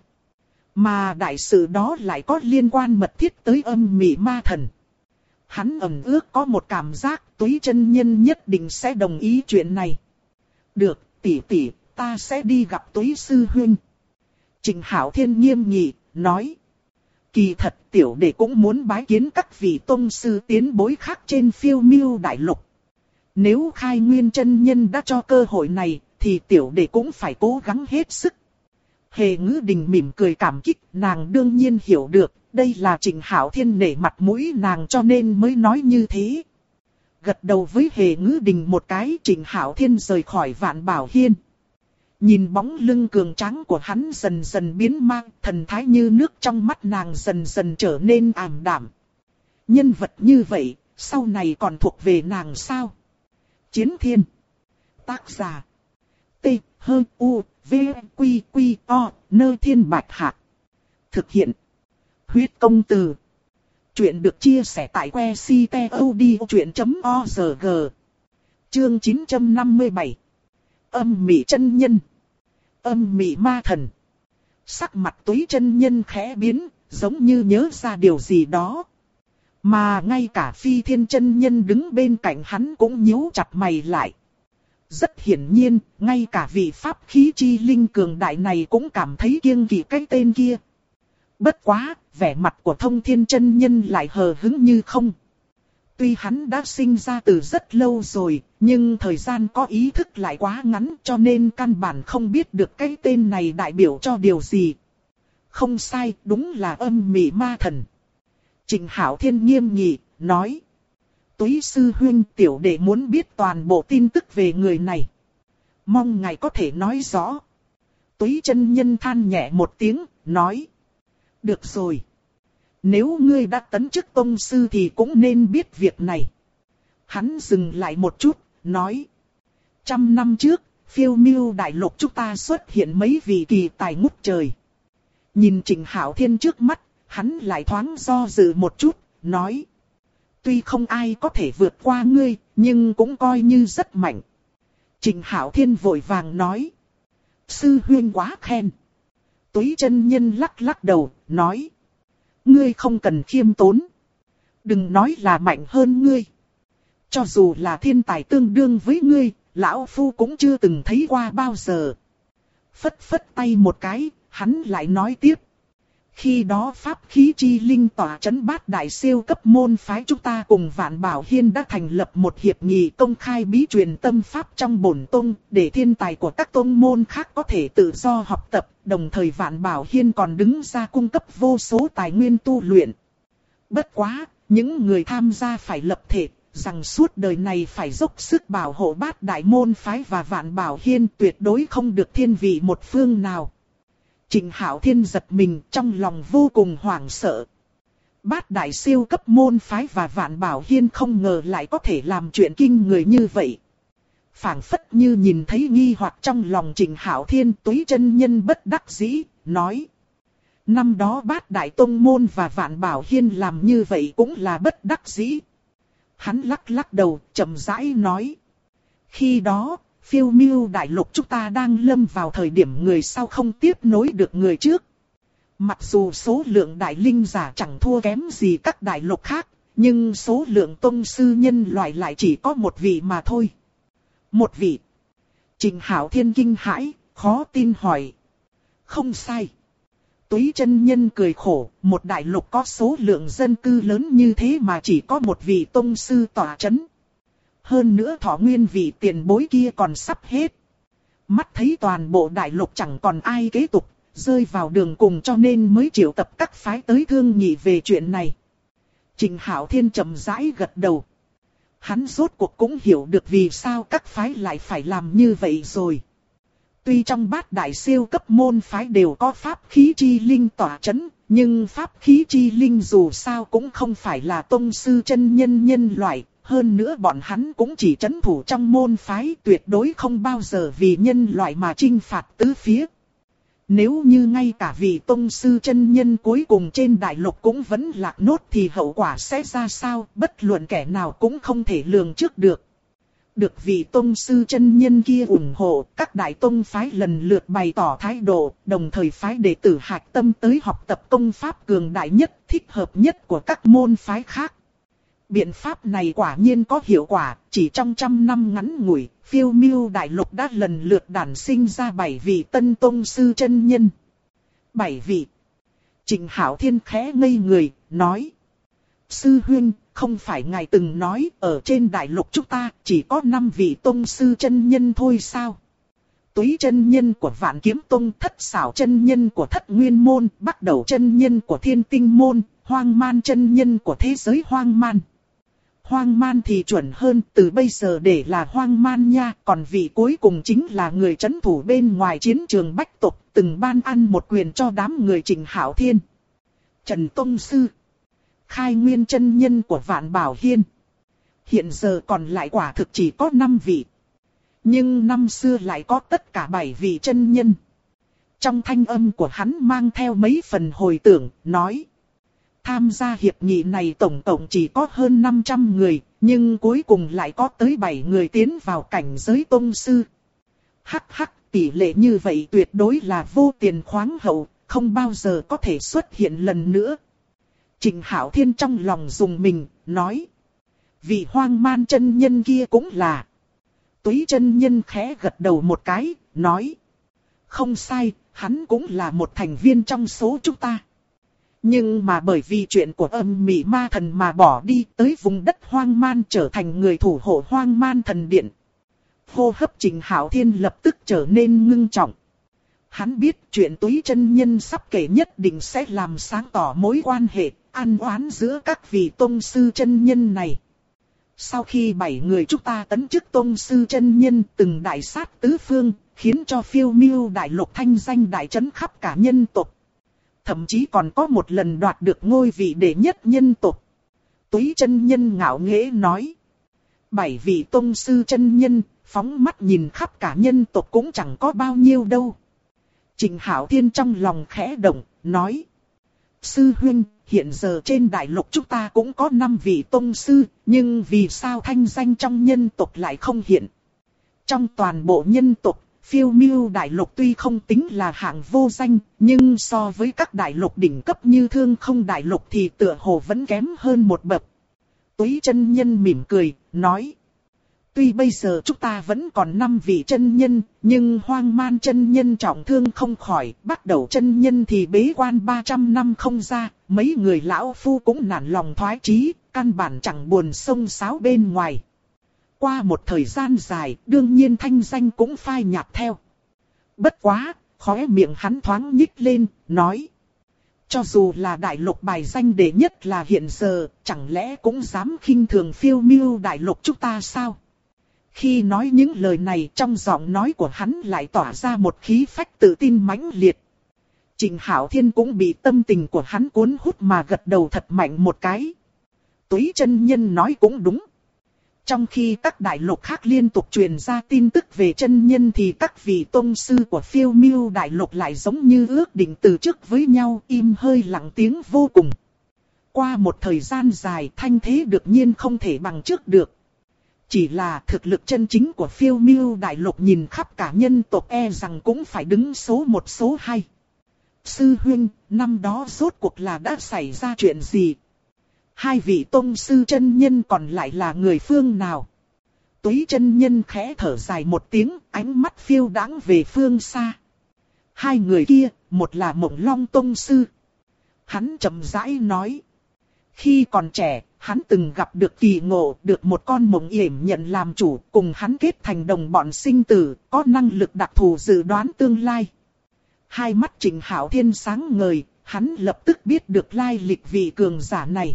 Mà đại sự đó lại có liên quan mật thiết tới âm mị ma thần. Hắn ẩn ước có một cảm giác Túy chân nhân nhất định sẽ đồng ý chuyện này. Được, tỷ tỷ, ta sẽ đi gặp Túy sư huynh. Trịnh Hạo Thiên nghiêm nghị, nói. Kỳ thật tiểu đệ cũng muốn bái kiến các vị tông sư tiến bối khác trên Phiêu Miêu Đại Lục. Nếu Khai Nguyên chân nhân đã cho cơ hội này, thì tiểu đệ cũng phải cố gắng hết sức. Hề Ngữ Đình mỉm cười cảm kích, nàng đương nhiên hiểu được, đây là Trịnh Hạo Thiên nể mặt mũi nàng cho nên mới nói như thế. Gật đầu với Hề Ngữ Đình một cái, Trịnh Hạo Thiên rời khỏi Vạn Bảo Hiên. Nhìn bóng lưng cường tráng của hắn dần dần biến mang, thần thái như nước trong mắt nàng dần dần trở nên ảm đạm. Nhân vật như vậy, sau này còn thuộc về nàng sao? Chiến Thiên. Tác giả. T, H, U, V, Quy, Quy, O, Nơ Thiên Bạch Hạc. Thực hiện. Huyết Công Từ. Chuyện được chia sẻ tại que ctod.org. Chương 957. Âm Mị chân nhân. Âm Mị ma thần. Sắc mặt Túy chân nhân khẽ biến, giống như nhớ ra điều gì đó. Mà ngay cả Phi Thiên chân nhân đứng bên cạnh hắn cũng nhíu chặt mày lại. Rất hiển nhiên, ngay cả vị pháp khí chi linh cường đại này cũng cảm thấy kiêng kỵ cái tên kia. Bất quá, vẻ mặt của Thông Thiên chân nhân lại hờ hững như không. Tuy hắn đã sinh ra từ rất lâu rồi, nhưng thời gian có ý thức lại quá ngắn cho nên căn bản không biết được cái tên này đại biểu cho điều gì. Không sai, đúng là âm mị ma thần. Trịnh Hạo Thiên nghiêm nghị, nói. Túy sư huynh, tiểu đệ muốn biết toàn bộ tin tức về người này. Mong ngài có thể nói rõ. Túy chân nhân than nhẹ một tiếng, nói. Được rồi. Nếu ngươi đã tấn chức tông sư thì cũng nên biết việc này. Hắn dừng lại một chút, nói. 100 năm trước, Phiêu Miêu Đại Lục chúng ta xuất hiện mấy vị kỳ tài ngút trời. Nhìn Trịnh Hạo Thiên trước mắt, hắn lại thoáng do dự một chút, nói. Tuy không ai có thể vượt qua ngươi, nhưng cũng coi như rất mạnh. Trịnh Hạo Thiên vội vàng nói. Sư huynh quá khen. Túy chân nhân lắc lắc đầu, nói. Ngươi không cần khiêm tốn. Đừng nói là mạnh hơn ngươi. Cho dù là thiên tài tương đương với ngươi, lão phu cũng chưa từng thấy qua bao giờ. Phất phất tay một cái, hắn lại nói tiếp. Khi đó pháp khí chi linh tỏa trấn Bát Đại siêu cấp môn phái chúng ta cùng Vạn Bảo Hiên đã thành lập một hiệp nghị công khai bí truyền tâm pháp trong bổn tông, để thiên tài của các tông môn khác có thể tự do học tập, đồng thời Vạn Bảo Hiên còn đứng ra cung cấp vô số tài nguyên tu luyện. Bất quá, những người tham gia phải lập thể, rằng suốt đời này phải dốc sức bảo hộ Bát Đại môn phái và Vạn Bảo Hiên, tuyệt đối không được thiên vị một phương nào. Trịnh Hạo Thiên giật mình, trong lòng vô cùng hoảng sợ. Bát Đại siêu cấp môn phái và Vạn Bảo Hiên không ngờ lại có thể làm chuyện kinh người như vậy. Phảng phất như nhìn thấy nghi hoặc trong lòng Trịnh Hạo Thiên, Túy chân nhân bất đắc dĩ, nói. Năm đó Bát Đại tông môn và Vạn Bảo Hiên làm như vậy cũng là bất đắc dĩ. Hắn lắc lắc đầu, chậm rãi nói. Khi đó, Phiêu Miêu Đại Lục chúng ta đang lâm vào thời điểm người sau không tiếp nối được người trước. Mặc dù số lượng đại linh giả chẳng thua kém gì các đại lục khác, nhưng số lượng tông sư nhân loại lại chỉ có một vị mà thôi. Một vị. Trịnh Hạo Thiên kinh hãi, khó tin hỏi. Không sai. Túy chân nhân cười khổ, một đại lục có số lượng dân cư lớn như thế mà chỉ có một vị tông sư tỏa chấn. Hơn nữa thọ nguyên vị tiền bối kia còn sắp hết. Mắt thấy toàn bộ đại lục chẳng còn ai kế tục, rơi vào đường cùng cho nên mới triệu tập các phái tới thương nghị về chuyện này. Trịnh Hạo Thiên chậm rãi gật đầu. Hắn rốt cuộc cũng hiểu được vì sao các phái lại phải làm như vậy rồi. Tuy trong Bát Đại siêu cấp môn phái đều có pháp khí chi linh tỏa chấn, nhưng pháp khí chi linh dù sao cũng không phải là tông sư chân nhân nhân loại. Hơn nữa bọn hắn cũng chỉ trấn thủ trong môn phái, tuyệt đối không bao giờ vì nhân loại mà chinh phạt tứ phía. Nếu như ngay cả vị tông sư chân nhân cuối cùng trên đại lục cũng vẫn lạc nốt thì hậu quả sẽ ra sao, bất luận kẻ nào cũng không thể lường trước được. Được vị tông sư chân nhân kia ủng hộ, các đại tông phái lần lượt bày tỏ thái độ, đồng thời phái đệ tử hạch tâm tới học tập công pháp cường đại nhất, thích hợp nhất của các môn phái khác. Biện pháp này quả nhiên có hiệu quả, chỉ trong 100 năm ngắn ngủi, Phiêu Miêu Đại Lục đã lần lượt đản sinh ra 7 vị tân tông sư chân nhân. 7 vị. Trịnh Hạo Thiên khẽ ngây người, nói. Sư huynh, không phải ngài từng nói ở trên đại lục chúng ta chỉ có 5 vị tông sư chân nhân thôi sao? Túy chân nhân của Vạn Kiếm Tông, Thất Xảo chân nhân của Thất Nguyên Môn, Bắc Đầu chân nhân của Thiên Tinh Môn, Hoang Man chân nhân của thế giới Hoang Man. Hoang Man thì chuẩn hơn, từ bây giờ để là Hoang Man nha, còn vị cuối cùng chính là người trấn thủ bên ngoài chiến trường Bách Tộc, từng ban ăn một quyền cho đám người Trịnh Hạo Thiên. Trần Tông Sư, Khai Nguyên chân nhân của Vạn Bảo Hiên. Hiện giờ còn lại quả thực chỉ có 5 vị. Nhưng năm xưa lại có tất cả 7 vị chân nhân. Trong thanh âm của hắn mang theo mấy phần hồi tưởng, nói. Tham gia hiệp nghị này tổng cộng chỉ có hơn 500 người, nhưng cuối cùng lại có tới 7 người tiến vào cảnh giới tông sư. Hắc hắc, tỷ lệ như vậy tuyệt đối là vô tiền khoáng hậu, không bao giờ có thể xuất hiện lần nữa. Trịnh Hạo Thiên trong lòng dùng mình, nói. Vị Hoang Man chân nhân kia cũng là. Túy chân nhân khẽ gật đầu một cái, nói. Không sai, hắn cũng là một thành viên trong số chúng ta. Nhưng mà bởi vì chuyện của Âm Mị Ma Thần mà bỏ đi tới vùng đất Hoang Man, trở thành người thủ hộ Hoang Man thần điện. Hô hấp Trịnh Hạo Thiên lập tức trở nên ngưng trọng. Hắn biết chuyện Túy chân nhân sắp kể nhất định sẽ làm sáng tỏ mối quan hệ, ăn oán giữa các vị tông sư chân nhân này. Sau khi 7 người chúng ta tấn chức tông sư chân nhân từng đại sát tứ phương, khiến cho phiêu miêu đại lục thanh danh đại chấn khắp cả nhân tộc. Thậm chí còn có một lần đoạt được ngôi vị đệ nhất nhân tộc. Túy chân nhân ngạo nghễ nói. 7 vị tông sư chân nhân, phóng mắt nhìn khắp cả nhân tộc cũng chẳng có bao nhiêu đâu. Trịnh Hạo Thiên trong lòng khẽ động, nói. Sư huynh, hiện giờ trên đại lục chúng ta cũng có 5 vị tông sư, nhưng vì sao thanh danh trong nhân tộc lại không hiện? Trong toàn bộ nhân tộc, phiêu miêu đại lục tuy không tính là hạng vô danh, nhưng so với các đại lục đỉnh cấp như Thương Không đại lục thì tựa hồ vẫn kém hơn một bậc. Túy chân nhân mỉm cười, nói. Tuy bây giờ chúng ta vẫn còn 5 vị chân nhân, nhưng Hoang Man chân nhân trọng thương không khỏi, Bắt Đầu chân nhân thì bế quan 300 năm không ra, mấy người lão phu cũng nản lòng thoái chí, căn bản chẳng buồn xông xáo bên ngoài. Qua một thời gian dài, đương nhiên thanh danh cũng phai nhạt theo. Bất quá, khóe miệng hắn thoáng nhích lên, nói. Cho dù là đại lục bài danh đệ nhất là hiện giờ, chẳng lẽ cũng dám khinh thường phiêu miêu đại lục chúng ta sao? Khi nói những lời này, trong giọng nói của hắn lại tỏa ra một khí phách tự tin mãnh liệt. Trịnh Hạo Thiên cũng bị tâm tình của hắn cuốn hút mà gật đầu thật mạnh một cái. Túy chân nhân nói cũng đúng. Trong khi các đại lục khác liên tục truyền ra tin tức về chân nhân thì các vị tông sư của phiêu miêu đại lục lại giống như ước định từ trước với nhau, im hơi lặng tiếng vô cùng. Qua một thời gian dài, thanh thế đương nhiên không thể bằng trước được. Chỉ là thực lực chân chính của phiêu miêu đại lục nhìn khắp cả nhân tộc e rằng cũng phải đứng số 1 số 2. Sư huynh, năm đó rốt cuộc là đã xảy ra chuyện gì? 2 vị tông sư chân nhân còn lại là người phương nào? Túy chân nhân khẽ thở dài một tiếng, ánh mắt phiêu đãng về phương xa. 2 người kia, một là Mộng Long tông sư. Hắn chậm rãi nói. Khi còn trẻ, hắn từng gặp được kỳ ngộ, được một con mộng yểm nhận làm chủ, cùng hắn kết thành đồng bọn sinh tử, có năng lực đặc thù dự đoán tương lai. Hai mắt Trịnh Hạo Thiên sáng ngời, hắn lập tức biết được lai lịch vị cường giả này.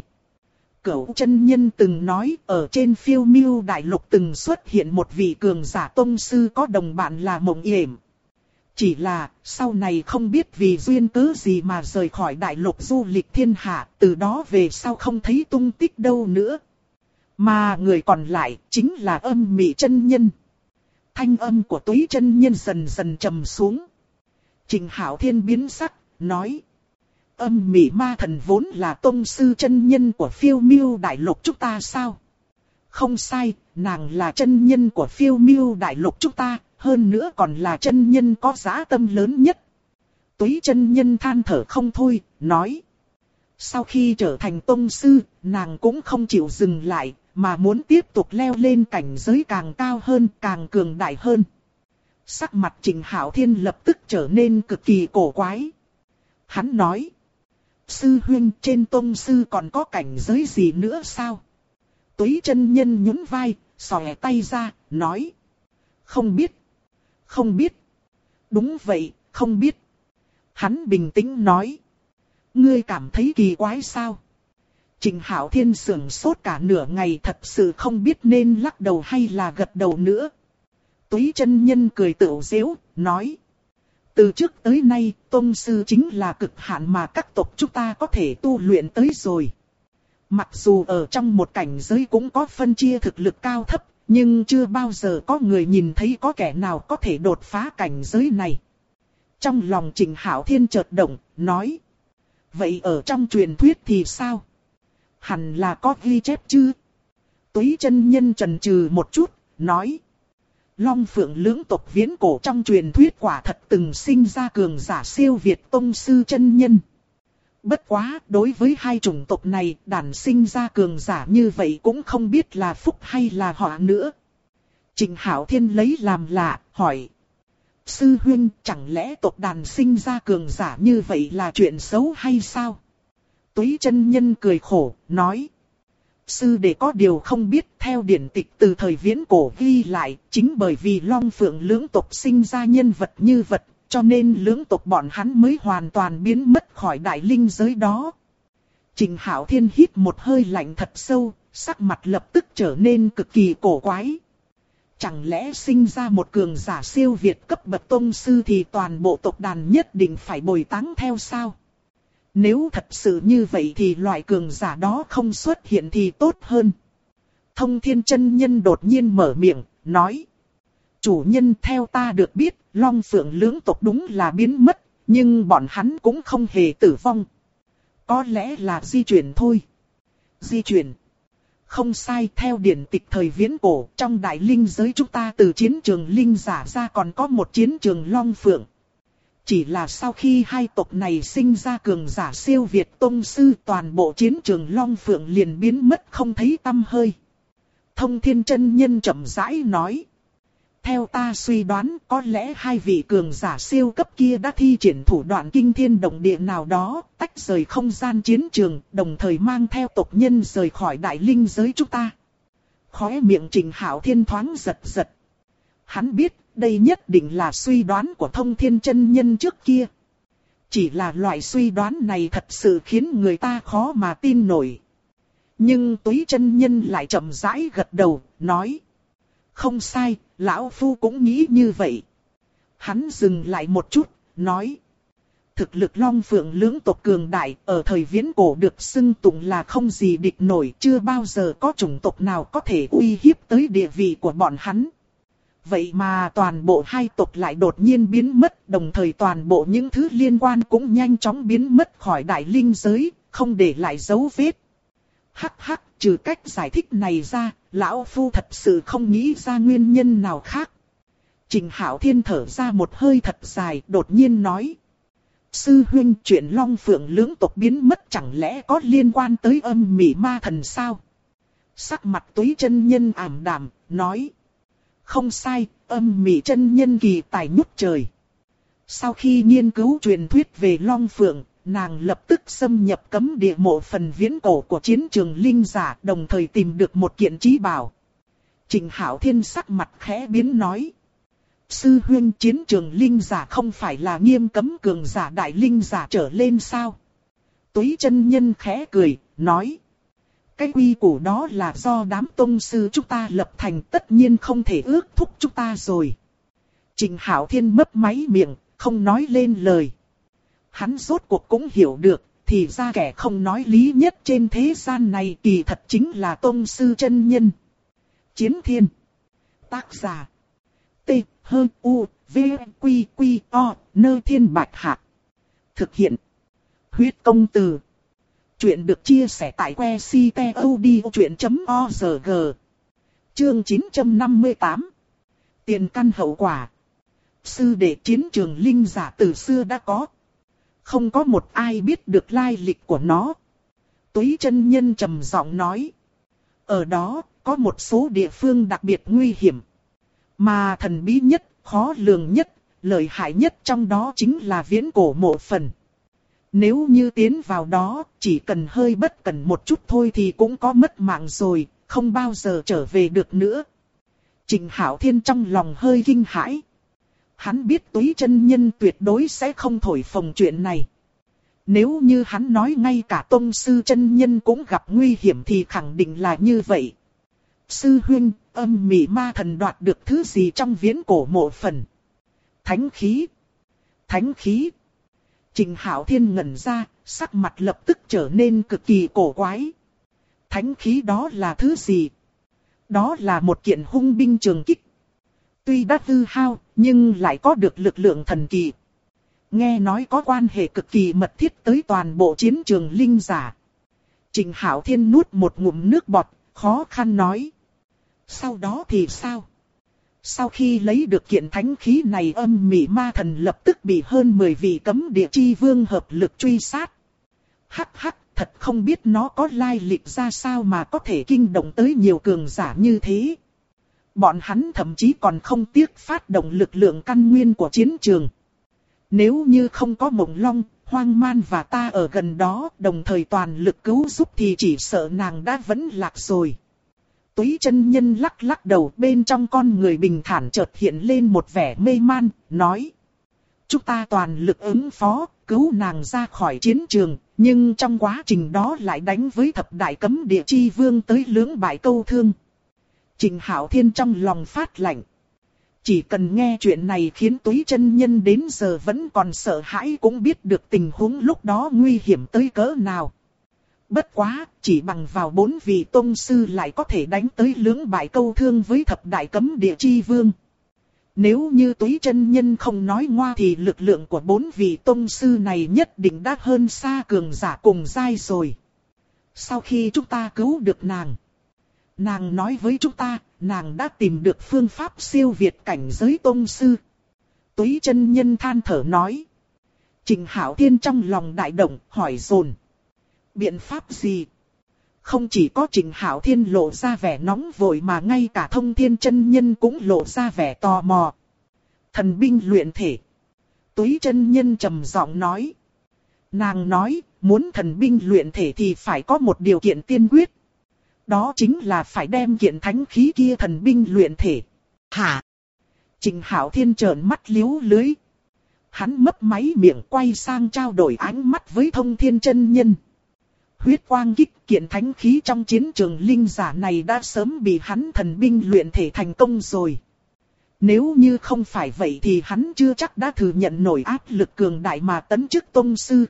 Cửu chân nhân từng nói ở trên phiêu miêu đại lục từng xuất hiện một vị cường giả tông sư có đồng bạn là mộng yểm. Chỉ là sau này không biết vì duyên cớ gì mà rời khỏi đại lục du lịch thiên hạ, từ đó về sau không thấy tung tích đâu nữa. Mà người còn lại chính là Âm Mị chân nhân. Thanh âm của Túy chân nhân dần dần trầm xuống. Trịnh Hạo Thiên biến sắc, nói. Âm Mị Ma Thần vốn là tông sư chân nhân của phiêu miêu đại lục chúng ta sao? Không sai, nàng là chân nhân của phiêu miêu đại lục chúng ta, hơn nữa còn là chân nhân có dã tâm lớn nhất. Túy chân nhân than thở không thôi, nói. Sau khi trở thành tông sư, nàng cũng không chịu dừng lại, mà muốn tiếp tục leo lên cảnh giới càng cao hơn, càng cường đại hơn. Sắc mặt Trịnh Hạo Thiên lập tức trở nên cực kỳ cổ quái. Hắn nói. Sư huynh, trên tông sư còn có cảnh giới gì nữa sao? Túy chân nhân nhún vai, xòe tay ra, nói. Không biết. Không biết. Đúng vậy, không biết. Hắn bình tĩnh nói. Ngươi cảm thấy kỳ quái sao? Trịnh Hạo Thiên sững sốt cả nửa ngày, thật sự không biết nên lắc đầu hay là gật đầu nữa. Túy chân nhân cười tủu giễu, nói. Từ trước tới nay, tông sư chính là cực hạn mà các tộc chúng ta có thể tu luyện tới rồi. Mặc dù ở trong một cảnh giới cũng có phân chia thực lực cao thấp, nhưng chưa bao giờ có người nhìn thấy có kẻ nào có thể đột phá cảnh giới này. Trong lòng Trịnh Hạo Thiên chợt động, nói. Vậy ở trong truyền thuyết thì sao? Hẳn là có ghi chép chứ? Túy chân nhân chần chừ một chút, nói. Long Phượng lưỡng tộc viễn cổ trong truyền thuyết quả thật từng sinh ra cường giả siêu việt tông sư chân nhân. Bất quá, đối với hai chủng tộc này, đản sinh ra cường giả như vậy cũng không biết là phúc hay là họa nữa. Trịnh Hạo Thiên lấy làm lạ, hỏi. Sư huynh, chẳng lẽ tộc đàn sinh ra cường giả như vậy là chuyện xấu hay sao? Túy chân nhân cười khổ, nói. Sư đệ có điều không biết, theo điển tịch từ thời viễn cổ ghi lại, chính bởi vì Long Phượng lưỡng tộc sinh ra nhân vật như vật, cho nên lưỡng tộc bọn hắn mới hoàn toàn biến mất khỏi đại linh giới đó. Trịnh Hạo Thiên hít một hơi lạnh thật sâu, sắc mặt lập tức trở nên cực kỳ cổ quái. Chẳng lẽ sinh ra một cường giả siêu việt cấp bậc tông sư thì toàn bộ tộc đàn nhất định phải bồi táng theo sao? Nếu thật sự như vậy thì loại cường giả đó không xuất hiện thì tốt hơn. Thông Thiên chân nhân đột nhiên mở miệng, nói. Chủ nhân, theo ta được biết, Long Phượng lưỡng tộc đúng là biến mất, nhưng bọn hắn cũng không hề tử vong. Có lẽ là di chuyển thôi. Di chuyển. Không sai, theo điển tịch thời viễn cổ, trong đại linh giới chúng ta từ chiến trường linh giả ra còn có một chiến trường Long Phượng. Chỉ là sau khi hai tộc này sinh ra cường giả siêu việt tông sư, toàn bộ chiến trường Long Phượng liền biến mất không thấy tăm hơi. Thông Thiên chân nhân chậm rãi nói. Theo ta suy đoán, có lẽ hai vị cường giả siêu cấp kia đã thi triển thủ đoạn kinh thiên động địa nào đó, tách rời không gian chiến trường, đồng thời mang theo tộc nhân rời khỏi đại linh giới chúng ta. Khóe miệng Trịnh Hạo Thiên thoáng giật giật. Hắn biết, đây nhất định là suy đoán của Thông Thiên chân nhân trước kia. Chỉ là loại suy đoán này thật sự khiến người ta khó mà tin nổi. Nhưng Túy chân nhân lại chậm rãi gật đầu, nói. Không sai, lão phu cũng nghĩ như vậy. Hắn dừng lại một chút, nói. Thực lực Long Phượng lưỡng tộc cường đại, ở thời viễn cổ được xưng tụng là không gì địch nổi, chưa bao giờ có chủng tộc nào có thể uy hiếp tới địa vị của bọn hắn. Vậy mà toàn bộ hai tộc lại đột nhiên biến mất, đồng thời toàn bộ những thứ liên quan cũng nhanh chóng biến mất khỏi đại linh giới, không để lại dấu vết. Hắc hắc, trừ cách giải thích này ra, lão phu thật sự không nghĩ ra nguyên nhân nào khác. Trịnh Hạo Thiên thở ra một hơi thật dài, đột nhiên nói. Sư huynh, chuyện Long Phượng lưỡng tộc biến mất chẳng lẽ có liên quan tới âm mị ma thần sao? Sắc mặt Túy chân nhân ảm đạm, nói. Không sai, âm mị chân nhân kỳ tài ngút trời. Sau khi nghiên cứu truyền thuyết về Long Phượng, nàng lập tức xâm nhập cấm địa mộ phần viễn cổ của chiến trường linh giả, đồng thời tìm được một kiện trí bảo. Trịnh Hạo Thiên sắc mặt khẽ biến nói. Sư huynh, chiến trường linh giả không phải là nghiêm cấm cường giả đại linh giả trở lên sao? Túy chân nhân khẽ cười, nói. Cái quy củ đó là do đám tông sư chúng ta lập thành, tất nhiên không thể ước thúc chúng ta rồi. Trịnh Hạo Thiên mấp máy miệng, không nói lên lời. Hắn rốt cuộc cũng hiểu được, thì ra kẻ không nói lý nhất trên thế gian này kỳ thật chính là tông sư chân nhân. Chiến Thiên. Tác giả. T, H, U, V, Q, Q, O, Nơ Thiên Bạch Hạc. Thực hiện. Huyết Công Từ. Chuyện được chia sẻ tại que ctod.org. Chương 958. Tiền căn hậu quả. Sư đệ, chiến trường linh giả từ xưa đã có. Không có một ai biết được lai lịch của nó. Túy chân nhân trầm giọng nói. Ở đó, có một số địa phương đặc biệt nguy hiểm. Mà thần bí nhất, khó lường nhất, lợi hại nhất trong đó chính là viễn cổ mộ phần. Nếu như tiến vào đó, chỉ cần hơi bất cẩn một chút thôi thì cũng có mất mạng rồi, không bao giờ trở về được nữa. Trịnh Hạo Thiên trong lòng hơi kinh hãi. Hắn biết Túy chân nhân tuyệt đối sẽ không thổi phồng chuyện này. Nếu như hắn nói ngay cả tông sư chân nhân cũng gặp nguy hiểm thì khẳng định là như vậy. Sư huynh, âm mị ma thần đoạt được thứ gì trong viễn cổ mộ phần? Thánh khí. Thánh khí. Trịnh Hạo Thiên ngẩn ra, sắc mặt lập tức trở nên cực kỳ cổ quái. Thánh khí đó là thứ gì? Đó là một kiện hung binh trường kích. Tuy đã hư hao, nhưng lại có được lực lượng thần kỳ. Nghe nói có quan hệ cực kỳ mật thiết tới toàn bộ chiến trường linh giả. Trịnh Hạo Thiên nuốt một ngụm nước bọt, khó khăn nói. Sau đó thì sao? Sau khi lấy được kiện thánh khí này, âm mị ma thần lập tức bị hơn 10 vị cấm địa chi vương hợp lực truy sát. Hắc hắc, thật không biết nó có lai lịch ra sao mà có thể kinh động tới nhiều cường giả như thế. Bọn hắn thậm chí còn không tiếc phát động lực lượng căn nguyên của chiến trường. Nếu như không có Mộng Long, Hoang Man và ta ở gần đó, đồng thời toàn lực cứu giúp thì chỉ sợ nàng đã vẫn lạc rồi. Túy chân nhân lắc lắc đầu, bên trong con người bình thản chợt hiện lên một vẻ mê man, nói. Chúng ta toàn lực ứng phó, cứu nàng ra khỏi chiến trường, nhưng trong quá trình đó lại đánh với thập đại cấm địa chi vương tới lưỡng bại câu thương. Trịnh Hạo Thiên trong lòng phát lạnh. Chỉ cần nghe chuyện này khiến Túy chân nhân đến giờ vẫn còn sợ hãi cũng biết được tình huống lúc đó nguy hiểm tới cỡ nào. Bất quá, chỉ bằng vào 4 vị tông sư lại có thể đánh tới lưỡng bại câu thương với thập đại cấm địa chi vương. Nếu như Túy chân nhân không nói ngoa thì lực lượng của 4 vị tông sư này nhất định đã hơn xa cường giả cùng giai rồi. Sau khi chúng ta cứu được nàng nói với chúng ta, nàng đã tìm được phương pháp siêu việt cảnh giới tông sư. Túy chân nhân than thở nói. Trịnh Hạo Thiên trong lòng đại động, hỏi dồn. Biện pháp gì? Không chỉ có Trịnh Hạo Thiên lộ ra vẻ nóng vội mà ngay cả Thông Thiên chân nhân cũng lộ ra vẻ tò mò. Thần binh luyện thể. Túy chân nhân trầm giọng nói. Nàng nói, muốn thần binh luyện thể thì phải có một điều kiện tiên quyết. Đó chính là phải đem kiện thánh khí kia thần binh luyện thể. Hả? Trịnh Hạo Thiên trợn mắt liếu lưới. Hắn mấp máy miệng quay sang trao đổi ánh mắt với Thông Thiên chân nhân. Huyết quang kích, kiện thánh khí trong chiến trường linh giả này đã sớm bị hắn thần binh luyện thể thành công rồi. Nếu như không phải vậy thì hắn chưa chắc đã thừa nhận nổi áp lực cường đại mà tấn chức tông sư.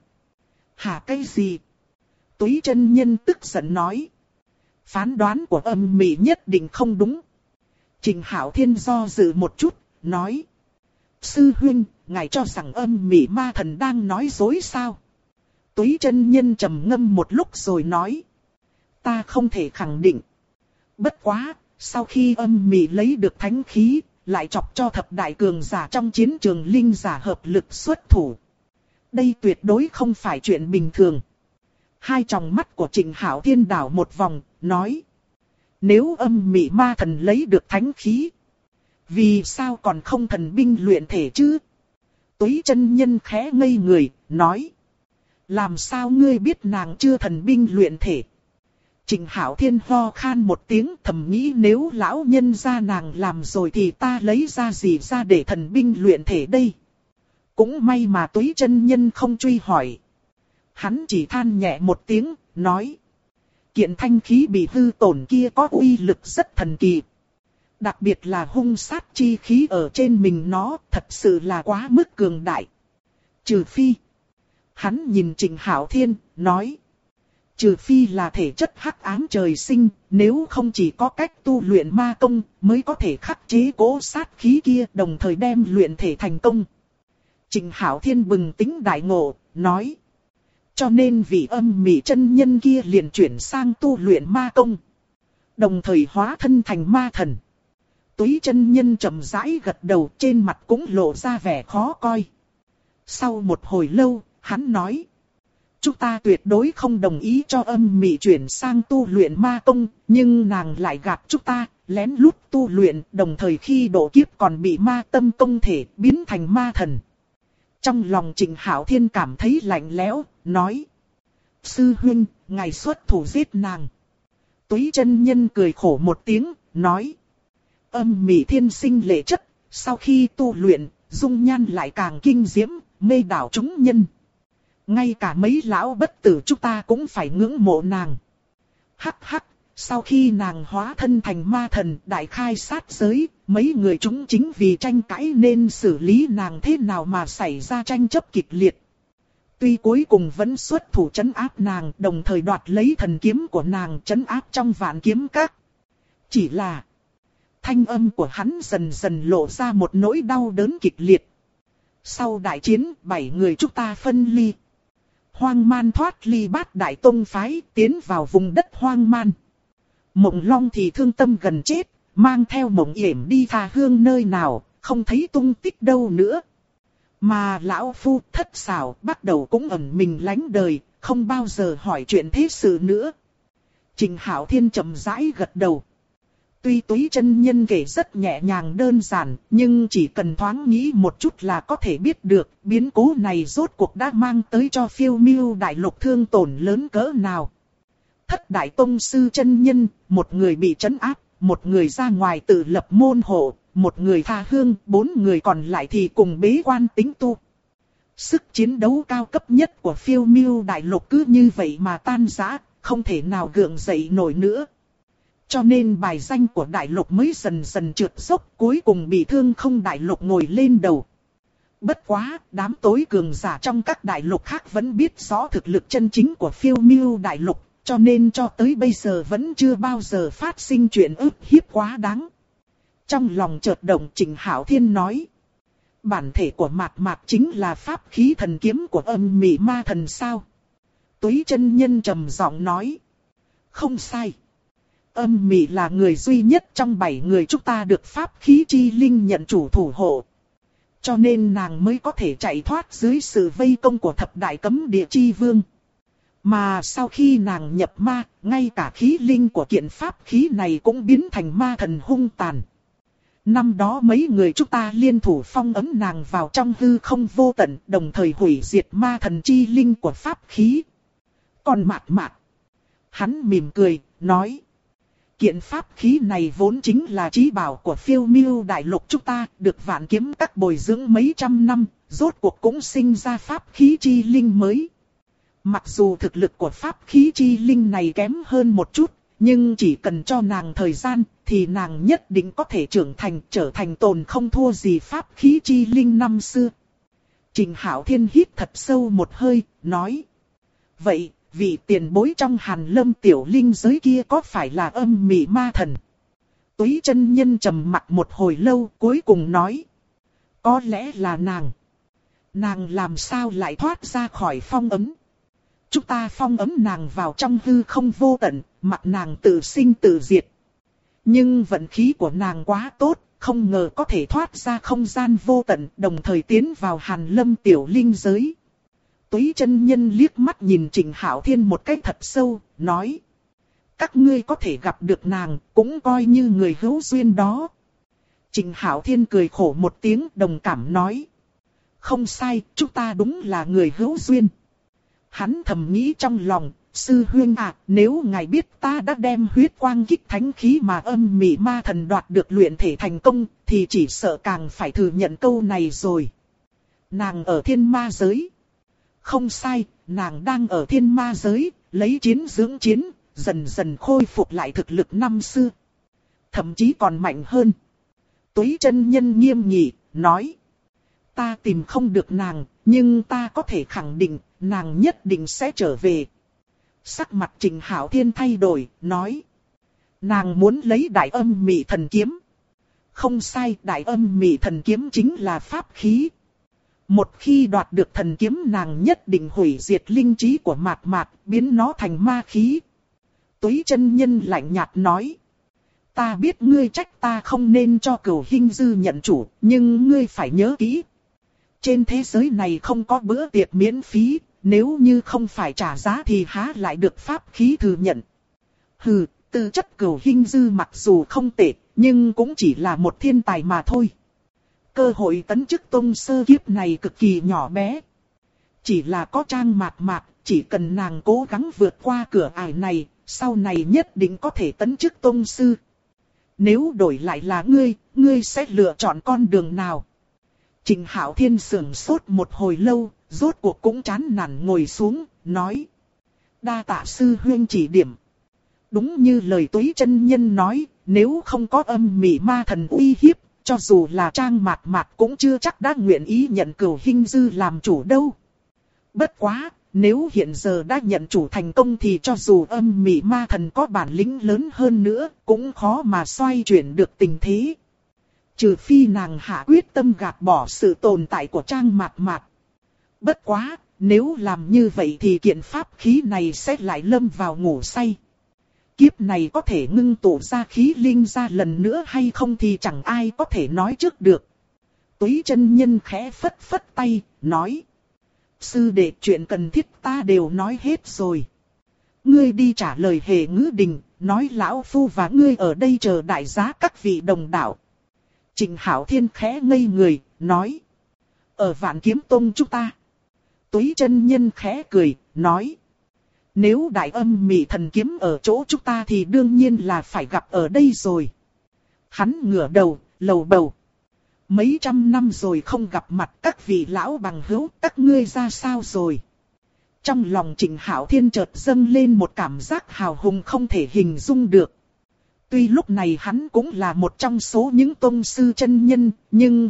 Hả cái gì? Túy chân nhân tức giận nói. Phán đoán của âm mị nhất định không đúng. Trịnh Hạo Thiên do dự một chút, nói. Sư huynh, ngài cho rằng âm mị ma thần đang nói dối sao? Túy chân nhân trầm ngâm một lúc rồi nói. Ta không thể khẳng định. Bất quá, sau khi âm mị lấy được thánh khí, lại chọc cho thập đại cường giả trong chiến trường linh giả hợp lực xuất thủ. Đây tuyệt đối không phải chuyện bình thường. Hai tròng mắt của Trịnh Hạo Thiên đảo một vòng, nói. Nếu âm mị ma thần lấy được thánh khí, vì sao còn không thần binh luyện thể chứ? Túy chân nhân khẽ ngây người, nói. Làm sao ngươi biết nàng chưa thần binh luyện thể? Trịnh Hạo Thiên ho khan một tiếng, thầm nghĩ nếu lão nhân gia nàng làm rồi thì ta lấy ra gì ra để thần binh luyện thể đây? Cũng may mà Túy chân nhân không truy hỏi. Hắn chỉ than nhẹ một tiếng, nói. Kiện thanh khí bị hư tổn kia có uy lực rất thần kỳ. Đặc biệt là hung sát chi khí ở trên mình nó, thật sự là quá mức cường đại. Trừ phi. Hắn nhìn Trịnh Hạo Thiên, nói. Trừ phi là thể chất hắc ám trời sinh, nếu không chỉ có cách tu luyện ma công, mới có thể khắc chế cỗ sát khí kia, đồng thời đem luyện thể thành công. Trịnh Hạo Thiên bừng tỉnh đại ngộ, nói. Cho nên vị âm mị chân nhân kia liền chuyển sang tu luyện ma công, đồng thời hóa thân thành ma thần. Túy chân nhân chậm rãi gật đầu, trên mặt cũng lộ ra vẻ khó coi. Sau một hồi lâu, hắn nói. Chúng ta tuyệt đối không đồng ý cho âm mị chuyển sang tu luyện ma công, nhưng nàng lại gạt chúng ta, lén lút tu luyện, đồng thời khi độ kiếp còn bị ma tâm công thể biến thành ma thần. Trong lòng Trịnh Hạo Thiên cảm thấy lạnh lẽo, nói. Sư huynh, ngài xuất thủ giết nàng. Túy chân nhân cười khổ một tiếng, nói. Âm mị thiên sinh lệ chất, sau khi tu luyện, dung nhan lại càng kinh diễm, mê đảo chúng nhân. Ngay cả mấy lão bất tử chúng ta cũng phải ngưỡng mộ nàng. Hắc hắc, sau khi nàng hóa thân thành ma thần đại khai sát giới, mấy người chúng chính vì tranh cãi nên xử lý nàng thế nào mà xảy ra tranh chấp kịch liệt. Tuy cuối cùng vẫn xuất thủ trấn áp nàng, đồng thời đoạt lấy thần kiếm của nàng trấn áp trong Vạn Kiếm Các. Chỉ là thanh âm của hắn dần dần lộ ra một nỗi đau đớn kịch liệt. Sau đại chiến, 7 người chúng ta phân ly. Hoang Man thoát ly Bát Đại Tông phái, tiến vào vùng đất hoang man. Mộng Long thì thương tâm gần chết, mang theo Mộng Yểm đi tha hương nơi nào, không thấy tung tích đâu nữa. Mà lão phu Thất Xảo bắt đầu cũng ẩn mình lánh đời, không bao giờ hỏi chuyện thế sự nữa. Trịnh Hạo Thiên chậm rãi gật đầu. Tuy Túy chân nhân kể rất nhẹ nhàng đơn giản, nhưng chỉ cần thoáng nghĩ một chút là có thể biết được biến cố này rốt cuộc đã mang tới cho Phiêu Miêu Đại Lục thương tổn lớn cỡ nào. Thất Đại Tông sư chân nhân, một người bị trấn áp, một người ra ngoài tự lập môn hộ, một người tha hương, 4 người còn lại thì cùng bế quan tính tu. Sức chiến đấu cao cấp nhất của Phiêu Miêu Đại Lục cứ như vậy mà tan rã, không thể nào gượng dậy nổi nữa. Cho nên bài danh của Đại Lục mới dần dần trượt dốc, cuối cùng bị Thương Không Đại Lục ngồi lên đầu. Bất quá, đám tối cường giả trong các đại lục khác vẫn biết rõ thực lực chân chính của Phiêu Miêu Đại Lục, cho nên cho tới bây giờ vẫn chưa bao giờ phát sinh chuyện ức hiếp quá đáng. Trong lòng chợt động, Trịnh Hạo Thiên nói. Bản thể của Mạt Mạt chính là pháp khí thần kiếm của Âm Mị Ma Thần sao? Túy chân nhân trầm giọng nói. Không sai. Âm Mị là người duy nhất trong 7 người chúng ta được pháp khí chi linh nhận chủ thủ hộ. Cho nên nàng mới có thể chạy thoát dưới sự vây công của Thập Đại Cấm Địa Chi Vương. Mà sau khi nàng nhập ma, ngay cả khí linh của kiện pháp khí này cũng biến thành ma thần hung tàn. Năm đó mấy người chúng ta liên thủ phong ấn nàng vào trong hư không vô tận, đồng thời hủy diệt ma thần chi linh của pháp khí. Còn Mạt Mạt, hắn mỉm cười, nói. Kiện pháp khí này vốn chính là chí bảo của Phiêu Miêu Đại Lục chúng ta, được Vạn Kiếm Các bồi dưỡng mấy trăm năm, rốt cuộc cũng sinh ra pháp khí chi linh mới. Mặc dù thực lực của pháp khí chi linh này kém hơn một chút, nhưng chỉ cần cho nàng thời gian, thì nàng nhất định có thể trưởng thành, trở thành tồn không thua gì pháp khí chi linh năm xưa. Trịnh Hạo Thiên hít thật sâu một hơi, nói. Vậy, vị tiền bối trong Hàn Lâm tiểu linh giới kia có phải là Âm Mị Ma Thần? Túy chân nhân trầm mặc một hồi lâu, cuối cùng nói. Có lẽ là nàng. Nàng làm sao lại thoát ra khỏi phong ấn? Chúng ta phong ấn nàng vào trong hư không vô tận, mặc nàng tự sinh tự diệt. Nhưng vận khí của nàng quá tốt, không ngờ có thể thoát ra không gian vô tận, đồng thời tiến vào Hàn Lâm tiểu linh giới. Túy chân nhân liếc mắt nhìn Trịnh Hạo Thiên một cách thật sâu, nói. Các ngươi có thể gặp được nàng, cũng coi như người hữu duyên đó. Trịnh Hạo Thiên cười khổ một tiếng, đồng cảm nói. Không sai, chúng ta đúng là người hữu duyên. Hắn thầm nghĩ trong lòng, sư huynh à, nếu ngài biết ta đã đem huyết quang kích thánh khí mà Âm Mị Ma Thần đoạt được luyện thể thành công, thì chỉ sợ càng phải thừa nhận câu này rồi. Nàng ở thiên ma giới. Không sai, nàng đang ở thiên ma giới, lấy chiến dưỡng chiến, dần dần khôi phục lại thực lực năm xưa. Thậm chí còn mạnh hơn. Túy chân nhân nghiêm nghị, nói. Ta tìm không được nàng, nhưng ta có thể khẳng định, nàng nhất định sẽ trở về. Sắc mặt Trịnh Hạo Thiên thay đổi, nói. Nàng muốn lấy Đại Âm Mị Thần Kiếm. Không sai, Đại Âm Mị Thần Kiếm chính là pháp khí. Một khi đoạt được thần kiếm, nàng nhất định hủy diệt linh trí của Mạt Mạt, biến nó thành ma khí. Túy chân nhân lạnh nhạt nói. Ta biết ngươi trách ta không nên cho Cửu Hinh Dư nhận chủ, nhưng ngươi phải nhớ kỹ. Trên thế giới này không có bữa tiệc miễn phí, nếu như không phải trả giá thì há lại được pháp khí thừa nhận. Hừ, tư chất Cửu Hinh Dư mặc dù không tệ, nhưng cũng chỉ là một thiên tài mà thôi. Cơ hội tấn chức tông sư kiếp này cực kỳ nhỏ bé. Chỉ là có Trang Mạt Mạt, chỉ cần nàng cố gắng vượt qua cửa ải này, sau này nhất định có thể tấn chức tông sư. Nếu đổi lại là ngươi sẽ lựa chọn con đường nào? Trịnh Hạo Thiên sững sốt một hồi lâu, rốt cuộc cũng chán nản ngồi xuống, nói. Đa tạ sư huynh chỉ điểm. Đúng như lời Túy chân nhân nói, nếu không có âm mị ma thần uy hiếp, cho dù là Trang Mạt Mạt cũng chưa chắc đã nguyện ý nhận Cửu Hinh Dư làm chủ đâu. Bất quá, nếu hiện giờ đã nhận chủ thành công thì cho dù âm mị ma thần có bản lĩnh lớn hơn nữa, cũng khó mà xoay chuyển được tình thế. Trừ phi nàng hạ quyết tâm gạt bỏ sự tồn tại của Trang Mạt Mạt. Bất quá, nếu làm như vậy thì kiện pháp khí này sẽ lại lâm vào ngủ say. Kiếp này có thể ngưng tụ ra khí linh ra lần nữa hay không thì chẳng ai có thể nói trước được. Túy chân nhân khẽ phất phất tay, nói. Sư đệ, chuyện cần thiết ta đều nói hết rồi. Ngươi đi trả lời Hề Ngữ Đình, nói lão phu và ngươi ở đây chờ đại giá các vị đồng đạo. Trịnh Hạo Thiên khẽ ngây người, nói. Ở Vạn Kiếm Tông chúng ta. Túy chân nhân khẽ cười, nói. Nếu đại âm mị thần kiếm ở chỗ chúng ta thì đương nhiên là phải gặp ở đây rồi. Hắn ngửa đầu, lầu bầu. Mấy trăm năm rồi không gặp mặt các vị lão bằng hữu, các ngươi ra sao rồi? Trong lòng Trịnh Hạo Thiên chợt dâng lên một cảm giác hào hùng không thể hình dung được. Tuy lúc này hắn cũng là một trong số những tông sư chân nhân, nhưng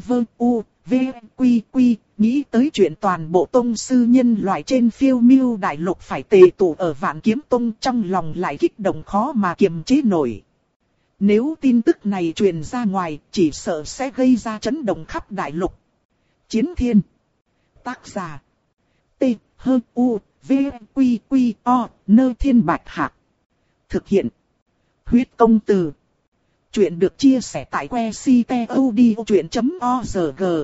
nghĩ tới chuyện toàn bộ tông sư nhân loại trên phiêu miêu đại lục phải tề tụ ở Vạn Kiếm Tông, trong lòng lại kích động khó mà kiềm chế nổi. Nếu tin tức này truyền ra ngoài, chỉ sợ sẽ gây ra chấn động khắp đại lục. Chiến Thiên. Tác giả. T-H-U-V-Q-Q-O. Nơ Thiên Bạch Hạc. Thực hiện. Huyết Công Từ. Chuyện được chia sẻ tại website.odchuyện.org.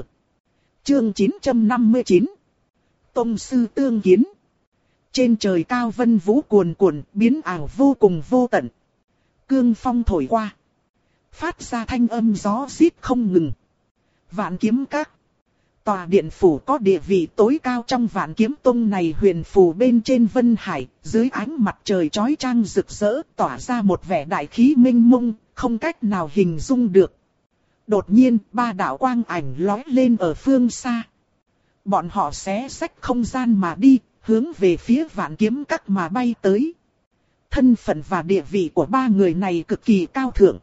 Chương 959. Tông sư tương kiến. Trên trời cao vân vũ cuồn cuộn, biến ảo vô cùng vô tận. Cương phong thổi qua, phát ra thanh âm gió rít không ngừng. Vạn Kiếm Các. Tòa điện phủ có địa vị tối cao trong Vạn Kiếm Tông này, huyền phù bên trên vân hải, dưới ánh mặt trời chói chang rực rỡ, tỏa ra một vẻ đại khí mênh mông, không cách nào hình dung được. Đột nhiên, ba đạo quang ảnh lói lên ở phương xa. Bọn họ xé xách không gian mà đi, hướng về phía Vạn Kiếm Các mà bay tới. Thân phận và địa vị của ba người này cực kỳ cao thượng.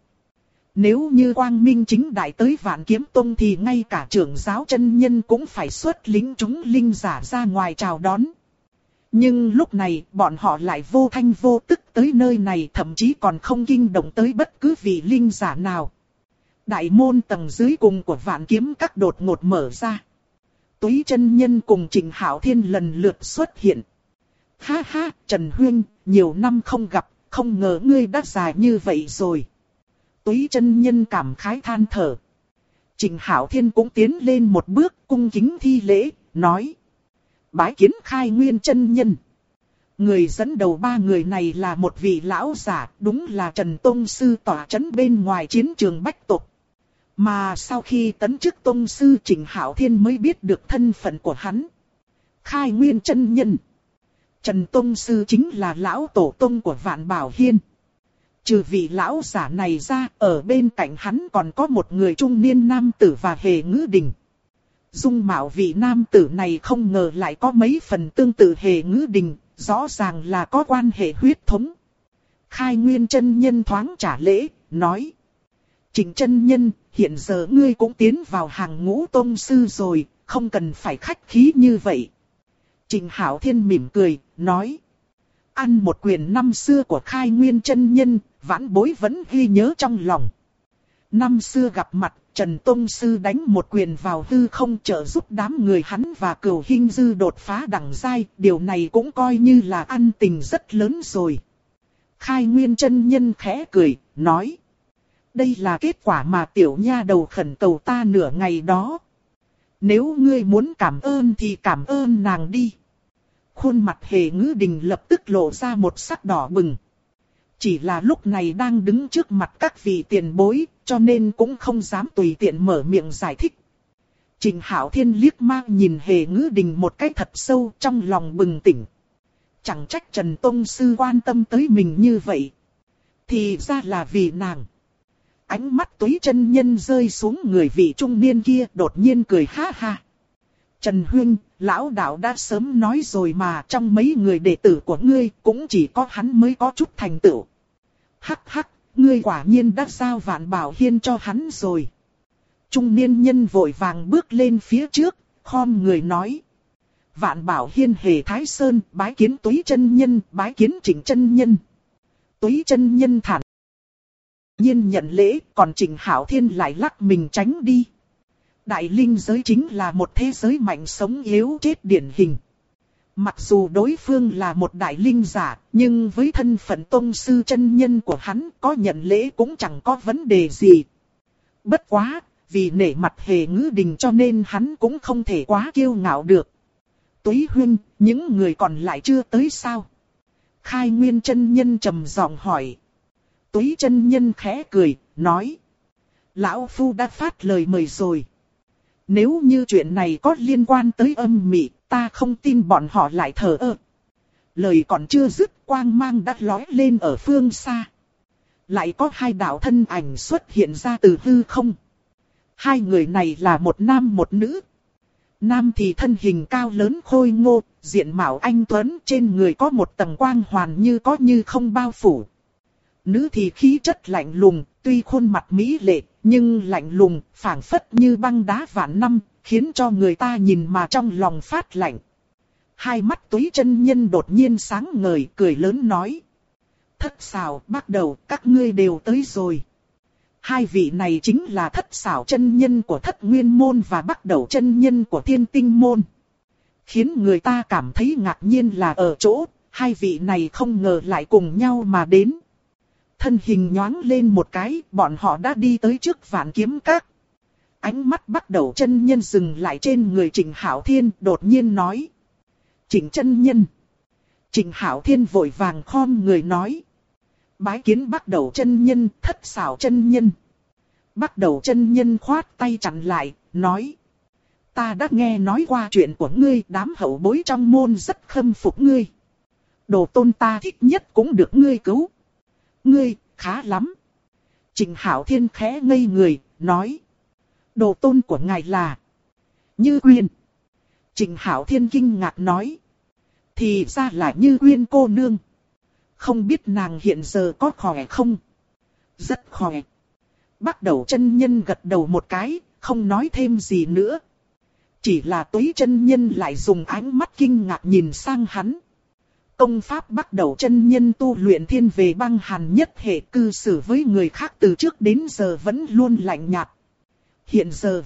Nếu như quang minh chính đại tới Vạn Kiếm Tông thì ngay cả trưởng giáo chân nhân cũng phải xuất lính chúng linh giả ra ngoài chào đón. Nhưng lúc này bọn họ lại vô thanh vô tức tới nơi này, thậm chí còn không kinh động tới bất cứ vị linh giả nào. Đại môn tầng dưới cùng của Vạn Kiếm Các đột ngột mở ra. Túy chân nhân cùng Trịnh Hạo Thiên lần lượt xuất hiện. Ha ha, Trần Huynh, nhiều năm không gặp, không ngờ ngươi đã già như vậy rồi. Túy chân nhân cảm khái than thở. Trịnh Hạo Thiên cũng tiến lên một bước, cung kính thi lễ, nói. Bái kiến Khai Nguyên chân nhân. Người dẫn đầu ba người này là một vị lão giả, đúng là Trần Tông Sư tỏa trấn bên ngoài chiến trường Bách Tộc. Mà sau khi tấn chức Tông Sư, Trịnh Hạo Thiên mới biết được thân phận của hắn. Khai Nguyên chân nhân. Trần Tông Sư chính là lão tổ tông của Vạn Bảo Hiên. Trừ vị lão giả này ra, ở bên cạnh hắn còn có một người trung niên nam tử và Hề Ngữ Đình. Dung mạo vị nam tử này không ngờ lại có mấy phần tương tự Hề Ngữ Đình, rõ ràng là có quan hệ huyết thống. Khai Nguyên chân nhân thoáng trả lễ, nói. Trịnh chân nhân, hiện giờ ngươi cũng tiến vào hàng ngũ tông sư rồi, không cần phải khách khí như vậy. Trịnh Hạo Thiên mỉm cười, nói. Ăn một quyền năm xưa của Khai Nguyên chân nhân, vãn bối vẫn ghi nhớ trong lòng. Năm xưa gặp mặt, Trần Tông Sư đánh một quyền vào hư không trợ giúp đám người hắn và Cửu Hinh Dư đột phá đẳng giai, điều này cũng coi như là ăn tình rất lớn rồi. Khai Nguyên chân nhân khẽ cười, nói. Đây là kết quả mà tiểu nha đầu khẩn cầu ta nửa ngày đó. Nếu ngươi muốn cảm ơn thì cảm ơn nàng đi. Khuôn mặt Hề Ngữ Đình lập tức lộ ra một sắc đỏ bừng. Chỉ là lúc này đang đứng trước mặt các vị tiền bối, cho nên cũng không dám tùy tiện mở miệng giải thích. Trịnh Hạo Thiên liếc mắt nhìn Hề Ngữ Đình một cái thật sâu, trong lòng bừng tỉnh. Chẳng trách Trần Tông Sư quan tâm tới mình như vậy. Thì ra là vì nàng. Ánh mắt Túy chân nhân rơi xuống người vị trung niên kia, đột nhiên cười ha ha. Trần Huynh, lão đạo đã sớm nói rồi mà, trong mấy người đệ tử của ngươi cũng chỉ có hắn mới có chút thành tựu. Hắc hắc, ngươi quả nhiên đã giao Vạn Bảo Hiên cho hắn rồi. Trung niên nhân vội vàng bước lên phía trước, khom người nói. Vạn Bảo Hiên Hề Thái Sơn bái kiến Túy chân nhân, bái kiến Trịnh chân nhân. Túy chân nhân thản nhiên nhận lễ, còn Trịnh Hạo Thiên lại lắc mình tránh đi. Đại linh giới chính là một thế giới mạnh sống yếu chết điển hình. Mặc dù đối phương là một đại linh giả, nhưng với thân phận tông sư chân nhân của hắn có nhận lễ cũng chẳng có vấn đề gì. Bất quá, vì nể mặt Hề Ngữ Đình cho nên hắn cũng không thể quá kiêu ngạo được. Túy huynh, những người còn lại chưa tới sao? Khai Nguyên chân nhân trầm giọng hỏi. Túy chân nhân khẽ cười, nói. Lão Phu đã phát lời mời rồi. Nếu như chuyện này có liên quan tới âm mị, ta không tin bọn họ lại thờ ơ. Lời còn chưa dứt, quang mang đã lói lên ở phương xa. Lại có hai đạo thân ảnh xuất hiện ra từ hư không. Hai người này là một nam một nữ. Nam thì thân hình cao lớn khôi ngô, diện mạo anh tuấn, trên người có một tầng quang hoàn như có như không bao phủ. Nữ thì khí chất lạnh lùng, tuy khuôn mặt mỹ lệ, nhưng lạnh lùng, phảng phất như băng đá vạn năm, khiến cho người ta nhìn mà trong lòng phát lạnh. Hai mắt Túy chân nhân đột nhiên sáng ngời, cười lớn nói. Thất xảo, bắt đầu, các ngươi đều tới rồi. Hai vị này chính là Thất xảo chân nhân của Thất Nguyên Môn và Bắc Đẩu chân nhân của Thiên Tinh Môn. Khiến người ta cảm thấy ngạc nhiên là ở chỗ, hai vị này không ngờ lại cùng nhau mà đến. Thân hình nhoáng lên một cái, bọn họ đã đi tới trước Vạn Kiếm Các. Ánh mắt Bắc Đẩu chân nhân dừng lại trên người Trịnh Hạo Thiên, đột nhiên nói. Trịnh chân nhân. Trịnh Hạo Thiên vội vàng khom người nói. Bái kiến Bắc Đẩu chân nhân, Thất xảo chân nhân. Bắc Đẩu chân nhân khoát tay chặn lại, nói. Ta đã nghe nói qua chuyện của ngươi, đám hậu bối trong môn rất khâm phục ngươi. Đồ tôn ta thích nhất cũng được ngươi cứu. Ngươi, khá lắm. Trịnh Hạo Thiên khẽ ngây người, nói. Đồ tôn của ngài là Như Quyên. Trịnh Hạo Thiên kinh ngạc nói. Thì ra là Như Quyên cô nương. Không biết nàng hiện giờ có khỏe không? Rất khỏe. Bắc Đẩu chân nhân gật đầu một cái, không nói thêm gì nữa. Chỉ là Túy chân nhân lại dùng ánh mắt kinh ngạc nhìn sang hắn. Công pháp Bắc Đẩu chân nhân tu luyện thiên về băng hàn nhất hệ, cư xử với người khác từ trước đến giờ vẫn luôn lạnh nhạt. Hiện giờ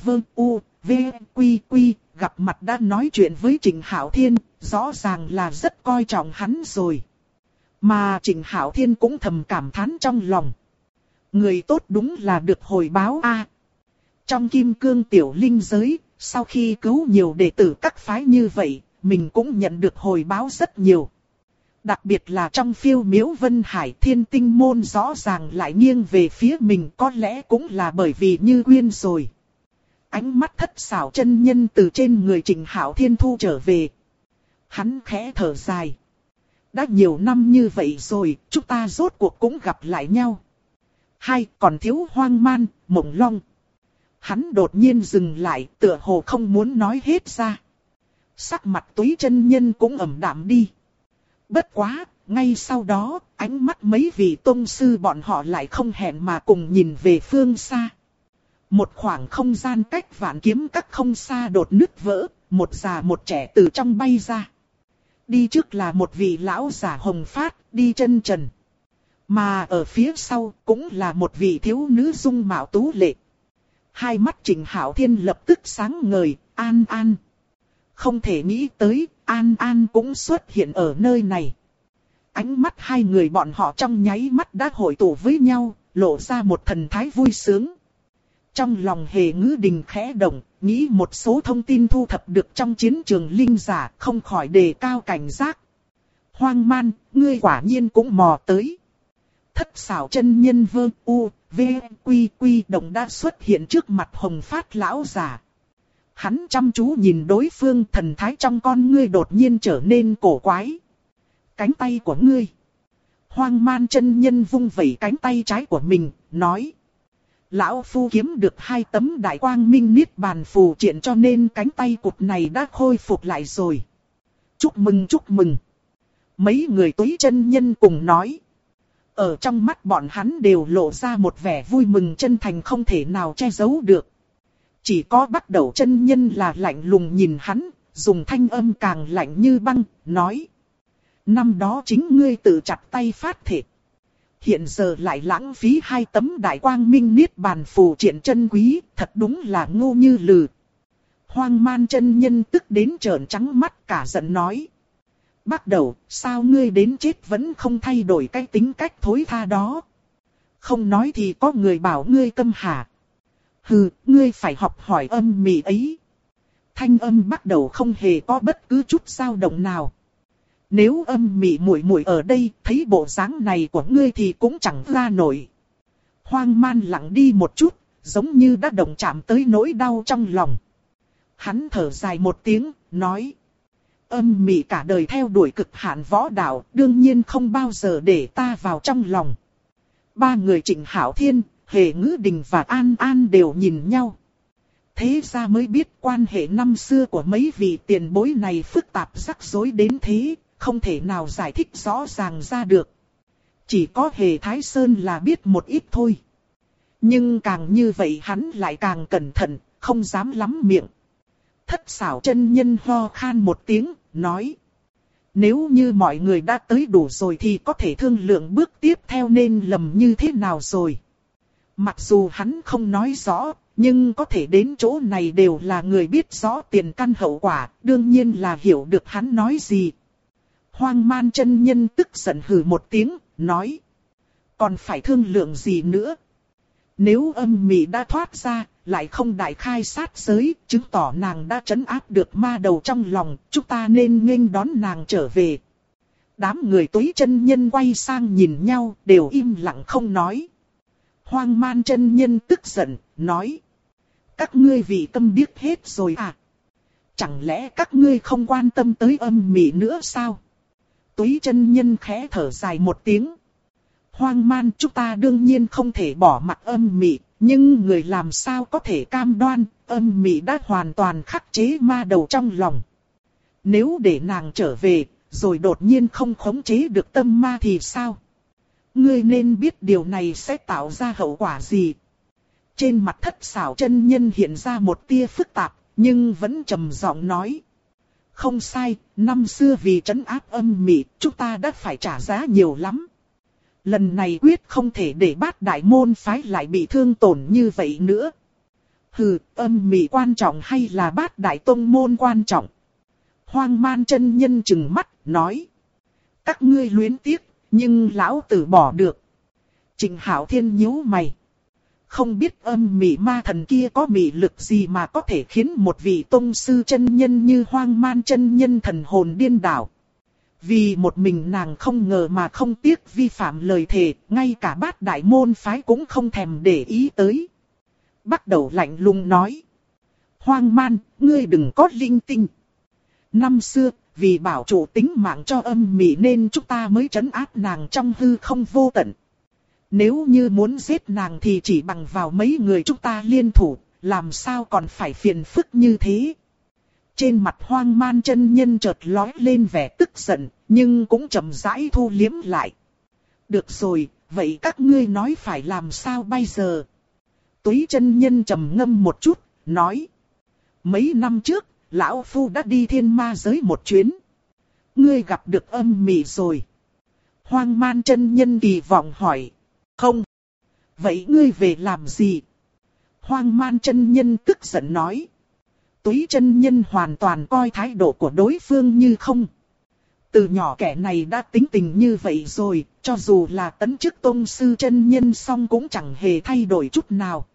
Quy gặp mặt đã nói chuyện với Trịnh Hạo Thiên, rõ ràng là rất coi trọng hắn rồi. Mà Trịnh Hạo Thiên cũng thầm cảm thán trong lòng. Người tốt đúng là được hồi báo a. Trong Kim Cương tiểu linh giới, sau khi cứu nhiều đệ tử các phái như vậy, mình cũng nhận được hồi báo rất nhiều. Đặc biệt là trong Phiêu Miếu Vân Hải, Thiên Tinh Môn rõ ràng lại nghiêng về phía mình, có lẽ cũng là bởi vì Như Quyên rồi. Ánh mắt Thất xảo chân nhân từ trên người Trịnh Hạo Thiên thu trở về. Hắn khẽ thở dài. Đã nhiều năm như vậy rồi, chúng ta rốt cuộc cũng gặp lại nhau. Hay còn thiếu Hoang Man, Mộng Long. Hắn đột nhiên dừng lại, tựa hồ không muốn nói hết ra. Sắc mặt Túy chân nhân cũng ẩm đạm đi. Bất quá, ngay sau đó, ánh mắt mấy vị tông sư bọn họ lại không hẹn mà cùng nhìn về phương xa. Một khoảng không gian cách Vạn Kiếm Các không xa đột nứt vỡ, một già một trẻ từ trong bay ra. Đi trước là một vị lão giả hồng phát, đi chân trần. Mà ở phía sau cũng là một vị thiếu nữ dung mạo tú lệ. Hai mắt Trịnh Hạo Thiên lập tức sáng ngời, An An. Không thể nghĩ tới, An An cũng xuất hiện ở nơi này. Ánh mắt hai người bọn họ trong nháy mắt đã hội tụ với nhau, lộ ra một thần thái vui sướng. Trong lòng Hề Ngữ Đình khẽ động, nghĩ một số thông tin thu thập được trong chiến trường linh giả, không khỏi đề cao cảnh giác. Hoang Man, ngươi quả nhiên cũng mò tới. Thất xảo chân nhân Quy động đã xuất hiện trước mặt Hồng Phát lão giả. Hắn chăm chú nhìn đối phương, thần thái trong con ngươi đột nhiên trở nên cổ quái. Cánh tay của ngươi. Hoang Man chân nhân vung vẩy cánh tay trái của mình, nói. Lão Phu kiếm được 2 tấm đại quang minh niết bàn phù triện cho nên cánh tay cụt này đã khôi phục lại rồi. Chúc mừng chúc mừng. Mấy người Túy chân nhân cùng nói. Ở trong mắt bọn hắn đều lộ ra một vẻ vui mừng chân thành không thể nào che giấu được. Chỉ có Bắt Đầu chân nhân là lạnh lùng nhìn hắn, dùng thanh âm càng lạnh như băng, nói. Năm đó chính ngươi tự chặt tay phát thể. Hiện giờ lại lãng phí 2 tấm đại quang minh niết bàn phù triện chân quý, thật đúng là ngu như lừ. Hoang Man chân nhân tức đến trợn trắng mắt cả giận nói. Bắt Đầu, sao ngươi đến chết vẫn không thay đổi cái tính cách thối tha đó? Không nói thì có người bảo ngươi câm hả? Hừ, ngươi phải học hỏi Âm Mị ấy. Thanh âm Bắt Đầu không hề có bất cứ chút dao động nào. Nếu Âm Mị muội muội ở đây, thấy bộ dáng này của ngươi thì cũng chẳng ra nổi. Hoang Man lặng đi một chút, giống như đã động chạm tới nỗi đau trong lòng. Hắn thở dài một tiếng, nói. Âm Mị cả đời theo đuổi cực hạn võ đạo, đương nhiên không bao giờ để ta vào trong lòng. 3 người Trịnh Hạo Thiên, Hề Ngữ Đình và An An đều nhìn nhau. Thế ra mới biết quan hệ năm xưa của mấy vị tiền bối này phức tạp rắc rối đến thế, không thể nào giải thích rõ ràng ra được. Chỉ có Hề Thái Sơn là biết một ít thôi. Nhưng càng như vậy hắn lại càng cẩn thận, không dám lắm miệng. Thất Xảo chân nhân ho khan một tiếng, nói. Nếu như mọi người đã tới đủ rồi thì có thể thương lượng bước tiếp theo nên lầm như thế nào rồi. Mặc dù hắn không nói rõ, nhưng có thể đến chỗ này đều là người biết rõ tiền căn hậu quả, đương nhiên là hiểu được hắn nói gì. Hoang Man chân nhân tức giận hừ một tiếng, nói. Còn phải thương lượng gì nữa? Nếu Âm Mị đã thoát ra, lại không đại khai sát giới, chứng tỏ nàng đã trấn áp được ma đầu trong lòng, chúng ta nên nghênh đón nàng trở về. Đám người Túy chân nhân quay sang nhìn nhau, đều im lặng không nói. Hoang Man chân nhân tức giận, nói. Các ngươi vì câm điếc hết rồi à? Chẳng lẽ các ngươi không quan tâm tới Âm Mị nữa sao? Túy chân nhân khẽ thở dài một tiếng. Hoang Man, chúng ta đương nhiên không thể bỏ mặc Âm Mị, nhưng người làm sao có thể cam đoan, Âm Mị đã hoàn toàn khắc chế ma đầu trong lòng. Nếu để nàng trở về, rồi đột nhiên không khống chế được tâm ma thì sao? Ngươi nên biết điều này sẽ tạo ra hậu quả gì. Trên mặt Thất Xảo chân nhân hiện ra một tia phức tạp, nhưng vẫn trầm giọng nói. Không sai, năm xưa vì trấn áp Âm Mị, chúng ta đã phải trả giá nhiều lắm. Lần này quyết không thể để Bát Đại môn phái lại bị thương tổn như vậy nữa. Hừ, Âm Mị quan trọng hay là Bát Đại tông môn quan trọng? Hoang Man chân nhân trừng mắt, nói. Các ngươi luyến tiếc, nhưng lão tử bỏ được. Trịnh Hạo Thiên nhíu mày. Không biết Âm Mị ma thần kia có mị lực gì mà có thể khiến một vị tông sư chân nhân như Hoang Man chân nhân thần hồn điên đảo. Vì một mình nàng không ngờ mà không tiếc vi phạm lời thề, ngay cả Bát Đại môn phái cũng không thèm để ý tới. Bắt Đầu lạnh lùng nói. Hoang Man, ngươi đừng có linh tinh. Năm xưa, vì bảo trụ tính mạng cho Âm Mị nên chúng ta mới trấn áp nàng trong hư không vô tận. Nếu như muốn giết nàng thì chỉ bằng vào mấy người chúng ta liên thủ, làm sao còn phải phiền phức như thế. Trên mặt Hoang Man chân nhân chợt lóe lên vẻ tức giận, nhưng cũng chậm rãi thu liếm lại. Được rồi, vậy các ngươi nói phải làm sao bây giờ? Túy chân nhân trầm ngâm một chút, nói. Mấy năm trước, lão phu đã đi thiên ma giới một chuyến. Ngươi gặp được Âm Mị rồi. Hoang Man chân nhân kỳ vọng hỏi. Không. Vậy ngươi về làm gì? Hoang Man chân nhân tức giận nói. Túy chân nhân hoàn toàn coi thái độ của đối phương như không. Từ nhỏ kẻ này đã tính tình như vậy rồi, cho dù là tấn chức tông sư chân nhân xong cũng chẳng hề thay đổi chút nào.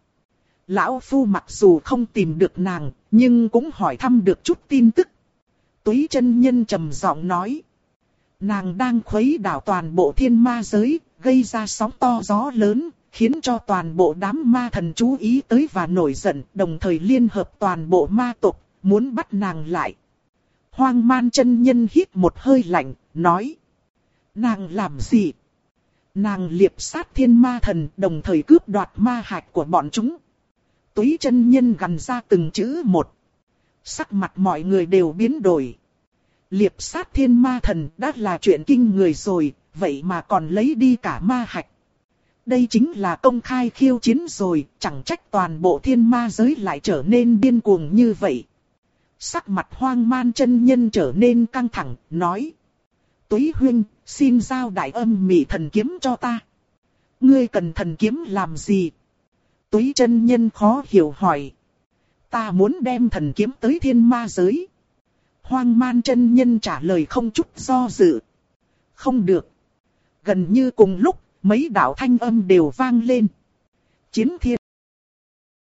Lão phu mặc dù không tìm được nàng, nhưng cũng hỏi thăm được chút tin tức. Túy chân nhân trầm giọng nói. Nàng đang khuấy đảo toàn bộ thiên ma giới, gây ra sóng to gió lớn, khiến cho toàn bộ đám ma thần chú ý tới và nổi giận, đồng thời liên hợp toàn bộ ma tộc, muốn bắt nàng lại. Hoang Man chân nhân hít một hơi lạnh, nói. Nàng làm gì? Nàng liệp sát thiên ma thần, đồng thời cướp đoạt ma hạch của bọn chúng. Túy chân nhân gằn ra từng chữ một. Sắc mặt mọi người đều biến đổi. Liệp sát thiên ma thần đã là chuyện kinh người rồi, vậy mà còn lấy đi cả ma hạch. Đây chính là công khai khiêu chiến rồi, chẳng trách toàn bộ thiên ma giới lại trở nên điên cuồng như vậy. Sắc mặt Hoang Man chân nhân trở nên căng thẳng, nói. Túy huynh, xin giao đại âm mị thần kiếm cho ta. Ngươi cần thần kiếm làm gì? Túy chân nhân khó hiểu hỏi. Ta muốn đem thần kiếm tới thiên ma giới. Hoang Man chân nhân trả lời không chút do dự. Không được. Gần như cùng lúc, mấy đạo thanh âm đều vang lên. Chiến thiên.